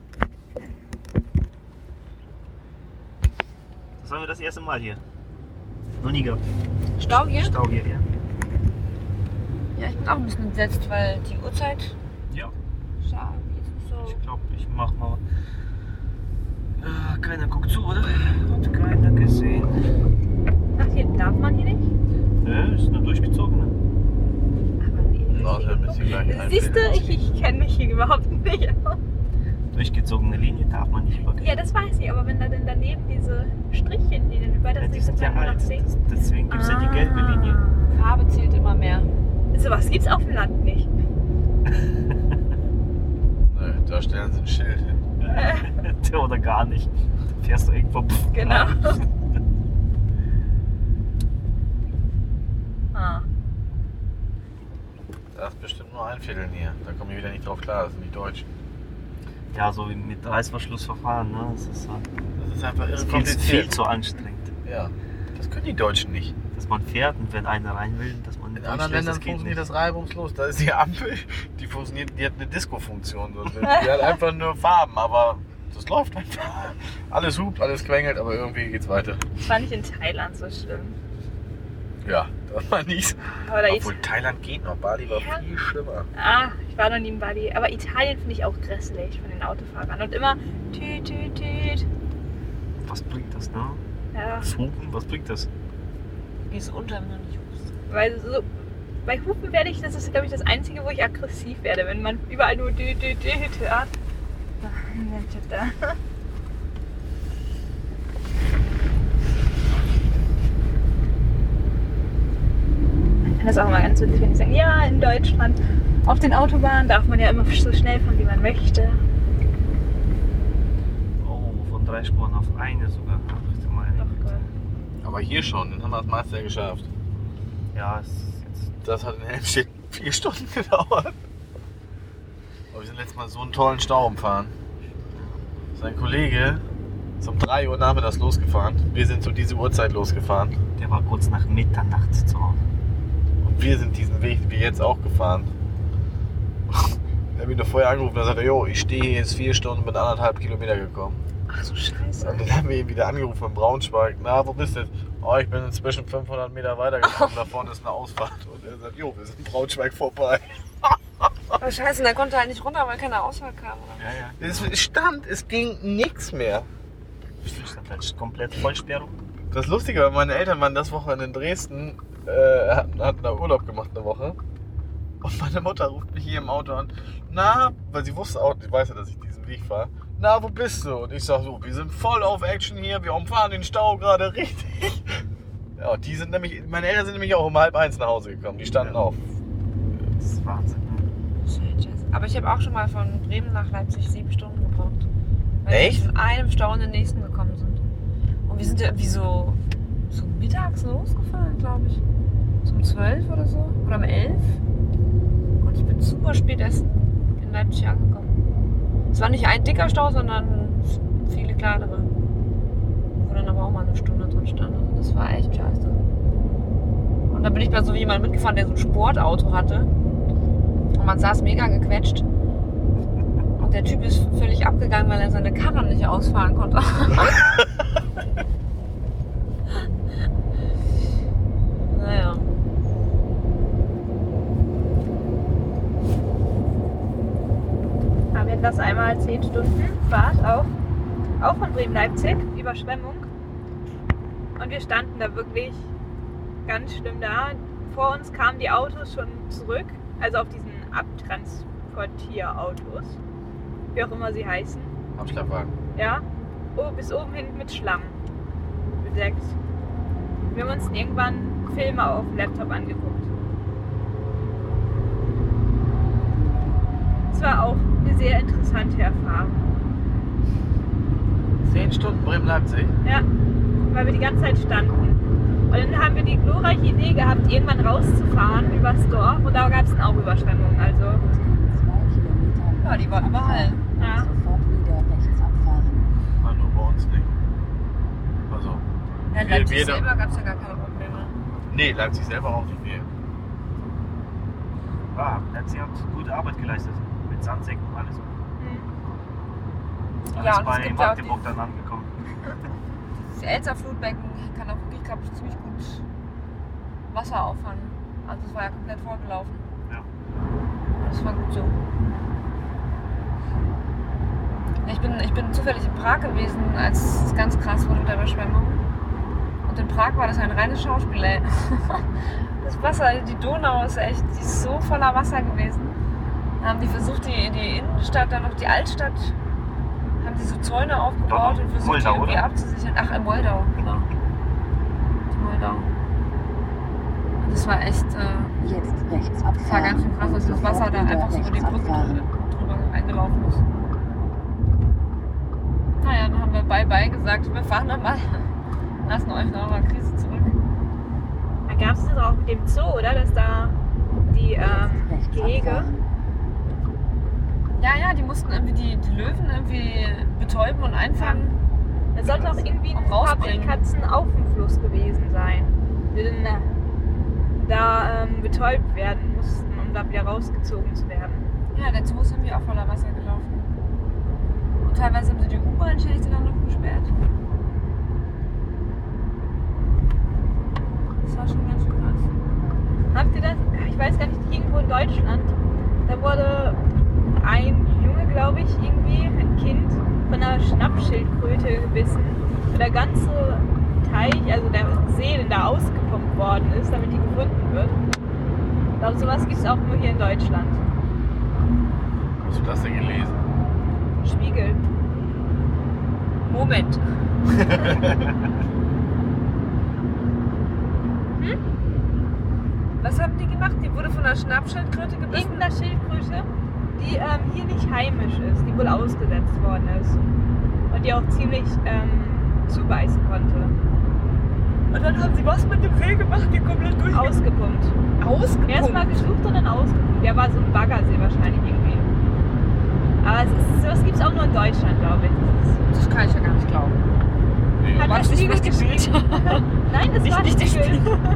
Das haben wir das erste Mal hier. Noch nie gehabt. ich. Stau hier? Stau hier, ja. Ja, ich bin auch ein bisschen entsetzt, weil die Uhrzeit. Ja, Schade, jetzt nicht so. ich glaube, ich mach mal. Ah, keiner guckt zu, oder? Hat keiner gesehen. Ach, hier darf man hier nicht? Ne, ist eine durchgezogene. Aber nee. Na, das ist ein bisschen gleich ein Siehst du, Fehler. ich, ich kenne mich hier überhaupt nicht aus. Durchgezogene Linie darf man nicht überqueren. Ja, das weiß ich, aber wenn da denn daneben diese Strichchen, die dann über das Ja, die sind ja nur noch alt. sehen. Das- Deswegen gibt es ja die gelbe Linie. Farbe zählt immer mehr. Sowas gibt's auf dem Land nicht. Nö, da stellen sie ein Schild hin. Oder gar nicht. Da fährst du irgendwo. Pff, Genau. Ah. Da ist bestimmt nur ein Viertel hier. Da komme ich wieder nicht drauf klar, das sind die Deutschen. Ja, so wie mit Reißverschlussverfahren, ne? Das ist, so- Das ist einfach das irre ist viel, viel kompliziert. zu anstrengend. Ja, das können die Deutschen nicht. Dass man fährt und wenn einer rein will, dass man In anderen Ländern funktioniert das reibungslos. Da ist die Ampel, die funktioniert, die hat eine Disco-Funktion. So. Die hat einfach nur Farben, aber das läuft einfach. Alles hupt, alles quengelt, aber irgendwie geht's weiter. Das war nicht in Thailand so schlimm. Ja, das war nicht. Aber da Obwohl Thailand geht noch, Bali war Ja. viel schlimmer. Ah, ich war noch nie in Bali. Aber Italien finde ich auch grässlich von den Autofahrern. Und immer tüt, tüt, tüt. Was bringt das, ne? Ja, Das Hupen, was bringt das? Gehst unter, wenn du nicht hust. weil so, bei Hupen werde ich, das ist glaube ich das Einzige, wo ich aggressiv werde, wenn man überall nur tüt, tüt, tüt hört. Da. Das ist auch mal ganz witzig, wenn die sagen, ja, in Deutschland auf den Autobahnen darf man ja immer so schnell fahren, wie man möchte. Oh, von drei Spuren auf eine sogar. Ach, du meine Doch, Güte. Gott. Aber hier schon, dann haben wir das meiste ja geschafft. Ja, es ist jetzt. Das hat in Helmstedt vier Stunden gedauert. Aber wir sind letztes Mal so einen tollen Stau umfahren. Sein Kollege ist um drei Uhr nachmittags losgefahren. Wir sind zu dieser Uhrzeit losgefahren. Der war kurz nach Mitternacht zu Hause. Und wir sind diesen Weg wie jetzt auch gefahren. Er hat mich noch vorher angerufen und sagte, jo, ich stehe hier jetzt vier Stunden, bin anderthalb Kilometer gekommen. Ach so, scheiße. Und dann haben wir ihn wieder angerufen in Braunschweig. Na, wo bist du jetzt? Oh, ich bin inzwischen fünfhundert Meter weitergekommen. Da vorne ist eine Ausfahrt. Und er sagt, jo, wir sind in Braunschweig vorbei. Oh, scheiße, der konnte halt nicht runter, weil keine Auswahl kam. Oder? Ja, ja. Es stand, es ging nichts mehr. Ich stand halt komplett Vollsperrung. Das Lustige war, meine Eltern waren das Wochenende in Dresden, äh, hatten, hatten da Urlaub gemacht eine Woche. Und meine Mutter ruft mich hier im Auto an. Na, weil sie wusste auch, die weiß ja, dass ich diesen Weg fahre. Na, wo bist du? Und ich sag so, wir sind voll auf Action hier, wir umfahren den Stau gerade richtig. Ja, die sind nämlich, meine Eltern sind nämlich auch um halb eins nach Hause gekommen. Die standen Ja. auf. Das ist Wahnsinn. Ne? Scheiße. Aber ich habe auch schon mal von Bremen nach Leipzig sieben Stunden gebraucht. Weil Echt? wir von einem Stau in den nächsten gekommen sind. Und wir sind ja irgendwie so, so mittags losgefahren, glaube ich. So um zwölf oder so. Oder um elf. Und ich bin super spät erst in Leipzig angekommen. Es war nicht ein dicker Stau, sondern viele kleinere. Wo dann aber auch mal eine Stunde drin stand. Also das war echt scheiße. Und dann bin ich bei so jemandem mitgefahren, der so ein Sportauto hatte. Und man saß mega gequetscht. Und der Typ ist völlig abgegangen, weil er seine Karre nicht ausfahren konnte. Naja. hatten das einmal zehn Stunden Fahrt auch, auch von Bremen-Leipzig, Überschwemmung. Und wir standen da wirklich ganz schlimm da. Vor uns kamen die Autos schon zurück, also auf diesen Abtransportierautos, wie auch immer sie heißen. Abschleppwagen. Ja, oh, bis oben hin mit Schlamm bedeckt. Wir haben uns irgendwann Filme auf dem Laptop angeguckt. Es war auch eine sehr interessante Erfahrung. Zehn Stunden Bremen-Leipzig. Ja, weil wir die ganze Zeit standen. Und dann haben wir die glorreiche Idee gehabt, irgendwann rauszufahren übers Dorf. Und da gab es dann auch Überschwemmungen. Also, Ja, die war überall. ja. Sofort wieder rechts abfahren. Ah, nur bei uns nicht. Also, Ja, in Wir- Leipzig wir- selber gab es ja gar keine Probleme. nee, Leipzig selber auch nicht mehr. Ah, Leipzig hat gute Arbeit geleistet. Mit Sandsäcken und alles. Hm. Alles Ja, und es bei gibt ja auch Magdeburg dann angekommen. Das Elster-Flutbecken kann auch wirklich, glaube ich, ziemlich gut Wasser auffangen. Also es war ja komplett vollgelaufen. Ja. Das war gut so. Ich bin, ich bin zufällig in Prag gewesen, als es ganz krass wurde mit der Überschwemmung. Und in Prag war das ein reines Schauspiel, ey. Das Wasser, die Donau ist echt, die ist so voller Wasser gewesen. Da haben die versucht, die, die Innenstadt, dann noch die Altstadt, haben die so Zäune aufgebaut Donau. und versucht, Moldau, die irgendwie oder? abzusichern. Ach, in Moldau, genau. Die Moldau. Und das war echt, äh, Jetzt rechts das war abfahren. ganz schön krass, dass das Wasser Sofort da wieder einfach so über die rechts Brücke abfahren. drüber eingelaufen ist. Naja, dann haben wir Bye-Bye gesagt, wir fahren dann mal, lassen euch nach einer Krise zurück. Da gab es das auch mit dem Zoo, oder? Dass da die ähm, Jetzt rechts Gehege. abfahren. Ja, ja, die mussten irgendwie die, die Löwen irgendwie betäuben und einfangen. Da sollte auch irgendwie ein Und paar rausbringen. Katzen auf dem Fluss gewesen sein, die dann äh, da ähm, betäubt werden mussten, um da wieder rausgezogen zu werden. Ja, der Zoo ist irgendwie auch voller Wasser gelaufen. Und teilweise haben sie die U-Bahn-Schächte dann noch gesperrt. Das war schon ganz schön krass. Habt ihr das? Ich weiß gar nicht, irgendwo in Deutschland, da wurde ein Junge, glaube ich, irgendwie, ein Kind, von einer Schnappschildkröte gebissen. Und der ganze Teich, also der See, denn da ausgepumpt worden ist, damit die gefunden wird. Ich glaube, sowas gibt es auch nur hier in Deutschland. Hast du das denn gelesen? Spiegel. Moment. Hm? Was haben die gemacht? Die wurde von einer Schnappschildkröte gebissen? Irgendeine Schildkröte, die ähm, hier nicht heimisch ist, die wohl ausgesetzt worden ist. Und die auch ziemlich ähm, zubeißen konnte. Und dann haben sie was mit dem See gemacht, die komplett durch. Ausgepumpt. Ausgepumpt. Erstmal gesucht und dann ausgepumpt. Der war so ein Baggersee wahrscheinlich irgendwie. Aber es ist, sowas gibt es auch nur in Deutschland, glaube ich. Das Das kann ich ja gar nicht glauben. Nee. Hat War der das nicht Spiegel wichtig? geschrieben. Nein, das Nicht war wichtig. Spiegel.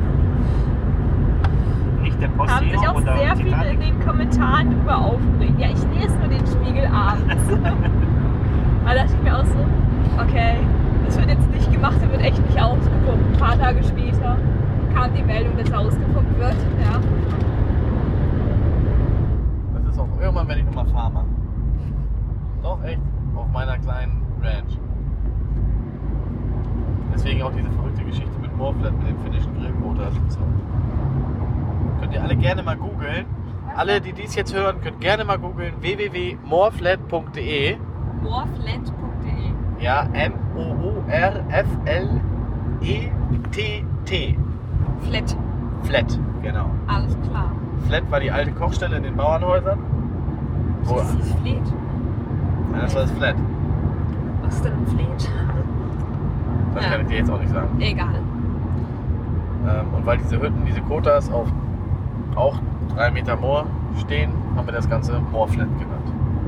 Nicht der Haben sich Postillon auch oder sehr viele in Titanic. den Kommentaren drüber aufgeregt. Ja, ich lese nur den Spiegel abends. Da dachte ich mir auch so, okay, das wird jetzt nicht gemacht, der wird echt nicht ausgepumpt. Ein paar Tage später kam die Meldung, dass er ausgepumpt wird. Ja. Das ist auch irgendwann, wenn ich nochmal Farmer. Doch, echt. Auf meiner kleinen Ranch. Deswegen auch diese verrückte Geschichte mit Moorflat, mit den finnischen Grillquotas und so. Könnt ihr alle gerne mal googeln. Alle, die dies jetzt hören, könnt gerne mal googeln w w w punkt moorflat punkt d e. moorflat punkt de. Ja, M O O R F L E T T. Flat. Flat, genau. Alles klar. Flat war die alte Kochstelle in den Bauernhäusern. Wo, Das ist Flat. ja, das war das Flat. Was ist denn ein Flat? Das Ja. kann ich dir jetzt auch nicht sagen. Egal. Ähm, und weil diese Hütten, diese Kotas auf auch drei Meter Moor stehen, haben wir das Ganze Moorflat genannt.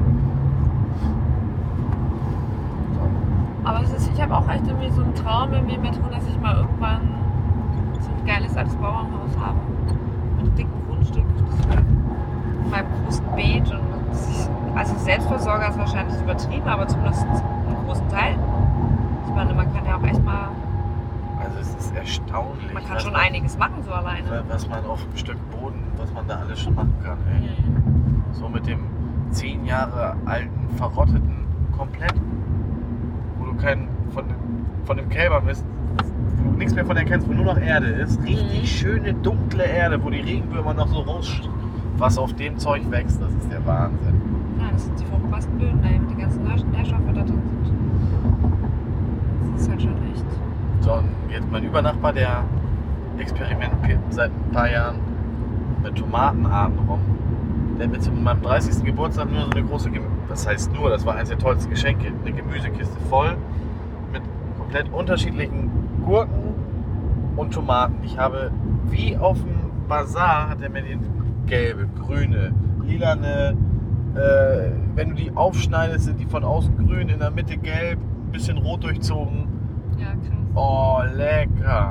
Aber es ist, ich habe auch echt irgendwie so einen Traum irgendwie mit drin, dass ich mal irgendwann so ein geiles altes Bauernhaus habe. Mit einem dicken Grundstück. Das mit meinem großen Beet. Und dass ich, also Selbstversorger ist wahrscheinlich übertrieben, aber zumindest einen großen Teil. Ich meine, man kann ja auch echt mal, Also es ist erstaunlich, man kann was, schon man, einiges machen so alleine. was man auf einem Stück Boden, was man da alles schon machen kann. Ey. Mhm. So mit dem zehn Jahre alten, verrotteten, komplett, wo du keinen von, von dem Kälbermist, wo du nichts mehr von erkennst, wo nur noch Erde ist. Richtig Mhm. schöne, dunkle Erde, wo die Regenwürmer noch so raus, was auf dem Zeug wächst, das ist der Wahnsinn. Ja, das sind die fruchtbarsten Böden, da eben die ganzen Nähr- Nährstoffe da drin sind. Das ist halt schon echt. So, und jetzt mein Übernachbar, der experimentiert seit ein paar Jahren mit Tomatenarten rum. Der hat mir zu meinem dreißigsten Geburtstag nur so eine große, Gemü das heißt nur, das war eines der tollsten Geschenke, eine Gemüsekiste voll mit komplett unterschiedlichen Gurken und Tomaten. Ich habe, wie auf dem Bazar, hat er mir die gelbe, grüne, lilane, äh, wenn du die aufschneidest, sind die von außen grün, in der Mitte gelb, ein bisschen rot durchzogen. Ja, krass. Oh, lecker.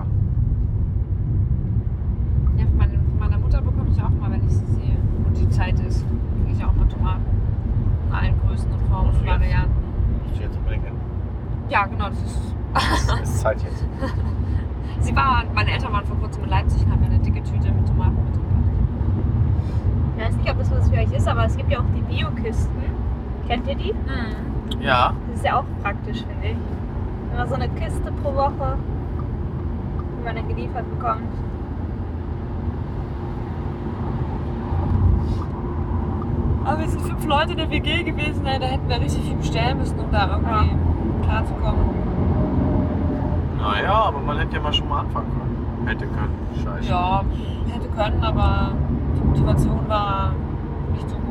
Ja, von, meine, von meiner Mutter bekomme ich auch mal, wenn ich sie sehe. Und die Zeit ist, kriege ich auch mal Tomaten. In allen Größen und Formen und Jetzt. Varianten. Musst du jetzt unbedingt hin. Ja, genau, das ist. Es ist Zeit jetzt. Sie war, meine Eltern waren vor kurzem in Leipzig und haben mir eine dicke Tüte mit Tomaten mitgebracht. Ich weiß nicht, ob das was für euch ist, aber es gibt ja auch die Biokisten. Kennt ihr die? Mhm. Ja. Das ist ja auch praktisch, finde ich. Wenn man so eine Kiste pro Woche, die man dann geliefert bekommt. Aber wir sind fünf Leute in der W G gewesen, ey, da hätten wir richtig viel bestellen müssen, um da irgendwie klarzukommen. Naja, aber man hätte ja mal schon mal anfangen können. Hätte können. Scheiße. Ja, hätte können, aber die Motivation war nicht so hoch.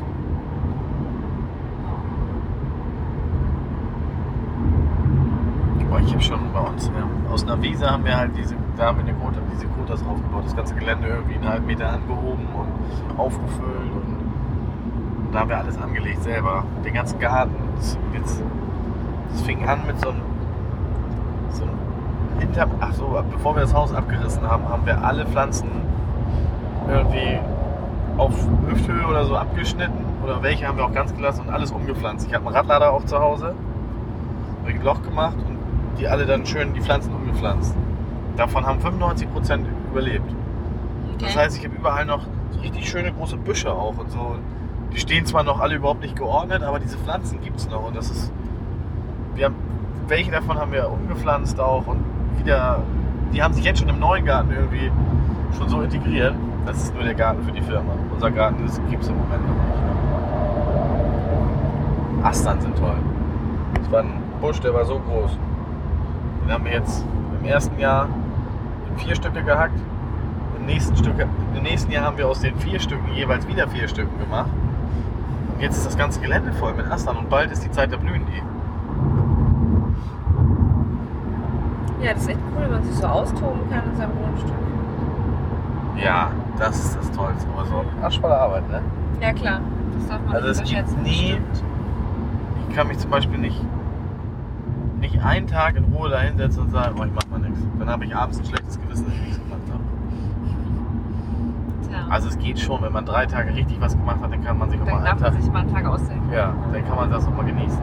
Boah, ich habe schon bei uns, wir haben, aus einer Wiese haben wir halt diese, da haben wir eine Quote, diese Quotas draufgebaut, das ganze Gelände irgendwie einen halben Meter angehoben und aufgefüllt und, und da haben wir alles angelegt selber. Den ganzen Garten. Das, jetzt, das fing an mit so einem, so einem Hinter, ach so, bevor wir das Haus abgerissen haben, haben wir alle Pflanzen irgendwie auf Hüfthöhe oder so abgeschnitten oder welche haben wir auch ganz gelassen und alles umgepflanzt. Ich habe einen Radlader auch zu Hause, habe ich ein Loch gemacht und die alle dann schön die Pflanzen umgepflanzt. Davon haben fünfundneunzig Prozent überlebt. Okay. Das heißt, ich habe überall noch so richtig schöne große Büsche auch und so. Und die stehen zwar noch alle überhaupt nicht geordnet, aber diese Pflanzen gibt es noch und das ist. Wir haben, welche davon haben wir umgepflanzt auch und wieder. Die haben sich jetzt schon im neuen Garten irgendwie schon so integriert. Das ist nur der Garten für die Firma. Unser Garten gibt es im Moment noch nicht. Astern sind toll. Das war ein Busch, der war so groß. Den haben wir jetzt im ersten Jahr in vier Stücke gehackt. Im nächsten, Stück, Im nächsten Jahr haben wir aus den vier Stücken jeweils wieder vier Stücken gemacht. Und jetzt ist das ganze Gelände voll mit Astern und bald ist die Zeit, da blühen die. Ja, das ist echt cool, wenn man sich so austoben kann in seinem Grundstück. Ja, das ist das Tollste. Aber so arschvolle Arbeit, ne? Ja, klar. Das darf man Also nicht es gibt unterschätzen. nie, Stimmt. ich kann mich zum Beispiel nicht, nicht einen Tag in Ruhe da hinsetzen und sagen, oh, ich mach mal nichts. Dann habe ich abends ein schlechtes Gewissen, dass ich nichts gemacht habe. Tja. Also es geht schon, wenn man drei Tage richtig was gemacht hat, dann kann man sich auch Dann mal darf einen man Tag, sich mal einen Tag aussehen. ja, dann kann man das auch mal genießen.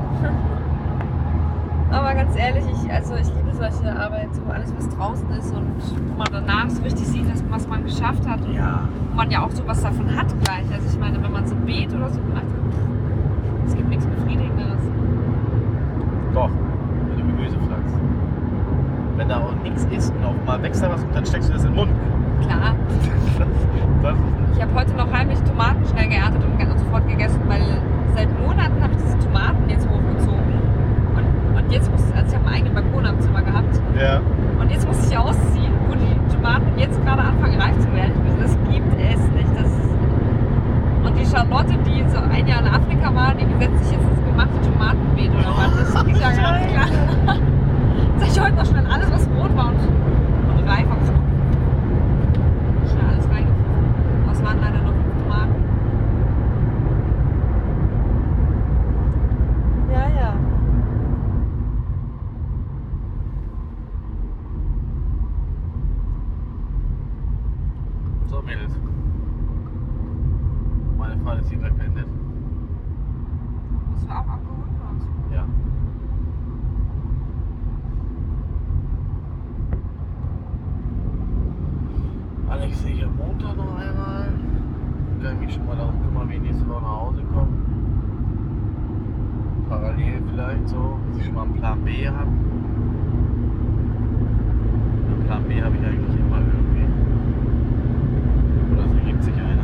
Aber ganz ehrlich, ich, also ich liebe solche Arbeit, so alles was draußen ist und wo man danach so richtig sieht, dass, was man geschafft hat und Ja. wo man ja auch so was davon hat gleich. Also ich meine, wenn man so ein Beet oder so gemacht hat, es gibt nichts Befriedigenderes. Doch, wenn du Gemüse pflanzt. Wenn da auch nichts ist und auf einmal wächst da was und dann steckst du das in den Mund. Klar. Das, das ist Ich habe heute noch heimlich Tomaten schnell geerntet und ge- sofort gegessen, weil seit Monaten habe ich diese Tomaten jetzt hochgezogen. Und, und jetzt muss, also ich habe einen eigenen Balkon am Zimmer gehabt. ja. Und jetzt muss ich ausziehen, wo die Tomaten jetzt gerade anfangen reif zu werden. Das gibt es nicht. Das und die Charlotte, die so ein Jahr in Afrika war, die setzt sich jetzt ins gemachte Tomatenbeet oder was. Das ist ja ganz klar. Jetzt habe ich heute noch schnell alles, was rot war und, und reif. Hab ich so schnell alles reingepfiffen. Aber es waren leider noch fünf Tomaten. Ja, ja. So, Mädels. Meine Fahrt ist hier gleich beendet. Das war auch abgeholt oder was? Ja. Alex sehe ich am Montag noch einmal. Kann ich mich schon mal darum kümmern, wie ich nächste Woche nach Hause komme. vielleicht so, dass ich schon mal einen Plan B habe. Einen Plan B habe ich eigentlich immer irgendwie. Oder es ergibt sich einer.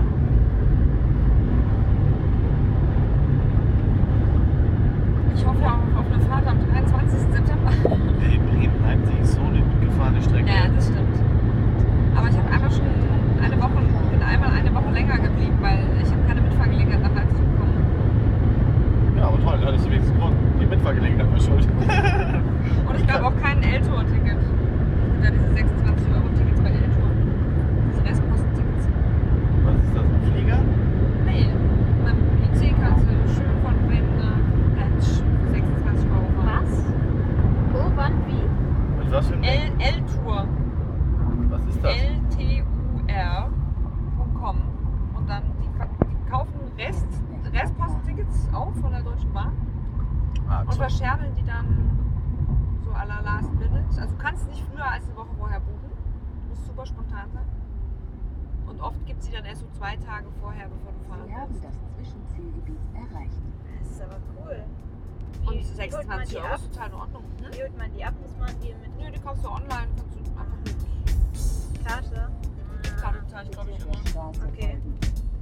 Ich hoffe auch auf eine Fahrt am dreiundzwanzigsten September. Hey, Bremen-Leipzig ist so eine gut gefahrene Strecke. Ja, das stimmt. Aber ich habe einmal schon eine Woche, bin einmal eine Woche länger geblieben, weil ich habe keine Mitfahrgelegenheit nach Leipzig bekommen. Ja, aber toll, da hattest du wenigstens Grund. Die Mitfahrgelegenheit war schuld. Und ich glaube auch kein L-Tour-Ticket. Es gibt ja diese sechsundzwanzig Euro Tickets bei L-Tour. Diese Restkosten-Tickets. Was ist das, ein Flieger? Nee, mit dem I C kannst du schön von Bremen nach Leipzig für sechsundzwanzig Euro fahren. Was? Wo, wann, wie? Mit was für ein L- L-Tour. Was ist das? L T U R Punkt com. Und dann, die, ver- die kaufen Rest, Restpostentickets auf von der Deutschen Bahn Ah, und so. verscherbeln die dann so à la Last Minute. Also du kannst nicht früher als eine Woche vorher buchen. Du musst super spontan sein. Und oft gibt sie dann erst so zwei Tage vorher, bevor du fahren Sie haben willst. das Zwischenzielgebiet erreicht. Das ist aber cool. Und Wie- wie holt man sechsundzwanzig die Euro ab? ist total in Ordnung. Hm? Wie holt man die ab? Muss man die mit Nö, die kaufst du online. Kannst du einfach mit Karte? Karte zahlen, glaube ich, Bitte immer. der Straße Okay. folgen.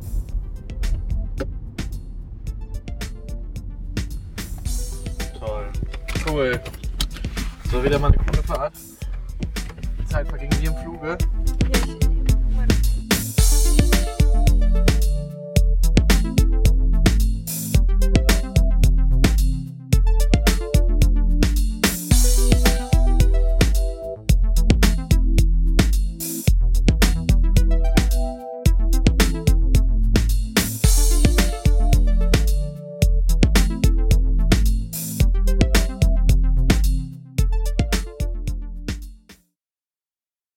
Toll. Cool. So, wieder mal eine coole Fahrt. Die Zeit verging wie im Fluge. Hier, ich,